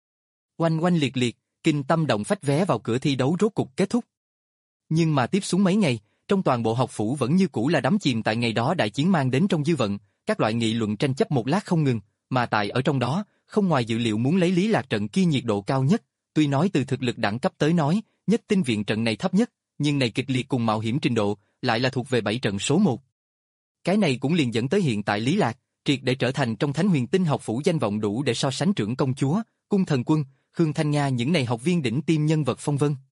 Oanh oanh liệt liệt, kinh tâm động phách vé vào cửa thi đấu rốt cục kết thúc. Nhưng mà tiếp xuống mấy ngày, trong toàn bộ học phủ vẫn như cũ là đắm chìm tại ngày đó đại chiến mang đến trong dư vận, các loại nghị luận tranh chấp một lát không ngừng, mà tại ở trong đó, không ngoài dự liệu muốn lấy Lý Lạc trận kia nhiệt độ cao nhất, tuy nói từ thực lực đẳng cấp tới nói, nhất tinh viện trận này thấp nhất, nhưng này kịch liệt cùng mạo hiểm trình độ, lại là thuộc về bảy trận số một. Cái này cũng liền dẫn tới hiện tại Lý Lạc, triệt để trở thành trong Thánh Huyền Tinh học phủ danh vọng đủ để so sánh trưởng công chúa, cung thần quân, Khương Thanh Nga những này học viên đỉnh tiêm nhân vật phong vân.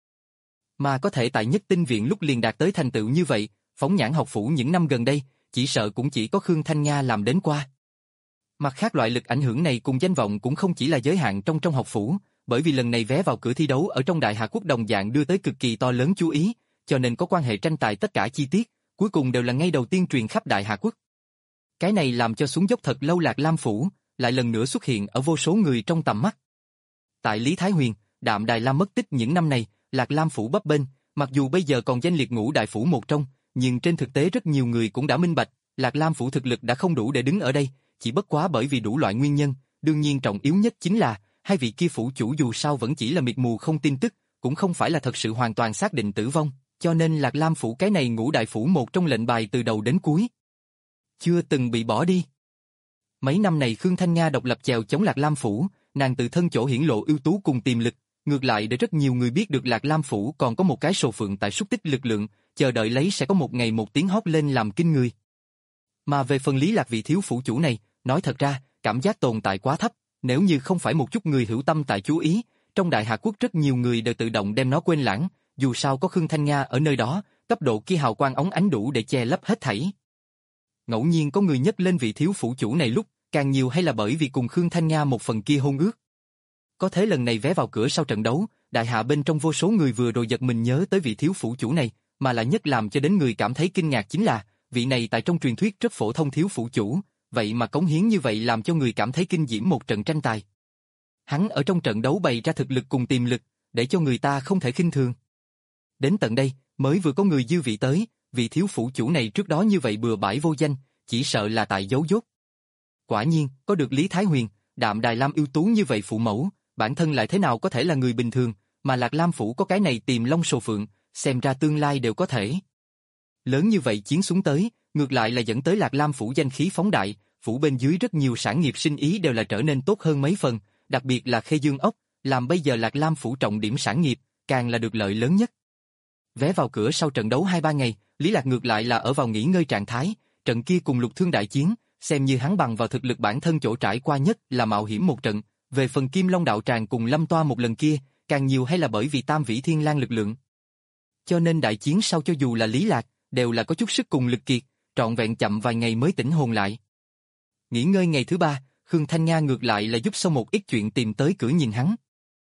Mà có thể tại nhất tinh viện lúc liền đạt tới thành tựu như vậy, phóng nhãn học phủ những năm gần đây, chỉ sợ cũng chỉ có Khương Thanh Nga làm đến qua. Mặt khác loại lực ảnh hưởng này cùng danh vọng cũng không chỉ là giới hạn trong trong học phủ, bởi vì lần này vé vào cửa thi đấu ở trong Đại Hà Quốc đồng dạng đưa tới cực kỳ to lớn chú ý, cho nên có quan hệ tranh tài tất cả chi tiết, cuối cùng đều là ngay đầu tiên truyền khắp Đại Hà Quốc. Cái này làm cho xuống dốc thật lâu Lạc Lam phủ, lại lần nữa xuất hiện ở vô số người trong tầm mắt. Tại Lý Thái Huyền, Đạm Đài Lam mất tích những năm này, Lạc Lam phủ bấp bênh, mặc dù bây giờ còn danh liệt ngũ đại phủ một trong, nhưng trên thực tế rất nhiều người cũng đã minh bạch, Lạc Lam phủ thực lực đã không đủ để đứng ở đây, chỉ bất quá bởi vì đủ loại nguyên nhân, đương nhiên trọng yếu nhất chính là, hai vị kia phủ chủ dù sao vẫn chỉ là miệt mù không tin tức, cũng không phải là thật sự hoàn toàn xác định tử vong, cho nên Lạc Lam phủ cái này ngũ đại phủ một trong lệnh bài từ đầu đến cuối chưa từng bị bỏ đi. Mấy năm này Khương Thanh Nga độc lập chèo chống Lạc Lam phủ, nàng tự thân chỗ hiển lộ ưu tú cùng tiềm lực, ngược lại để rất nhiều người biết được Lạc Lam phủ còn có một cái sồ phượng tại xúc tích lực lượng, chờ đợi lấy sẽ có một ngày một tiếng hót lên làm kinh người. Mà về phần Lý Lạc vị thiếu phủ chủ này, nói thật ra, cảm giác tồn tại quá thấp, nếu như không phải một chút người hữu tâm tại chú ý, trong Đại Hà Quốc rất nhiều người đều tự động đem nó quên lãng, dù sao có Khương Thanh Nga ở nơi đó, cấp độ kia hào quang óng ánh đủ để che lấp hết thảy. Ngẫu nhiên có người nhắc lên vị thiếu phủ chủ này lúc, càng nhiều hay là bởi vì cùng Khương Thanh Nga một phần kia hôn ước. Có thế lần này vé vào cửa sau trận đấu, Đại Hạ bên trong vô số người vừa rồi giật mình nhớ tới vị thiếu phủ chủ này, mà lại nhất làm cho đến người cảm thấy kinh ngạc chính là, vị này tại trong truyền thuyết rất phổ thông thiếu phủ chủ, vậy mà cống hiến như vậy làm cho người cảm thấy kinh diễm một trận tranh tài. Hắn ở trong trận đấu bày ra thực lực cùng tiềm lực, để cho người ta không thể khinh thường. Đến tận đây, mới vừa có người dư vị tới, vị thiếu phủ chủ này trước đó như vậy bừa bãi vô danh, chỉ sợ là tại giấu dốt. Quả nhiên, có được Lý Thái Huyền, Đạm Đài Lam ưu tú như vậy phụ mẫu, bản thân lại thế nào có thể là người bình thường, mà Lạc Lam phủ có cái này tìm long sồ phượng, xem ra tương lai đều có thể. Lớn như vậy chiến xuống tới, ngược lại là dẫn tới Lạc Lam phủ danh khí phóng đại, phủ bên dưới rất nhiều sản nghiệp sinh ý đều là trở nên tốt hơn mấy phần, đặc biệt là Khê Dương ốc, làm bây giờ Lạc Lam phủ trọng điểm sản nghiệp, càng là được lợi lớn nhất. Vé vào cửa sau trận đấu hai ba ngày, Lý Lạc ngược lại là ở vào nghỉ ngơi trạng thái, trận kia cùng Lục Thương đại chiến, xem như hắn bằng vào thực lực bản thân chỗ trải qua nhất là mạo hiểm một trận, về phần Kim Long đạo tràng cùng Lâm Toa một lần kia, càng nhiều hay là bởi vì Tam Vĩ Thiên Lang lực lượng. Cho nên đại chiến sau cho dù là Lý Lạc, đều là có chút sức cùng lực kiệt, trọn vẹn chậm vài ngày mới tỉnh hồn lại. Nghỉ ngơi ngày thứ ba, Khương Thanh Nga ngược lại là giúp sau một ít chuyện tìm tới cửa nhìn hắn.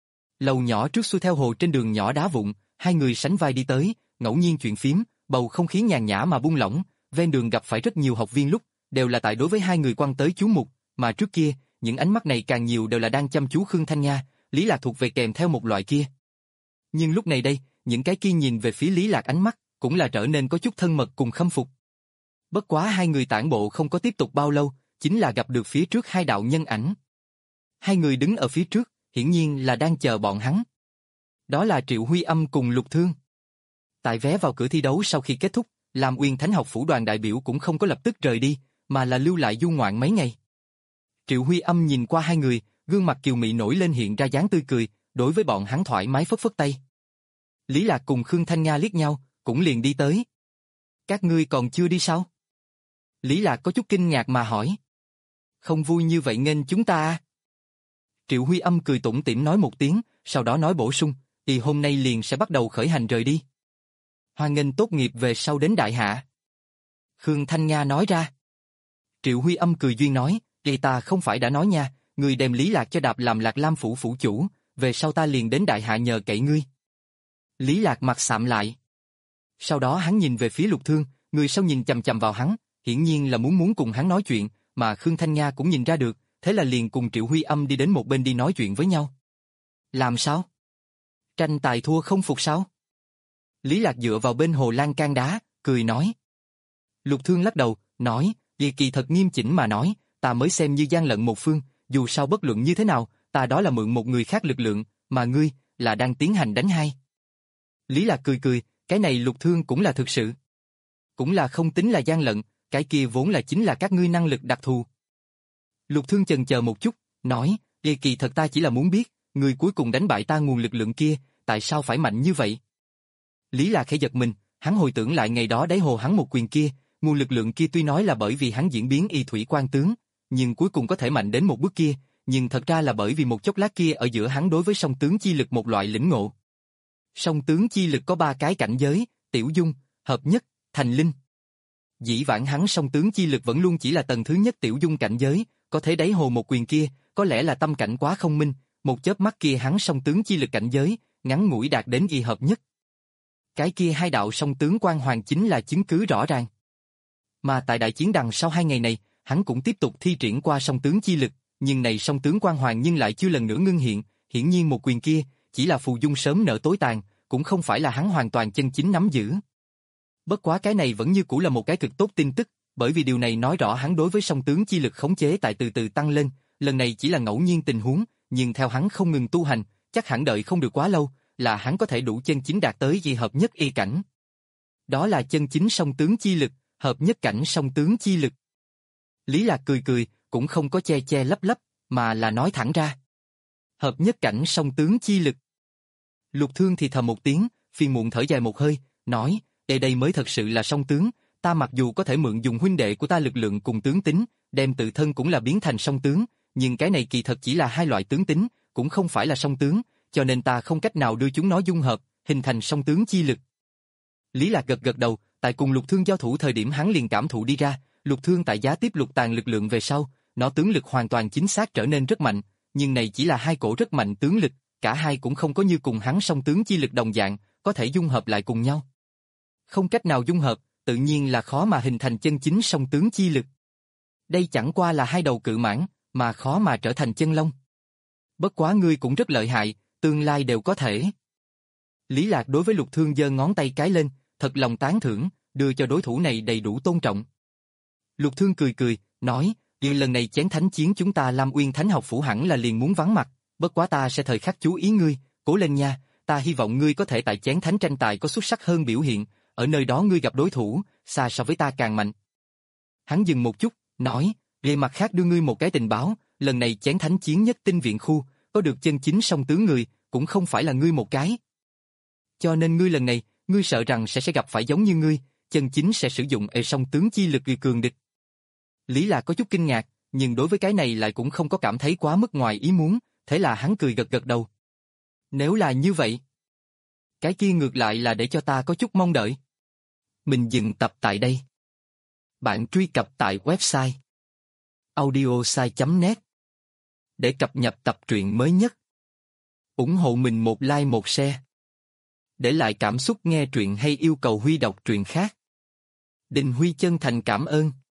Lầu nhỏ trước xuôi theo hồ trên đường nhỏ đá vụn, hai người sánh vai đi tới, ngẫu nhiên chuyện phím, bầu không khí nhàn nhã mà buông lỏng, ven đường gặp phải rất nhiều học viên lúc, đều là tại đối với hai người quan tới chú mục, mà trước kia, những ánh mắt này càng nhiều đều là đang chăm chú Khương Thanh Nga, Lý Lạc thuộc về kèm theo một loại kia. Nhưng lúc này đây, những cái kia nhìn về phía Lý Lạc ánh mắt, cũng là trở nên có chút thân mật cùng khâm phục. Bất quá hai người tản bộ không có tiếp tục bao lâu, chính là gặp được phía trước hai đạo nhân ảnh. Hai người đứng ở phía trước, hiển nhiên là đang chờ bọn hắn. Đó là Triệu Huy Âm cùng Lục Thương. Tại vé vào cửa thi đấu sau khi kết thúc, Lam Uyên Thánh học phủ đoàn đại biểu cũng không có lập tức rời đi, mà là lưu lại du ngoạn mấy ngày. Triệu Huy Âm nhìn qua hai người, gương mặt kiều mị nổi lên hiện ra dáng tươi cười, đối với bọn hắn thoải mái phất phất tay. Lý Lạc cùng Khương Thanh Nga liếc nhau, cũng liền đi tới. Các ngươi còn chưa đi sao? Lý Lạc có chút kinh ngạc mà hỏi. Không vui như vậy nghênh chúng ta à? Triệu Huy Âm cười tủm tỉm nói một tiếng, sau đó nói bổ sung, thì hôm nay liền sẽ bắt đầu khởi hành rời đi. Hoan nghênh tốt nghiệp về sau đến đại hạ. Khương Thanh Nga nói ra. Triệu Huy Âm cười duyên nói, thì ta không phải đã nói nha, người đem Lý Lạc cho Đạp làm Lạc Lam phủ phủ chủ, về sau ta liền đến đại hạ nhờ cậy ngươi. Lý Lạc mặt sạm lại. Sau đó hắn nhìn về phía Lục Thương, người sau nhìn chằm chằm vào hắn, hiển nhiên là muốn muốn cùng hắn nói chuyện, mà Khương Thanh Nga cũng nhìn ra được, thế là liền cùng Triệu Huy Âm đi đến một bên đi nói chuyện với nhau. Làm sao? Tranh tài thua không phục sao? Lý Lạc dựa vào bên hồ lan can đá, cười nói. Lục Thương lắc đầu, nói, vì kỳ thật nghiêm chỉnh mà nói, ta mới xem như gian lận một phương, dù sao bất luận như thế nào, ta đó là mượn một người khác lực lượng, mà ngươi, là đang tiến hành đánh hai. Lý Lạc cười cười, cái này Lục Thương cũng là thực sự. Cũng là không tính là gian lận, cái kia vốn là chính là các ngươi năng lực đặc thù. Lục Thương chần chờ một chút, nói, vì kỳ thật ta chỉ là muốn biết, người cuối cùng đánh bại ta nguồn lực lượng kia, tại sao phải mạnh như vậy? Lý Lạc khẽ giật mình, hắn hồi tưởng lại ngày đó đáy hồ hắn một quyền kia, nguồn lực lượng kia tuy nói là bởi vì hắn diễn biến y thủy quan tướng, nhưng cuối cùng có thể mạnh đến một bước kia, nhưng thật ra là bởi vì một chốc lát kia ở giữa hắn đối với song tướng chi lực một loại lĩnh ngộ. Song tướng chi lực có ba cái cảnh giới, tiểu dung, hợp nhất, thành linh. Dĩ vãng hắn song tướng chi lực vẫn luôn chỉ là tầng thứ nhất tiểu dung cảnh giới, có thể đáy hồ một quyền kia, có lẽ là tâm cảnh quá không minh, một chớp mắt kia hắn song tướng chi lực cảnh giới, ngắn ngủi đạt đến y hợp nhất. Cái kia hai đạo song tướng quan hoàng chính là chứng cứ rõ ràng. Mà tại đại chiến đằng sau hai ngày này, hắn cũng tiếp tục thi triển qua song tướng chi lực, nhưng này song tướng quan hoàng nhưng lại chưa lần nữa ngưng hiện, hiển nhiên một quyền kia, chỉ là phù dung sớm nở tối tàn, cũng không phải là hắn hoàn toàn chân chính nắm giữ. Bất quá cái này vẫn như cũ là một cái cực tốt tin tức, bởi vì điều này nói rõ hắn đối với song tướng chi lực khống chế tại từ từ tăng lên, lần này chỉ là ngẫu nhiên tình huống, nhưng theo hắn không ngừng tu hành, chắc hẳn đợi không được quá lâu, là hắn có thể đủ chân chính đạt tới dị hợp nhất y cảnh. Đó là chân chính song tướng chi lực, hợp nhất cảnh song tướng chi lực. Lý Lạc cười cười, cũng không có che che lấp lấp, mà là nói thẳng ra. Hợp nhất cảnh song tướng chi lực. Lục Thương thì thầm một tiếng, phiền muộn thở dài một hơi, nói, đây đây mới thật sự là song tướng, ta mặc dù có thể mượn dùng huynh đệ của ta lực lượng cùng tướng tính, đem tự thân cũng là biến thành song tướng, nhưng cái này kỳ thật chỉ là hai loại tướng tính, cũng không phải là song tướng, cho nên ta không cách nào đưa chúng nó dung hợp, hình thành song tướng chi lực. Lý Lạc gật gật đầu, tại cùng Lục Thương giao thủ thời điểm hắn liền cảm thụ đi ra, Lục Thương tại giá tiếp lục tàn lực lượng về sau, nó tướng lực hoàn toàn chính xác trở nên rất mạnh, nhưng này chỉ là hai cổ rất mạnh tướng lực, cả hai cũng không có như cùng hắn song tướng chi lực đồng dạng, có thể dung hợp lại cùng nhau. Không cách nào dung hợp, tự nhiên là khó mà hình thành chân chính song tướng chi lực. Đây chẳng qua là hai đầu cự mãng, mà khó mà trở thành chân long. Bất quá ngươi cũng rất lợi hại, tương lai đều có thể. Lý Lạc đối với Lục Thương giơ ngón tay cái lên, thật lòng tán thưởng, đưa cho đối thủ này đầy đủ tôn trọng. Lục Thương cười cười, nói, vì lần này chén thánh chiến chúng ta Lam Uyên Thánh học phủ hẳn là liền muốn vắng mặt, bất quá ta sẽ thời khắc chú ý ngươi, cố lên nha, ta hy vọng ngươi có thể tại chén thánh tranh tài có xuất sắc hơn biểu hiện, ở nơi đó ngươi gặp đối thủ, xa so với ta càng mạnh. Hắn dừng một chút, nói, về mặt khác đưa ngươi một cái tình báo, lần này chén thánh chiến nhất tinh viện khu, có được chân chính song tướng người, cũng không phải là ngươi một cái. Cho nên ngươi lần này, ngươi sợ rằng sẽ sẽ gặp phải giống như ngươi, chân chính sẽ sử dụng ê song tướng chi lực cường địch. Lý Lạc có chút kinh ngạc, nhưng đối với cái này lại cũng không có cảm thấy quá mức ngoài ý muốn, thế là hắn cười gật gật đầu. Nếu là như vậy, cái kia ngược lại là để cho ta có chút mong đợi. Mình dừng tập tại đây. Bạn truy cập tại website audiosai chấm net để cập nhật tập truyện mới nhất. Ủng hộ mình một like một share. Để lại cảm xúc nghe truyện hay yêu cầu Huy đọc truyện khác. Đình Huy chân thành cảm ơn.